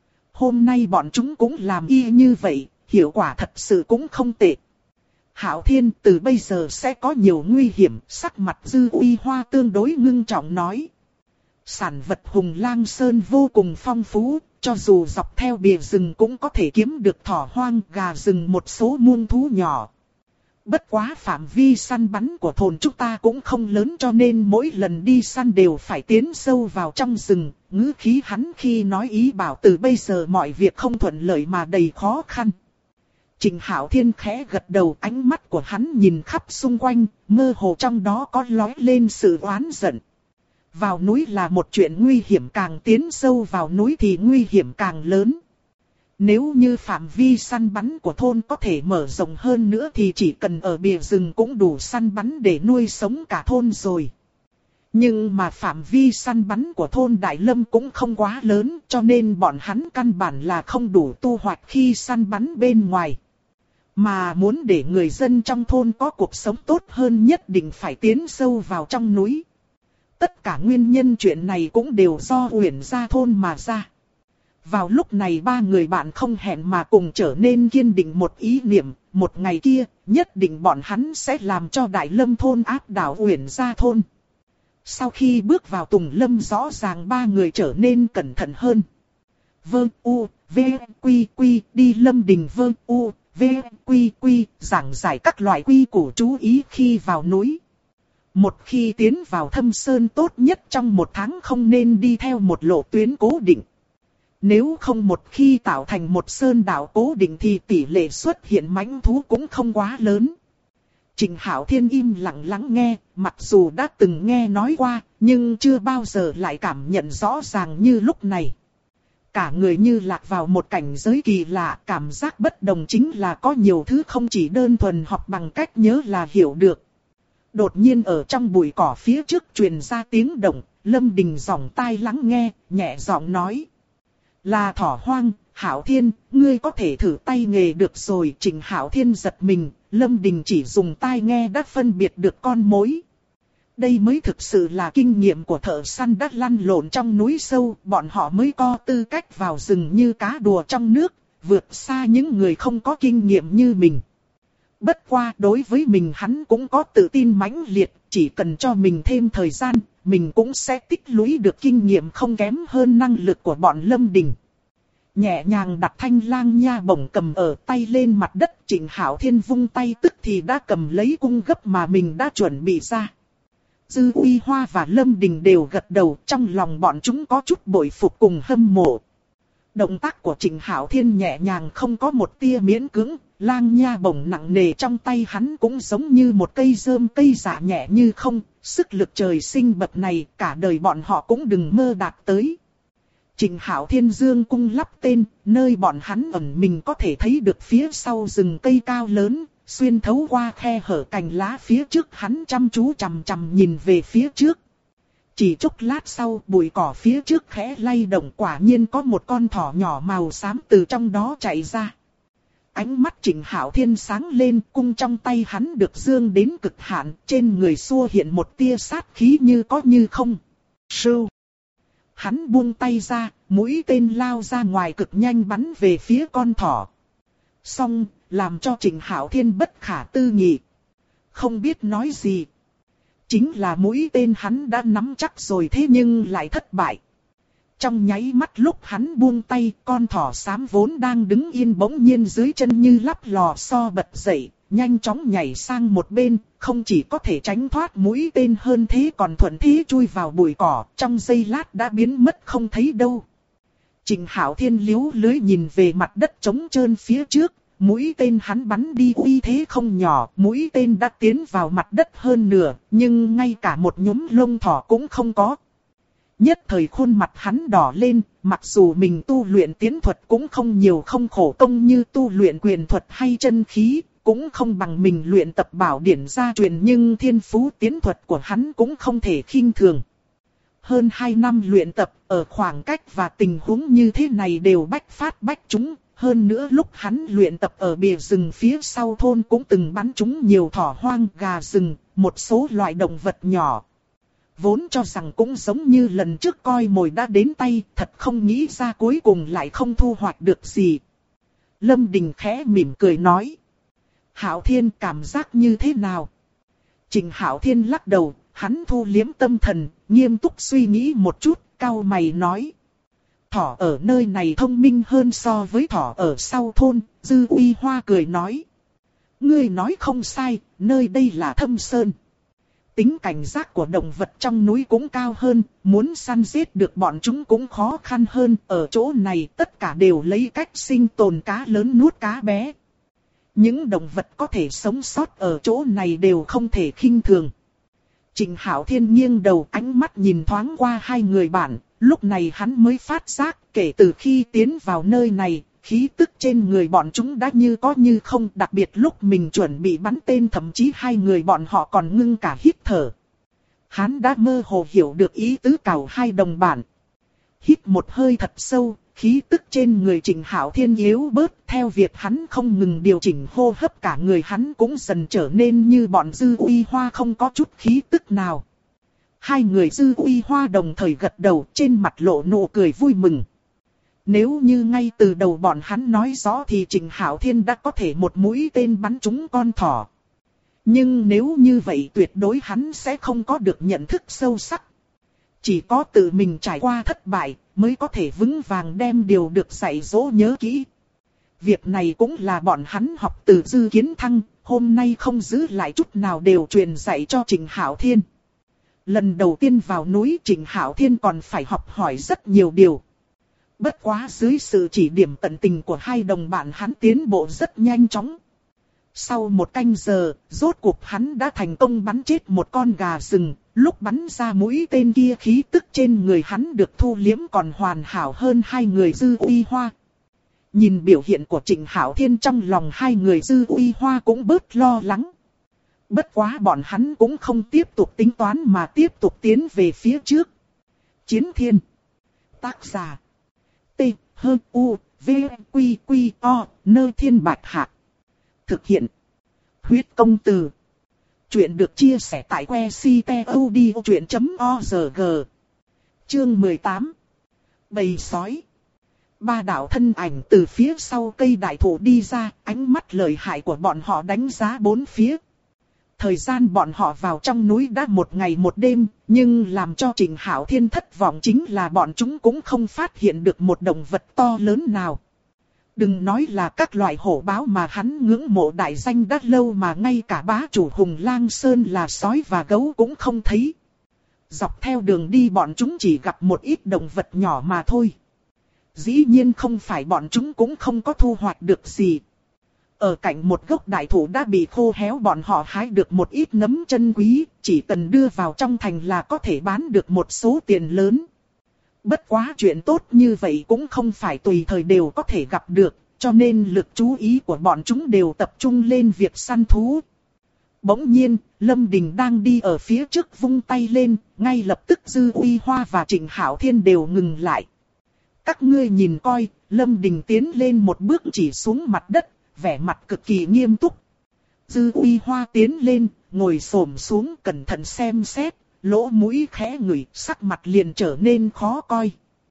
Hôm nay bọn chúng cũng làm y như vậy, hiệu quả thật sự cũng không tệ. Hạo Thiên, từ bây giờ sẽ có nhiều nguy hiểm. Sắc mặt Dư Uy Hoa tương đối ngưng trọng nói: Sản vật Hùng Lang Sơn vô cùng phong phú, cho dù dọc theo bìa rừng cũng có thể kiếm được thỏ hoang, gà rừng, một số muông thú nhỏ. Bất quá phạm vi săn bắn của thôn chúng ta cũng không lớn, cho nên mỗi lần đi săn đều phải tiến sâu vào trong rừng. Ngữ khí hắn khi nói ý bảo từ bây giờ mọi việc không thuận lợi mà đầy khó khăn. Trịnh Hạo Thiên khẽ gật đầu, ánh mắt của hắn nhìn khắp xung quanh, mơ hồ trong đó có lóe lên sự oán giận. Vào núi là một chuyện nguy hiểm, càng tiến sâu vào núi thì nguy hiểm càng lớn. Nếu như phạm vi săn bắn của thôn có thể mở rộng hơn nữa thì chỉ cần ở bìa rừng cũng đủ săn bắn để nuôi sống cả thôn rồi. Nhưng mà phạm vi săn bắn của thôn Đại Lâm cũng không quá lớn, cho nên bọn hắn căn bản là không đủ thu hoạch khi săn bắn bên ngoài. Mà muốn để người dân trong thôn có cuộc sống tốt hơn nhất định phải tiến sâu vào trong núi. Tất cả nguyên nhân chuyện này cũng đều do Uyển gia thôn mà ra. Vào lúc này ba người bạn không hẹn mà cùng trở nên kiên định một ý niệm, một ngày kia, nhất định bọn hắn sẽ làm cho Đại Lâm thôn áp đảo Uyển gia thôn. Sau khi bước vào Tùng Lâm, rõ ràng ba người trở nên cẩn thận hơn. Vâng u, v, quy quy, đi Lâm Đình. Vâng u, v, quy quy, giảng giải các loại quy củ chú ý khi vào núi. Một khi tiến vào thâm sơn, tốt nhất trong một tháng không nên đi theo một lộ tuyến cố định. Nếu không một khi tạo thành một sơn đảo cố định thì tỷ lệ xuất hiện mãnh thú cũng không quá lớn. Trịnh Hạo Thiên im lặng lắng nghe, mặc dù đã từng nghe nói qua, nhưng chưa bao giờ lại cảm nhận rõ ràng như lúc này. Cả người như lạc vào một cảnh giới kỳ lạ, cảm giác bất đồng chính là có nhiều thứ không chỉ đơn thuần học bằng cách nhớ là hiểu được. Đột nhiên ở trong bụi cỏ phía trước truyền ra tiếng động, Lâm Đình giỏng tai lắng nghe, nhẹ giọng nói. Là thỏ hoang, Hạo Thiên, ngươi có thể thử tay nghề được rồi. Trịnh Hạo Thiên giật mình, Lâm Đình chỉ dùng tai nghe đã phân biệt được con mối. Đây mới thực sự là kinh nghiệm của thợ săn đã lăn lộn trong núi sâu, bọn họ mới có tư cách vào rừng như cá đùa trong nước, vượt xa những người không có kinh nghiệm như mình. Bất qua đối với mình hắn cũng có tự tin mãnh liệt, chỉ cần cho mình thêm thời gian, mình cũng sẽ tích lũy được kinh nghiệm không kém hơn năng lực của bọn Lâm Đình. Nhẹ nhàng đặt thanh lang nha bổng cầm ở tay lên mặt đất, Trịnh Hạo Thiên vung tay tức thì đã cầm lấy cung gấp mà mình đã chuẩn bị ra. Dư Uy Hoa và Lâm Đình đều gật đầu, trong lòng bọn chúng có chút bội phục cùng hâm mộ. Động tác của Trịnh Hạo Thiên nhẹ nhàng không có một tia miễn cưỡng, lang nha bổng nặng nề trong tay hắn cũng giống như một cây rơm cây giả nhẹ như không, sức lực trời sinh bậc này cả đời bọn họ cũng đừng mơ đạt tới. Trịnh Hạo Thiên dương cung lắp tên, nơi bọn hắn ẩn mình có thể thấy được phía sau rừng cây cao lớn, xuyên thấu qua khe hở cành lá phía trước hắn chăm chú chằm chằm nhìn về phía trước. Chỉ chốc lát sau, bụi cỏ phía trước khẽ lay động, quả nhiên có một con thỏ nhỏ màu xám từ trong đó chạy ra. Ánh mắt Trịnh Hạo Thiên sáng lên, cung trong tay hắn được dương đến cực hạn, trên người xua hiện một tia sát khí như có như không. Sưu! Hắn buông tay ra, mũi tên lao ra ngoài cực nhanh bắn về phía con thỏ. Xong, làm cho Trịnh Hạo Thiên bất khả tư nghị. Không biết nói gì. Chính là mũi tên hắn đã nắm chắc rồi thế nhưng lại thất bại. Trong nháy mắt lúc hắn buông tay, con thỏ xám vốn đang đứng yên bỗng nhiên dưới chân như lắp lò xo bật dậy, nhanh chóng nhảy sang một bên, không chỉ có thể tránh thoát mũi tên hơn thế còn thuận thế chui vào bụi cỏ, trong giây lát đã biến mất không thấy đâu. Trịnh Hạo Thiên liếu lưới nhìn về mặt đất trống trơn phía trước, mũi tên hắn bắn đi uy thế không nhỏ, mũi tên đã tiến vào mặt đất hơn nửa, nhưng ngay cả một nhúm lông thỏ cũng không có. Nhất thời khuôn mặt hắn đỏ lên, mặc dù mình tu luyện tiến thuật cũng không nhiều không khổ công như tu luyện quyền thuật hay chân khí, cũng không bằng mình luyện tập bảo điển gia truyền, nhưng thiên phú tiến thuật của hắn cũng không thể khinh thường. Hơn 2 năm luyện tập, ở khoảng cách và tình huống như thế này đều bách phát bách trúng. Hơn nữa lúc hắn luyện tập ở bìa rừng phía sau thôn cũng từng bắn trúng nhiều thỏ hoang, gà rừng, một số loại động vật nhỏ. Vốn cho rằng cũng giống như lần trước coi mồi đã đến tay, thật không nghĩ ra cuối cùng lại không thu hoạch được gì. Lâm Đình khẽ mỉm cười nói. Hạo Thiên cảm giác như thế nào? Trịnh Hạo Thiên lắc đầu, hắn thu liếm tâm thần, nghiêm túc suy nghĩ một chút, cau mày nói. thỏ ở nơi này thông minh hơn so với thỏ ở sau thôn, Dư Uy Hoa cười nói. Ngươi nói không sai, nơi đây là Thâm Sơn. Tính cảnh giác của động vật trong núi cũng cao hơn, muốn săn giết được bọn chúng cũng khó khăn hơn. Ở chỗ này tất cả đều lấy cách sinh tồn cá lớn nuốt cá bé. Những động vật có thể sống sót ở chỗ này đều không thể khinh thường. Trịnh Hạo Thiên nghiêng đầu ánh mắt nhìn thoáng qua hai người bạn, lúc này hắn mới phát giác kể từ khi tiến vào nơi này, khí tức trên người bọn chúng đã như có như không, đặc biệt lúc mình chuẩn bị bắn tên thậm chí hai người bọn họ còn ngưng cả hít thở. Hắn đã mơ hồ hiểu được ý tứ cào hai đồng bạn. Hít một hơi thật sâu, khí tức trên người Trịnh Hạo Thiên yếu bớt, theo việc hắn không ngừng điều chỉnh hô hấp cả người hắn cũng dần trở nên như bọn Dư Uy Hoa không có chút khí tức nào. Hai người Dư Uy Hoa đồng thời gật đầu, trên mặt lộ nụ cười vui mừng. Nếu như ngay từ đầu bọn hắn nói rõ thì Trịnh Hạo Thiên đã có thể một mũi tên bắn trúng con thỏ. Nhưng nếu như vậy tuyệt đối hắn sẽ không có được nhận thức sâu sắc. Chỉ có tự mình trải qua thất bại mới có thể vững vàng đem điều được dạy dỗ nhớ kỹ. Việc này cũng là bọn hắn học từ Dư Kiến Thăng, hôm nay không giữ lại chút nào đều truyền dạy cho Trịnh Hạo Thiên. Lần đầu tiên vào núi Trịnh Hạo Thiên còn phải học hỏi rất nhiều điều. Bất quá dưới sự chỉ điểm tận tình của hai đồng bạn hắn tiến bộ rất nhanh chóng. Sau một canh giờ, rốt cuộc hắn đã thành công bắn chết một con gà rừng. Lúc bắn ra mũi tên kia khí tức trên người hắn được thu liếm còn hoàn hảo hơn hai người Dư Uy Hoa. Nhìn biểu hiện của Trịnh Hạo Thiên trong lòng hai người Dư Uy Hoa cũng bớt lo lắng. Bất quá bọn hắn cũng không tiếp tục tính toán mà tiếp tục tiến về phía trước. Chiến Thiên. Tác giả. T, H, U, V, Quy, Quy, O, Nơ Thiên Bạch Hạc. Thực hiện. Huyết Công Từ. Chuyện được chia sẻ tại website.odchuyện.org. Chương 18. Bầy sói. Ba đạo thân ảnh từ phía sau cây đại thụ đi ra, ánh mắt lợi hại của bọn họ đánh giá bốn phía. Thời gian bọn họ vào trong núi đã một ngày một đêm, nhưng làm cho Trịnh Hạo Thiên thất vọng chính là bọn chúng cũng không phát hiện được một động vật to lớn nào. Đừng nói là các loại hổ báo mà hắn ngưỡng mộ đại danh đã lâu mà ngay cả bá chủ Hùng Lang Sơn là sói và gấu cũng không thấy. Dọc theo đường đi bọn chúng chỉ gặp một ít động vật nhỏ mà thôi. Dĩ nhiên không phải bọn chúng cũng không có thu hoạch được gì. Ở cạnh một gốc đại thụ đã bị khô héo bọn họ hái được một ít nấm chân quý, chỉ cần đưa vào trong thành là có thể bán được một số tiền lớn. Bất quá chuyện tốt như vậy cũng không phải tùy thời đều có thể gặp được, cho nên lực chú ý của bọn chúng đều tập trung lên việc săn thú. Bỗng nhiên, Lâm Đình đang đi ở phía trước vung tay lên, ngay lập tức Dư Uy Hoa và Trịnh Hạo Thiên đều ngừng lại. Các ngươi nhìn coi, Lâm Đình tiến lên một bước chỉ xuống mặt đất, vẻ mặt cực kỳ nghiêm túc. Dư Uy Hoa tiến lên, ngồi xổm xuống cẩn thận xem xét, lỗ mũi khẽ ngửi, sắc mặt liền trở nên khó coi.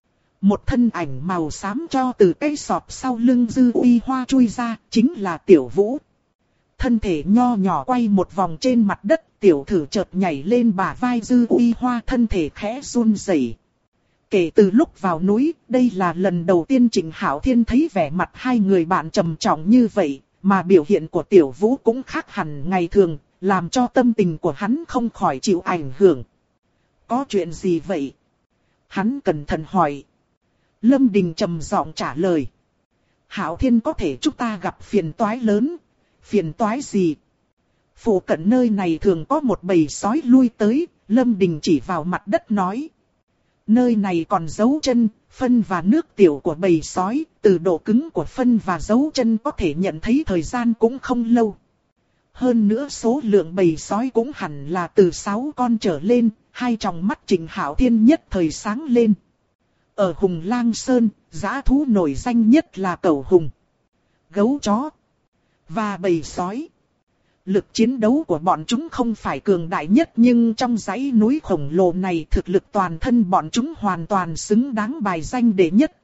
Một thân ảnh màu xám cho từ cây sọt sau lưng Dư Uy Hoa chui ra, chính là Tiểu Vũ. Thân thể nho nhỏ quay một vòng trên mặt đất, tiểu thử chợt nhảy lên bả vai Dư Uy Hoa, thân thể khẽ run rẩy. Kể từ lúc vào núi, đây là lần đầu tiên Trịnh Hạo Thiên thấy vẻ mặt hai người bạn trầm trọng như vậy, mà biểu hiện của Tiểu Vũ cũng khác hẳn ngày thường, làm cho tâm tình của hắn không khỏi chịu ảnh hưởng. Có chuyện gì vậy? Hắn cẩn thận hỏi. Lâm Đình trầm giọng trả lời. Hạo Thiên có thể chúng ta gặp phiền toái lớn. Phiền toái gì? Phụ cận nơi này thường có một bầy sói lui tới, Lâm Đình chỉ vào mặt đất nói. Nơi này còn dấu chân, phân và nước tiểu của bầy sói, từ độ cứng của phân và dấu chân có thể nhận thấy thời gian cũng không lâu. Hơn nữa số lượng bầy sói cũng hẳn là từ 6 con trở lên, hai tròng mắt Trịnh Hạo Thiên nhất thời sáng lên. Ở Hùng Lang Sơn, dã thú nổi danh nhất là cẩu hùng, gấu chó và bầy sói. Lực chiến đấu của bọn chúng không phải cường đại nhất, nhưng trong dãy núi khổng lồ này thực lực toàn thân bọn chúng hoàn toàn xứng đáng bài danh đệ nhất.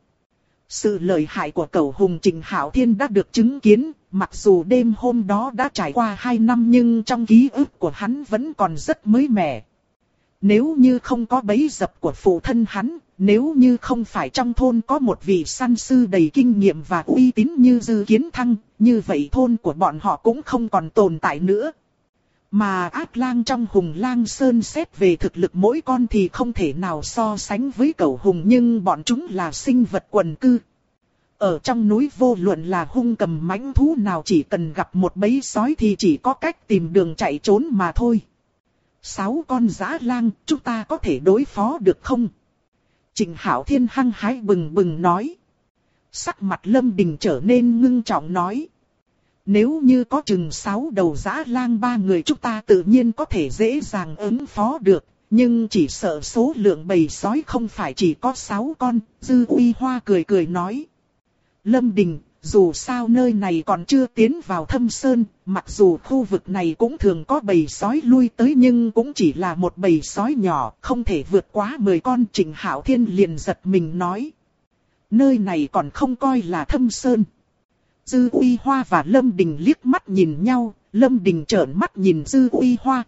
Sự lợi hại của cẩu hùng Trịnh Hạo Thiên đã được chứng kiến, mặc dù đêm hôm đó đã trải qua 2 năm nhưng trong ký ức của hắn vẫn còn rất mới mẻ. Nếu như không có bẫy dập của phụ thân hắn, nếu như không phải trong thôn có một vị săn sư đầy kinh nghiệm và uy tín như Dư Kiến Thăng, như vậy thôn của bọn họ cũng không còn tồn tại nữa. Mà ác lang trong Hùng Lang Sơn xét về thực lực mỗi con thì không thể nào so sánh với cẩu hùng, nhưng bọn chúng là sinh vật quần cư. Ở trong núi vô luận là hung cầm mãnh thú nào, chỉ cần gặp một bầy sói thì chỉ có cách tìm đường chạy trốn mà thôi. 6 con dã lang, chúng ta có thể đối phó được không? Trịnh Hạo Thiên hăng hái bừng bừng nói. Sắc mặt Lâm Đình trở nên ngưng trọng nói. Nếu như có chừng 6 đầu dã lang 3 người chúng ta tự nhiên có thể dễ dàng ứng phó được. Nhưng chỉ sợ số lượng bầy sói không phải chỉ có 6 con. Dư Uy Hoa cười cười nói. Lâm Đình, dù sao nơi này còn chưa tiến vào thâm sơn, mặc dù khu vực này cũng thường có bầy sói lui tới nhưng cũng chỉ là một bầy sói nhỏ, không thể vượt quá 10 con. Trịnh Hạo Thiên liền giật mình nói. Nơi này còn không coi là thâm sơn. Dư Uy Hoa và Lâm Đình liếc mắt nhìn nhau, Lâm Đình trợn mắt nhìn Dư Uy Hoa.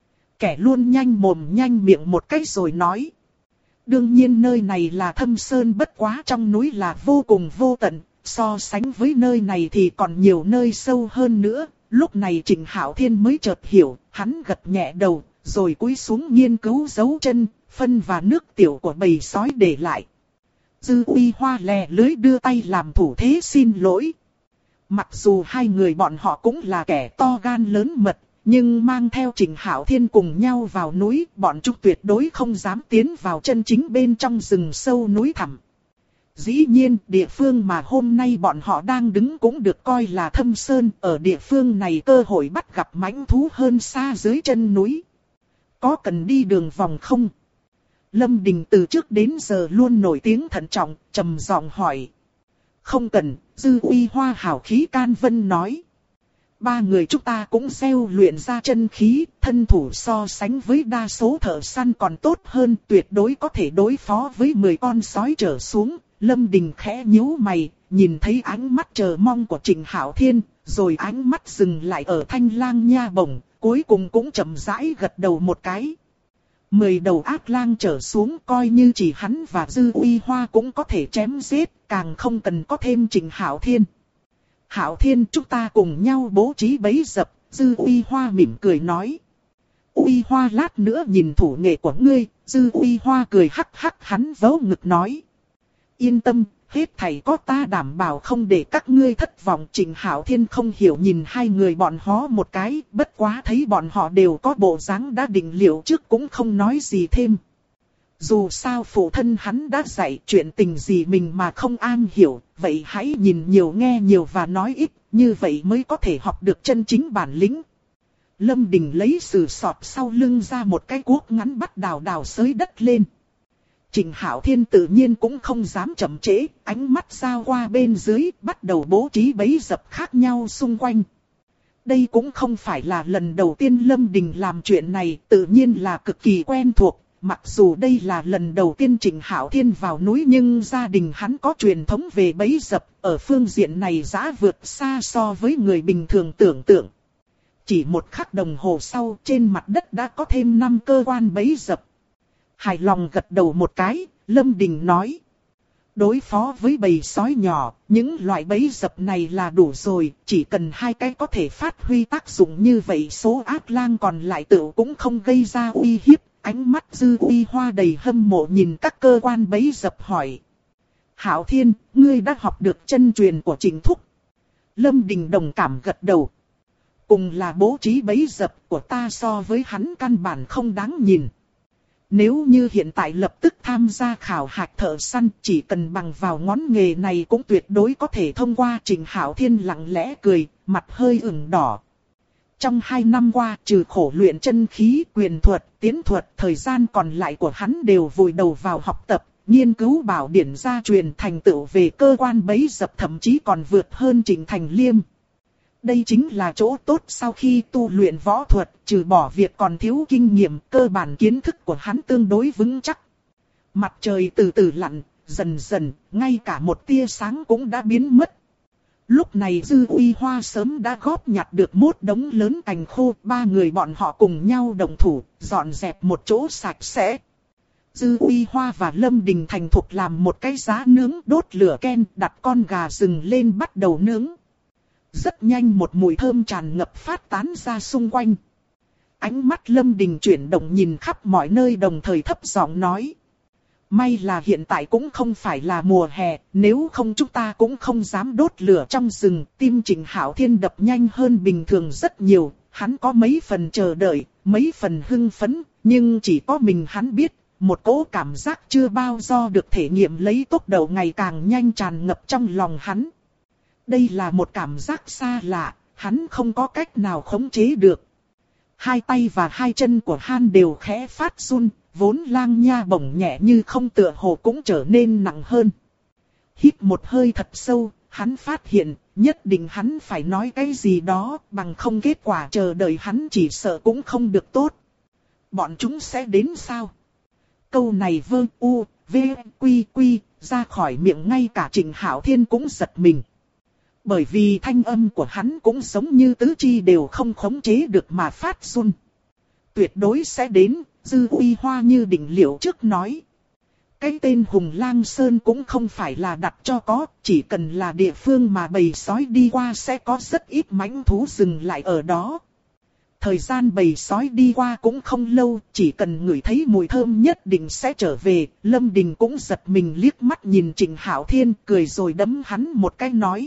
Kẻ luôn nhanh mồm nhanh miệng một cái rồi nói. Đương nhiên nơi này là thâm sơn, bất quá trong núi là vô cùng vô tận, so sánh với nơi này thì còn nhiều nơi sâu hơn nữa. Lúc này Trịnh Hạo Thiên mới chợt hiểu, hắn gật nhẹ đầu, rồi cúi xuống nghiên cứu dấu chân, phân và nước tiểu của bầy sói để lại. Dư Uy Hoa lè lưới đưa tay làm thủ thế xin lỗi. Mặc dù hai người bọn họ cũng là kẻ to gan lớn mật, nhưng mang theo Trịnh Hạo Thiên cùng nhau vào núi, bọn chúng tuyệt đối không dám tiến vào chân chính bên trong rừng sâu núi thẳm. Dĩ nhiên, địa phương mà hôm nay bọn họ đang đứng cũng được coi là thâm sơn, ở địa phương này cơ hội bắt gặp mãnh thú hơn xa dưới chân núi. Có cần đi đường vòng không? Lâm Đình từ trước đến giờ luôn nổi tiếng thận trọng, trầm giọng hỏi. Không cần, Dư Uy Hoa hào khí can vân nói. 3 người chúng ta cũng gieo luyện ra chân khí, thân thủ so sánh với đa số thợ săn còn tốt hơn, tuyệt đối có thể đối phó với 10 con sói trở xuống. Lâm Đình khẽ nhíu mày, nhìn thấy ánh mắt chờ mong của Trịnh Hạo Thiên, rồi ánh mắt dừng lại ở Thanh Lang Nha Bổng, cuối cùng cũng chậm rãi gật đầu một cái. 10 đầu ác lang trở xuống, coi như chỉ hắn và Dư Uy Hoa cũng có thể chém giết, càng không cần có thêm Trịnh Hạo Thiên. Hạo Thiên, chúng ta cùng nhau bố trí bẫy dập. Dư Uy Hoa mỉm cười nói. Uy Hoa, lát nữa nhìn thủ nghệ của ngươi. Dư Uy Hoa cười hắc hắc, hắn vỗ ngực nói. Yên tâm, hết thảy có ta đảm bảo không để các ngươi thất vọng. Trịnh Hạo Thiên không hiểu nhìn hai người bọn họ một cái, bất quá thấy bọn họ đều có bộ dáng đã định liệu trước cũng không nói gì thêm. Dù sao phụ thân hắn đã dạy, chuyện tình gì mình mà không am hiểu, vậy hãy nhìn nhiều nghe nhiều và nói ít, như vậy mới có thể học được chân chính bản lĩnh. Lâm Đình lấy sừ sọt sau lưng ra một cái cuốc ngắn bắt đào đào xới đất lên. Trịnh Hạo Thiên tự nhiên cũng không dám chậm trễ, ánh mắt giao qua bên dưới, bắt đầu bố trí bẫy dập khác nhau xung quanh. Đây cũng không phải là lần đầu tiên Lâm Đình làm chuyện này, tự nhiên là cực kỳ quen thuộc. Mặc dù đây là lần đầu tiên Trịnh Hạo Thiên vào núi nhưng gia đình hắn có truyền thống về bẫy dập, ở phương diện này dã vượt xa so với người bình thường tưởng tượng. Chỉ một khắc đồng hồ sau, trên mặt đất đã có thêm 5 cơ quan bẫy dập. Hài lòng gật đầu một cái, Lâm Đình nói. Đối phó với bầy sói nhỏ, những loại bẫy dập này là đủ rồi, chỉ cần 2 cái có thể phát huy tác dụng như vậy, số ác lang còn lại tự cũng không gây ra uy hiếp. Ánh mắt Dư Uy Hoa đầy hâm mộ nhìn các cơ quan bẫy dập hỏi. Hạo Thiên, ngươi đã học được chân truyền của Trịnh Thúc. Lâm Đình đồng cảm gật đầu. Cùng là bố trí bẫy dập của ta so với hắn căn bản không đáng nhìn. Nếu như hiện tại lập tức tham gia khảo hạch thợ săn, chỉ cần bằng vào ngón nghề này cũng tuyệt đối có thể thông qua. Trịnh Hạo Thiên lặng lẽ cười, mặt hơi ửng đỏ. Trong 2 năm qua, trừ khổ luyện chân khí, quyền thuật, tiến thuật, thời gian còn lại của hắn đều vùi đầu vào học tập, nghiên cứu bảo điển gia truyền, thành tựu về cơ quan bẫy dập thậm chí còn vượt hơn Trịnh Thành Liêm. Đây chính là chỗ tốt sau khi tu luyện võ thuật, trừ bỏ việc còn thiếu kinh nghiệm, cơ bản kiến thức của hắn tương đối vững chắc. Mặt trời từ từ lặn, dần dần, ngay cả một tia sáng cũng đã biến mất. Lúc này Dư Uy Hoa sớm đã góp nhặt được một đống lớn cành khô, 3 người bọn họ cùng nhau đồng thủ, dọn dẹp một chỗ sạch sẽ. Dư Uy Hoa và Lâm Đình thành thục làm một cái giá nướng, đốt lửa ken, đặt con gà rừng lên bắt đầu nướng. Rất nhanh một mùi thơm tràn ngập phát tán ra xung quanh. Ánh mắt Lâm Đình chuyển động nhìn khắp mọi nơi, đồng thời thấp giọng nói. May là hiện tại cũng không phải là mùa hè, nếu không chúng ta cũng không dám đốt lửa trong rừng. Tim Trịnh Hạo Thiên đập nhanh hơn bình thường rất nhiều, hắn có mấy phần chờ đợi, mấy phần hưng phấn, nhưng chỉ có mình hắn biết, một cỗ cảm giác chưa bao giờ được thể nghiệm lấy tốc độ ngày càng nhanh tràn ngập trong lòng hắn. Đây là một cảm giác xa lạ, hắn không có cách nào khống chế được. Hai tay và hai chân của hắn đều khẽ phát run, vốn lang nha bổng nhẹ như không tựa hồ cũng trở nên nặng hơn. Hít một hơi thật sâu, hắn phát hiện, nhất định hắn phải nói cái gì đó, bằng không kết quả chờ đợi hắn chỉ sợ cũng không được tốt. Bọn chúng sẽ đến sao? Câu này vơ u, v, quy quy, ra khỏi miệng ngay cả Trịnh Hạo Thiên cũng giật mình. Bởi vì thanh âm của hắn cũng giống như tứ chi đều không khống chế được mà phát run. Tuyệt đối sẽ đến, Dư Uy Hoa như định liệu trước nói. Cái tên Hùng Lang Sơn cũng không phải là đặt cho có, chỉ cần là địa phương mà bầy sói đi qua sẽ có rất ít mãnh thú dừng lại ở đó. Thời gian bầy sói đi qua cũng không lâu, chỉ cần ngửi thấy mùi thơm nhất định sẽ trở về. Lâm Đình cũng giật mình liếc mắt nhìn Trịnh Hạo Thiên, cười rồi đấm hắn một cái nói.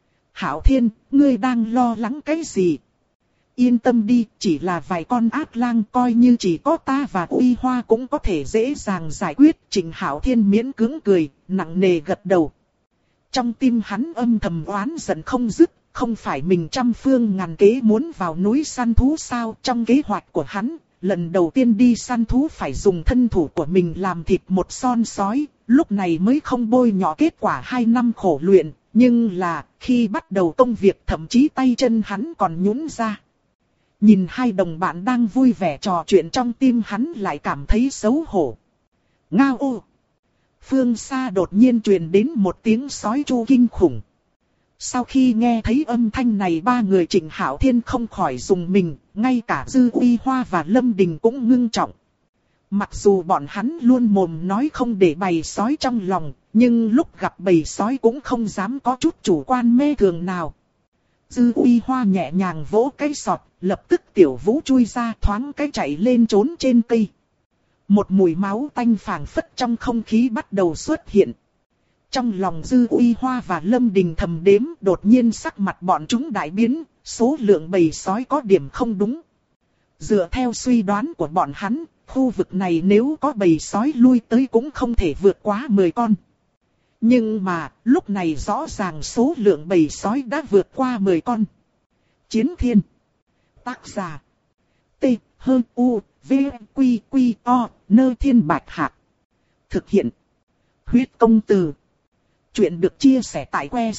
Hạo Thiên, ngươi đang lo lắng cái gì? Yên tâm đi, chỉ là vài con ác lang, coi như chỉ có ta và Uy Hoa cũng có thể dễ dàng giải quyết. Trịnh Hạo Thiên miễn cưỡng cười, nặng nề gật đầu. Trong tim hắn âm thầm oán giận không dứt, không phải mình trăm phương ngàn kế muốn vào núi săn thú sao? Trong kế hoạch của hắn, lần đầu tiên đi săn thú phải dùng thân thủ của mình làm thịt một con sói, lúc này mới không bôi nhọ kết quả 2 năm khổ luyện. Nhưng là, khi bắt đầu công việc thậm chí tay chân hắn còn nhũn ra. Nhìn hai đồng bạn đang vui vẻ trò chuyện, trong tim hắn lại cảm thấy xấu hổ. Ngao ô! Phương xa đột nhiên truyền đến một tiếng sói tru kinh khủng. Sau khi nghe thấy âm thanh này, ba người Trịnh Hạo Thiên không khỏi rùng mình, ngay cả Dư Uy Hoa và Lâm Đình cũng ngưng trọng. Mặc dù bọn hắn luôn mồm nói không để bầy sói trong lòng, nhưng lúc gặp bầy sói cũng không dám có chút chủ quan mê thường nào. Dư Uy Hoa nhẹ nhàng vỗ cái sọt, lập tức Tiểu Vũ chui ra thoáng cái chạy lên trốn trên cây. Một mùi máu tanh phảng phất trong không khí bắt đầu xuất hiện. Trong lòng Dư Uy Hoa và Lâm Đình thầm đếm, đột nhiên sắc mặt bọn chúng đại biến, số lượng bầy sói có điểm không đúng. Dựa theo suy đoán của bọn hắn, khu vực này nếu có bầy sói lui tới cũng không thể vượt quá 10 con. Nhưng mà, lúc này rõ ràng số lượng bầy sói đã vượt qua 10 con. Chiến Thiên. Tác giả. T, H, U, V, Quy, Quy, O, Nơ Thiên Bạch Hạc. Thực hiện. Huyết Công Từ. Chuyện được chia sẻ tại que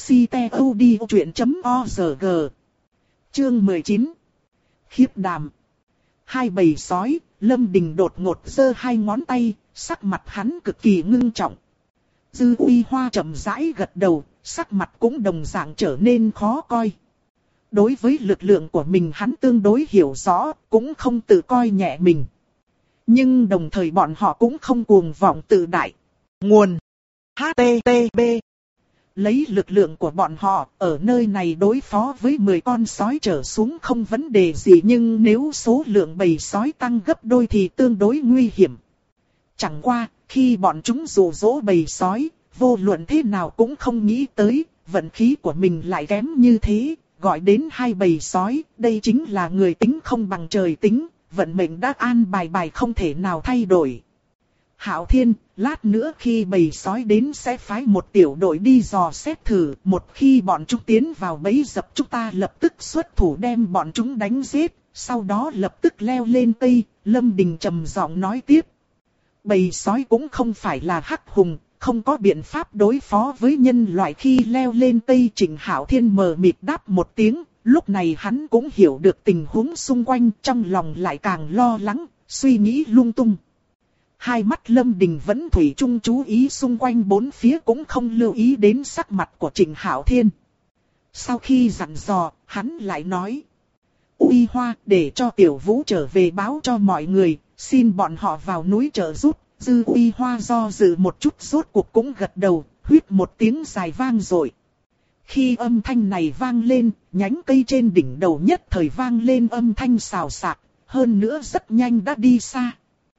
ctod.org. Chương 19. Khiếp đảm. Hai bầy sói, Lâm Đình đột ngột giơ hai ngón tay, sắc mặt hắn cực kỳ ngưng trọng. Dư Uy Hoa chậm rãi gật đầu, sắc mặt cũng đồng dạng trở nên khó coi. Đối với lực lượng của mình hắn tương đối hiểu rõ, cũng không tự coi nhẹ mình. Nhưng đồng thời bọn họ cũng không cuồng vọng tự đại. Nguồn HTTP. Lấy lực lượng của bọn họ, ở nơi này đối phó với 10 con sói trở xuống không vấn đề gì, nhưng nếu số lượng bầy sói tăng gấp đôi thì tương đối nguy hiểm. Chẳng qua, khi bọn chúng dụ dỗ bầy sói, vô luận thế nào cũng không nghĩ tới, vận khí của mình lại kém như thế, gọi đến hai bầy sói, đây chính là người tính không bằng trời tính, vận mệnh đã an bài không thể nào thay đổi. Hạo Thiên, lát nữa khi bầy sói đến sẽ phái một tiểu đội đi dò xét thử, một khi bọn chúng tiến vào bẫy dập chúng ta lập tức xuất thủ đem bọn chúng đánh giết, sau đó lập tức leo lên cây. Lâm Đình trầm giọng nói tiếp. Bầy sói cũng không phải là hắc hùng, không có biện pháp đối phó với nhân loại khi leo lên cây. Trịnh Hạo Thiên mờ mịt đáp một tiếng, lúc này hắn cũng hiểu được tình huống xung quanh, trong lòng lại càng lo lắng, suy nghĩ lung tung. Hai mắt Lâm Đình vẫn thủy chung chú ý xung quanh bốn phía, cũng không lưu ý đến sắc mặt của Trịnh Hạo Thiên. Sau khi dặn dò, hắn lại nói. Uy Hoa, để cho Tiểu Vũ trở về báo cho mọi người, xin bọn họ vào núi trợ giúp, Dư Uy Hoa do dự một chút rốt cuộc cũng gật đầu, huýt một tiếng dài vang rồi. Khi âm thanh này vang lên, nhánh cây trên đỉnh đầu nhất thời vang lên âm thanh xào xạc, hơn nữa rất nhanh đã đi xa.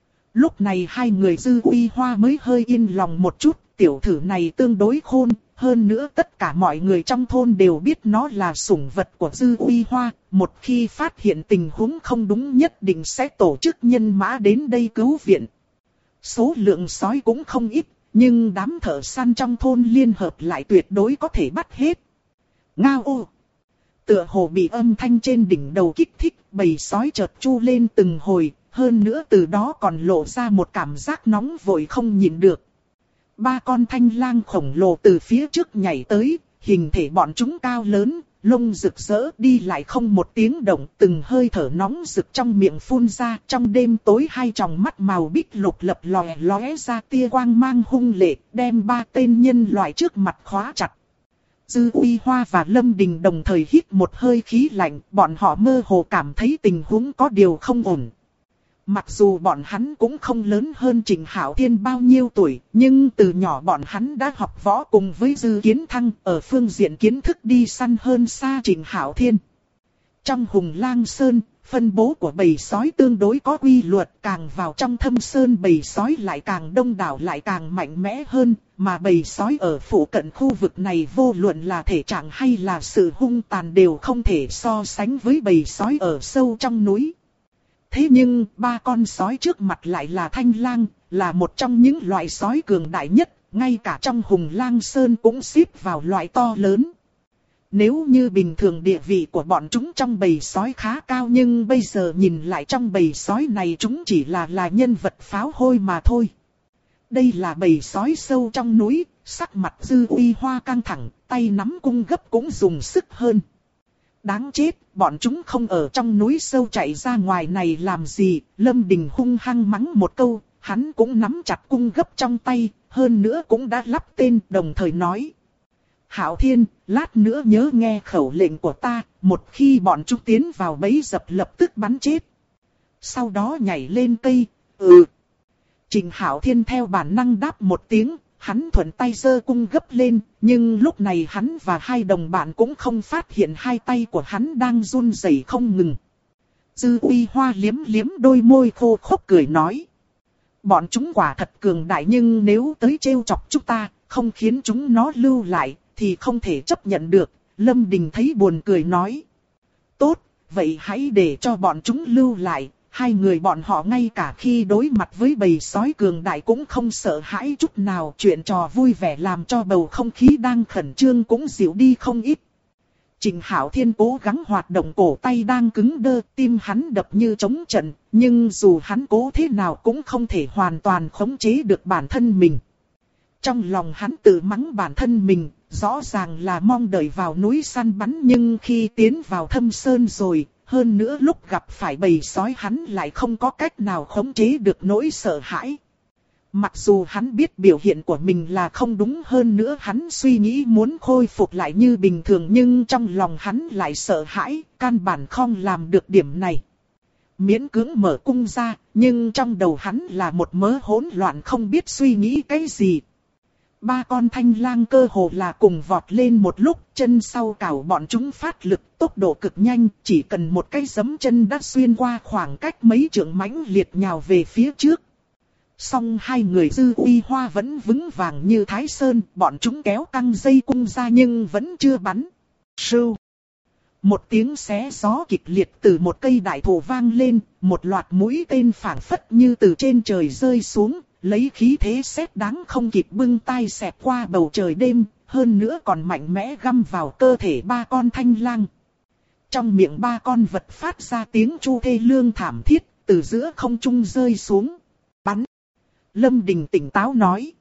Lúc này hai người Dư Uy Hoa mới hơi yên lòng một chút, tiểu thử này tương đối khôn, hơn nữa tất cả mọi người trong thôn đều biết nó là sủng vật của Dư Uy Hoa, một khi phát hiện tình huống không đúng nhất định sẽ tổ chức nhân mã đến đây cứu viện. Số lượng sói cũng không ít, nhưng đám thợ săn trong thôn liên hợp lại tuyệt đối có thể bắt hết. Ngao ô! Tựa hồ bị âm thanh trên đỉnh đầu kích thích, bầy sói chợt chu lên từng hồi, hơn nữa từ đó còn lộ ra một cảm giác nóng vội không nhịn được. Ba con thanh lang khổng lồ từ phía trước nhảy tới, hình thể bọn chúng cao lớn, lông rực rỡ đi lại không một tiếng động, từng hơi thở nóng rực trong miệng phun ra. Trong đêm tối hai tròng mắt màu bích lục lập lòe lóe ra tia quang mang hung lệ, đem ba tên nhân loại trước mặt khóa chặt. Dư Uy Hoa và Lâm Đình đồng thời hít một hơi khí lạnh, bọn họ mơ hồ cảm thấy tình huống có điều không ổn. Mặc dù bọn hắn cũng không lớn hơn Trình Hạo Thiên bao nhiêu tuổi, nhưng từ nhỏ bọn hắn đã học võ cùng với Dư Kiến Thăng, ở phương diện kiến thức đi săn hơn xa Trình Hạo Thiên. Trong Hùng Lang Sơn, phân bố của bầy sói tương đối có quy luật, càng vào trong thâm sơn bầy sói lại càng đông đảo lại càng mạnh mẽ hơn, mà bầy sói ở phụ cận khu vực này vô luận là thể trạng hay là sự hung tàn đều không thể so sánh với bầy sói ở sâu trong núi. Thế nhưng, ba con sói trước mặt lại là thanh lang, là một trong những loại sói cường đại nhất, ngay cả trong Hùng Lang Sơn cũng xếp vào loại to lớn. Nếu như bình thường địa vị của bọn chúng trong bầy sói khá cao, nhưng bây giờ nhìn lại trong bầy sói này chúng chỉ là nhân vật pháo hôi mà thôi. Đây là bầy sói sâu trong núi, sắc mặt Dư Uy Hoa căng thẳng, tay nắm cung gấp cũng dùng sức hơn. Đáng chết, bọn chúng không ở trong núi sâu chạy ra ngoài này làm gì? Lâm Đình hung hăng mắng một câu, hắn cũng nắm chặt cung gấp trong tay, hơn nữa cũng đã lắp tên, đồng thời nói. Hạo Thiên, lát nữa nhớ nghe khẩu lệnh của ta, một khi bọn chúng tiến vào bẫy dập lập tức bắn chết. Sau đó nhảy lên cây, Trình Hạo Thiên theo bản năng đáp một tiếng. Hắn thuận tay giơ cung gấp lên, nhưng lúc này hắn và hai đồng bạn cũng không phát hiện hai tay của hắn đang run rẩy không ngừng. Dư Uy Hoa liếm liếm đôi môi khô khốc cười nói. Bọn chúng quả thật cường đại, nhưng nếu tới trêu chọc chúng ta, không khiến chúng nó lưu lại, thì không thể chấp nhận được. Lâm Đình thấy buồn cười nói. Tốt, vậy hãy để cho bọn chúng lưu lại. Hai người bọn họ ngay cả khi đối mặt với bầy sói cường đại cũng không sợ hãi chút nào. Chuyện trò vui vẻ làm cho bầu không khí đang khẩn trương cũng dịu đi không ít. Trình Hạo Thiên cố gắng hoạt động cổ tay đang cứng đơ, tim hắn đập như trống trận. Nhưng dù hắn cố thế nào cũng không thể hoàn toàn khống chế được bản thân mình. Trong lòng hắn tự mắng bản thân mình, rõ ràng là mong đợi vào núi săn bắn, nhưng khi tiến vào thâm sơn rồi, hơn nữa lúc gặp phải bầy sói hắn lại không có cách nào khống chế được nỗi sợ hãi. Mặc dù hắn biết biểu hiện của mình là không đúng, hơn nữa hắn suy nghĩ muốn khôi phục lại như bình thường, nhưng trong lòng hắn lại sợ hãi, căn bản không làm được điểm này. Miễn cưỡng mở cung ra, nhưng trong đầu hắn là một mớ hỗn loạn không biết suy nghĩ cái gì. Ba con thanh lang cơ hồ là cùng vọt lên một lúc, chân sau cào bọn chúng phát lực, tốc độ cực nhanh, chỉ cần một cái giẫm chân đã xuyên qua khoảng cách mấy trượng, mãnh liệt nhào về phía trước. Song hai người Dư Uy Hoa vẫn vững vàng như Thái Sơn, bọn chúng kéo căng dây cung ra nhưng vẫn chưa bắn. Sưu! Một tiếng xé gió kịch liệt từ một cây đại thụ vang lên, một loạt mũi tên phảng phất như từ trên trời rơi xuống. Lấy khí thế sét đáng không kịp bưng tay xẹt qua bầu trời đêm, hơn nữa còn mạnh mẽ găm vào cơ thể ba con thanh lang. Trong miệng ba con vật phát ra tiếng chu thê lương thảm thiết, từ giữa không trung rơi xuống. Bắn! Lâm Đình tỉnh táo nói.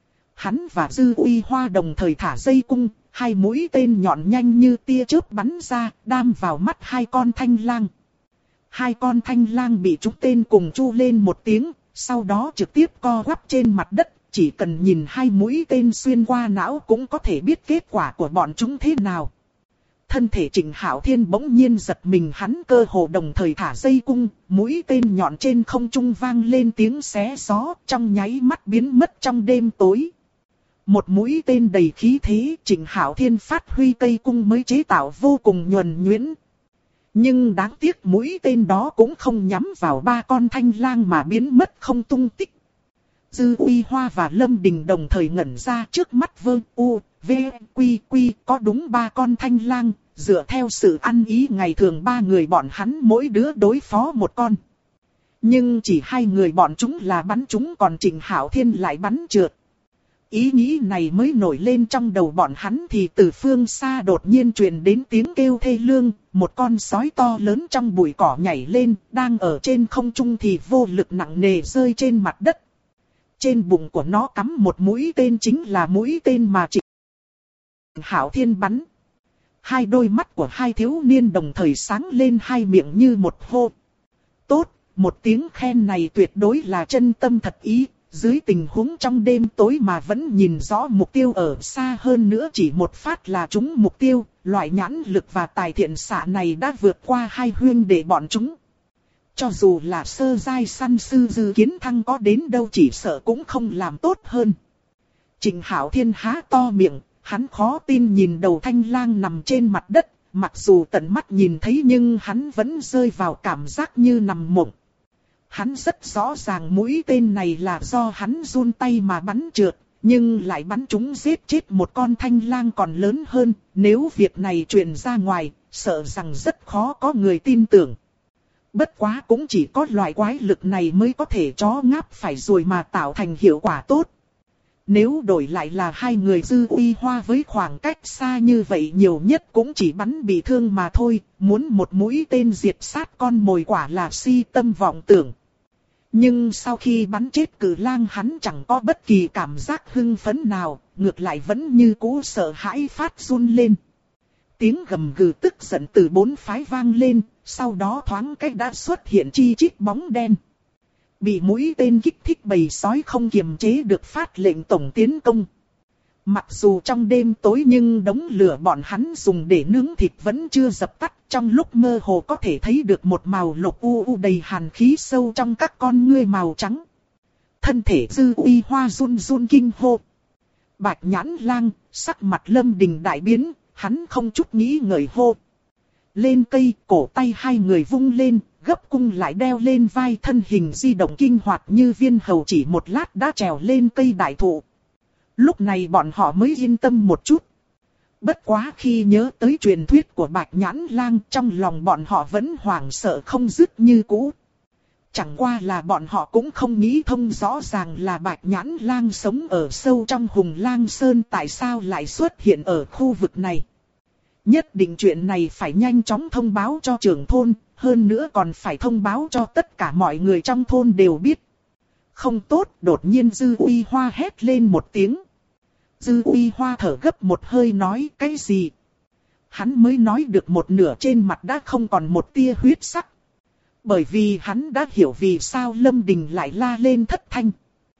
Hắn và Dư Uy Hoa đồng thời thả dây cung, hai mũi tên nhọn nhanh như tia chớp bắn ra, đâm vào mắt hai con thanh lang. Hai con thanh lang bị trúng tên cùng chu lên một tiếng. Sau đó trực tiếp co quắp trên mặt đất, chỉ cần nhìn hai mũi tên xuyên qua não cũng có thể biết kết quả của bọn chúng thế nào. Thân thể Trịnh Hạo Thiên bỗng nhiên giật mình, hắn cơ hồ đồng thời thả dây cung, mũi tên nhọn trên không trung vang lên tiếng xé gió, trong nháy mắt biến mất trong đêm tối. Một mũi tên đầy khí thế, Trịnh Hạo Thiên phát huy cây cung mới chế tạo vô cùng nhuần nhuyễn. Nhưng đáng tiếc mũi tên đó cũng không nhắm vào 3 con thanh lang mà biến mất không tung tích. Dư Uy Hoa và Lâm Đình đồng thời ngẩn ra, trước mắt Vương U, V, Quy có đúng 3 con thanh lang, dựa theo sự ăn ý ngày thường 3 người bọn hắn mỗi đứa đối phó một con. Nhưng chỉ 2 người bọn chúng là bắn chúng, còn Trịnh Hạo Thiên lại bắn trượt. Ý nghĩ này mới nổi lên trong đầu bọn hắn thì từ phương xa đột nhiên truyền đến tiếng kêu thê lương, một con sói to lớn trong bụi cỏ nhảy lên, đang ở trên không trung thì vô lực nặng nề rơi trên mặt đất. Trên bụng của nó cắm một mũi tên, chính là mũi tên mà Trịnh Hạo Thiên bắn. 2 đôi mắt của 2 thiếu niên đồng thời sáng lên, 2 miệng như một hô. Tốt, một tiếng khen này tuyệt đối là chân tâm thật ý. Dưới tình huống trong đêm tối mà vẫn nhìn rõ mục tiêu ở xa hơn nữa chỉ một phát là trúng mục tiêu, loại nhãn lực và tài thiện xạ này đã vượt qua 2 huynh đệ bọn chúng. Cho dù là sơ giai săn sư Dư Kiến Thăng có đến đâu chỉ sợ cũng không làm tốt hơn. Trịnh Hạo Thiên há to miệng, hắn khó tin nhìn đầu thanh lang nằm trên mặt đất, mặc dù tận mắt nhìn thấy nhưng hắn vẫn rơi vào cảm giác như nằm mộng. Hắn rất rõ ràng mũi tên này là do hắn run tay mà bắn trượt, nhưng lại bắn trúng giết chết một con thanh lang còn lớn hơn, nếu việc này truyền ra ngoài, sợ rằng rất khó có người tin tưởng. Bất quá cũng chỉ có loại quái lực này mới có thể chó ngáp phải rồi mà tạo thành hiệu quả tốt. Nếu đổi lại là 2 người Dư Uy Hoa với khoảng cách xa như vậy nhiều nhất cũng chỉ bắn bị thương mà thôi, muốn một mũi tên diệt sát con mồi quả là si tâm vọng tưởng. Nhưng sau khi bắn chết cử lang hắn chẳng có bất kỳ cảm giác hưng phấn nào, ngược lại vẫn như cũ sợ hãi phát run lên. Tiếng gầm gừ tức giận từ 4 phái vang lên, sau đó thoáng cách đã xuất hiện chi chít bóng đen. Bị mũi tên kích thích bầy sói không kiềm chế được phát lệnh tổng tiến công. Mặc dù trong đêm tối nhưng đống lửa bọn hắn dùng để nướng thịt vẫn chưa dập tắt, trong lúc mơ hồ có thể thấy được một màu lục u đầy hàn khí sâu trong các con ngươi màu trắng. Thân thể Dư Uy Hoa run run kinh hô. Bạch Nhãn Lang, sắc mặt Lâm Đình đại biến, hắn không chút nghĩ ngợi hô. Lên cây, cổ tay 2 người vung lên, gấp cung lại đeo lên vai, thân hình di động kinh hoạt như viên hầu, chỉ một lát đã trèo lên cây đại thụ. Lúc này bọn họ mới yên tâm một chút. Bất quá khi nhớ tới truyền thuyết của Bạch Nhãn Lang, trong lòng bọn họ vẫn hoảng sợ không dứt như cũ. Chẳng qua là bọn họ cũng không nghĩ thông rõ ràng là Bạch Nhãn Lang sống ở sâu trong Hùng Lang Sơn tại sao lại xuất hiện ở khu vực này. Nhất định chuyện này phải nhanh chóng thông báo cho trưởng thôn, hơn nữa còn phải thông báo cho tất cả mọi người trong thôn đều biết. Không tốt, đột nhiên Dư Uy Hoa hét lên một tiếng. Dư Uy Hoa thở gấp một hơi nói cái gì? Hắn mới nói được một nửa trên mặt đã không còn một tia huyết sắc. Bởi vì hắn đã hiểu vì sao Lâm Đình lại la lên thất thanh.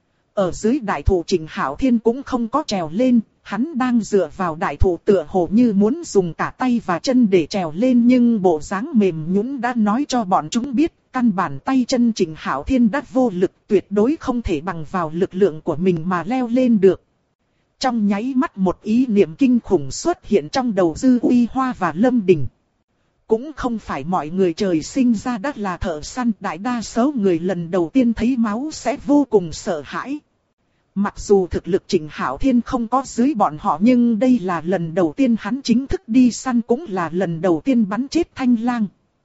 Ở dưới đại thụ Trịnh Hạo Thiên cũng không có trèo lên, hắn đang dựa vào đại thụ tựa hồ như muốn dùng cả tay và chân để trèo lên, nhưng bộ dáng mềm nhũn đã nói cho bọn chúng biết, căn bản tay chân Trịnh Hạo Thiên đã vô lực, tuyệt đối không thể bằng vào lực lượng của mình mà leo lên được. Trong nháy mắt một ý niệm kinh khủng xuất hiện trong đầu Dư Uy Hoa và Lâm Đình. Cũng không phải mọi người trời sinh ra đã là thợ săn, đại đa số người lần đầu tiên thấy máu sẽ vô cùng sợ hãi. Mặc dù thực lực Trịnh Hạo Thiên không có dưới bọn họ, nhưng đây là lần đầu tiên hắn chính thức đi săn, cũng là lần đầu tiên bắn chết thanh lang.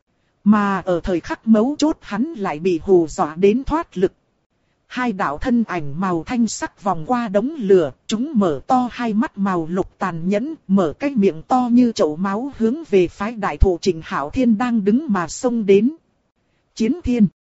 Mà ở thời khắc mấu chốt hắn lại bị hù dọa đến thoát lực. 2 đạo thân ảnh màu thanh sắc vòng qua đống lửa, chúng mở to 2 mắt màu lục tàn nhẫn, mở cái miệng to như chậu máu hướng về phái đại thụ Trịnh Hạo Thiên đang đứng mà xông đến. Chiến thiên.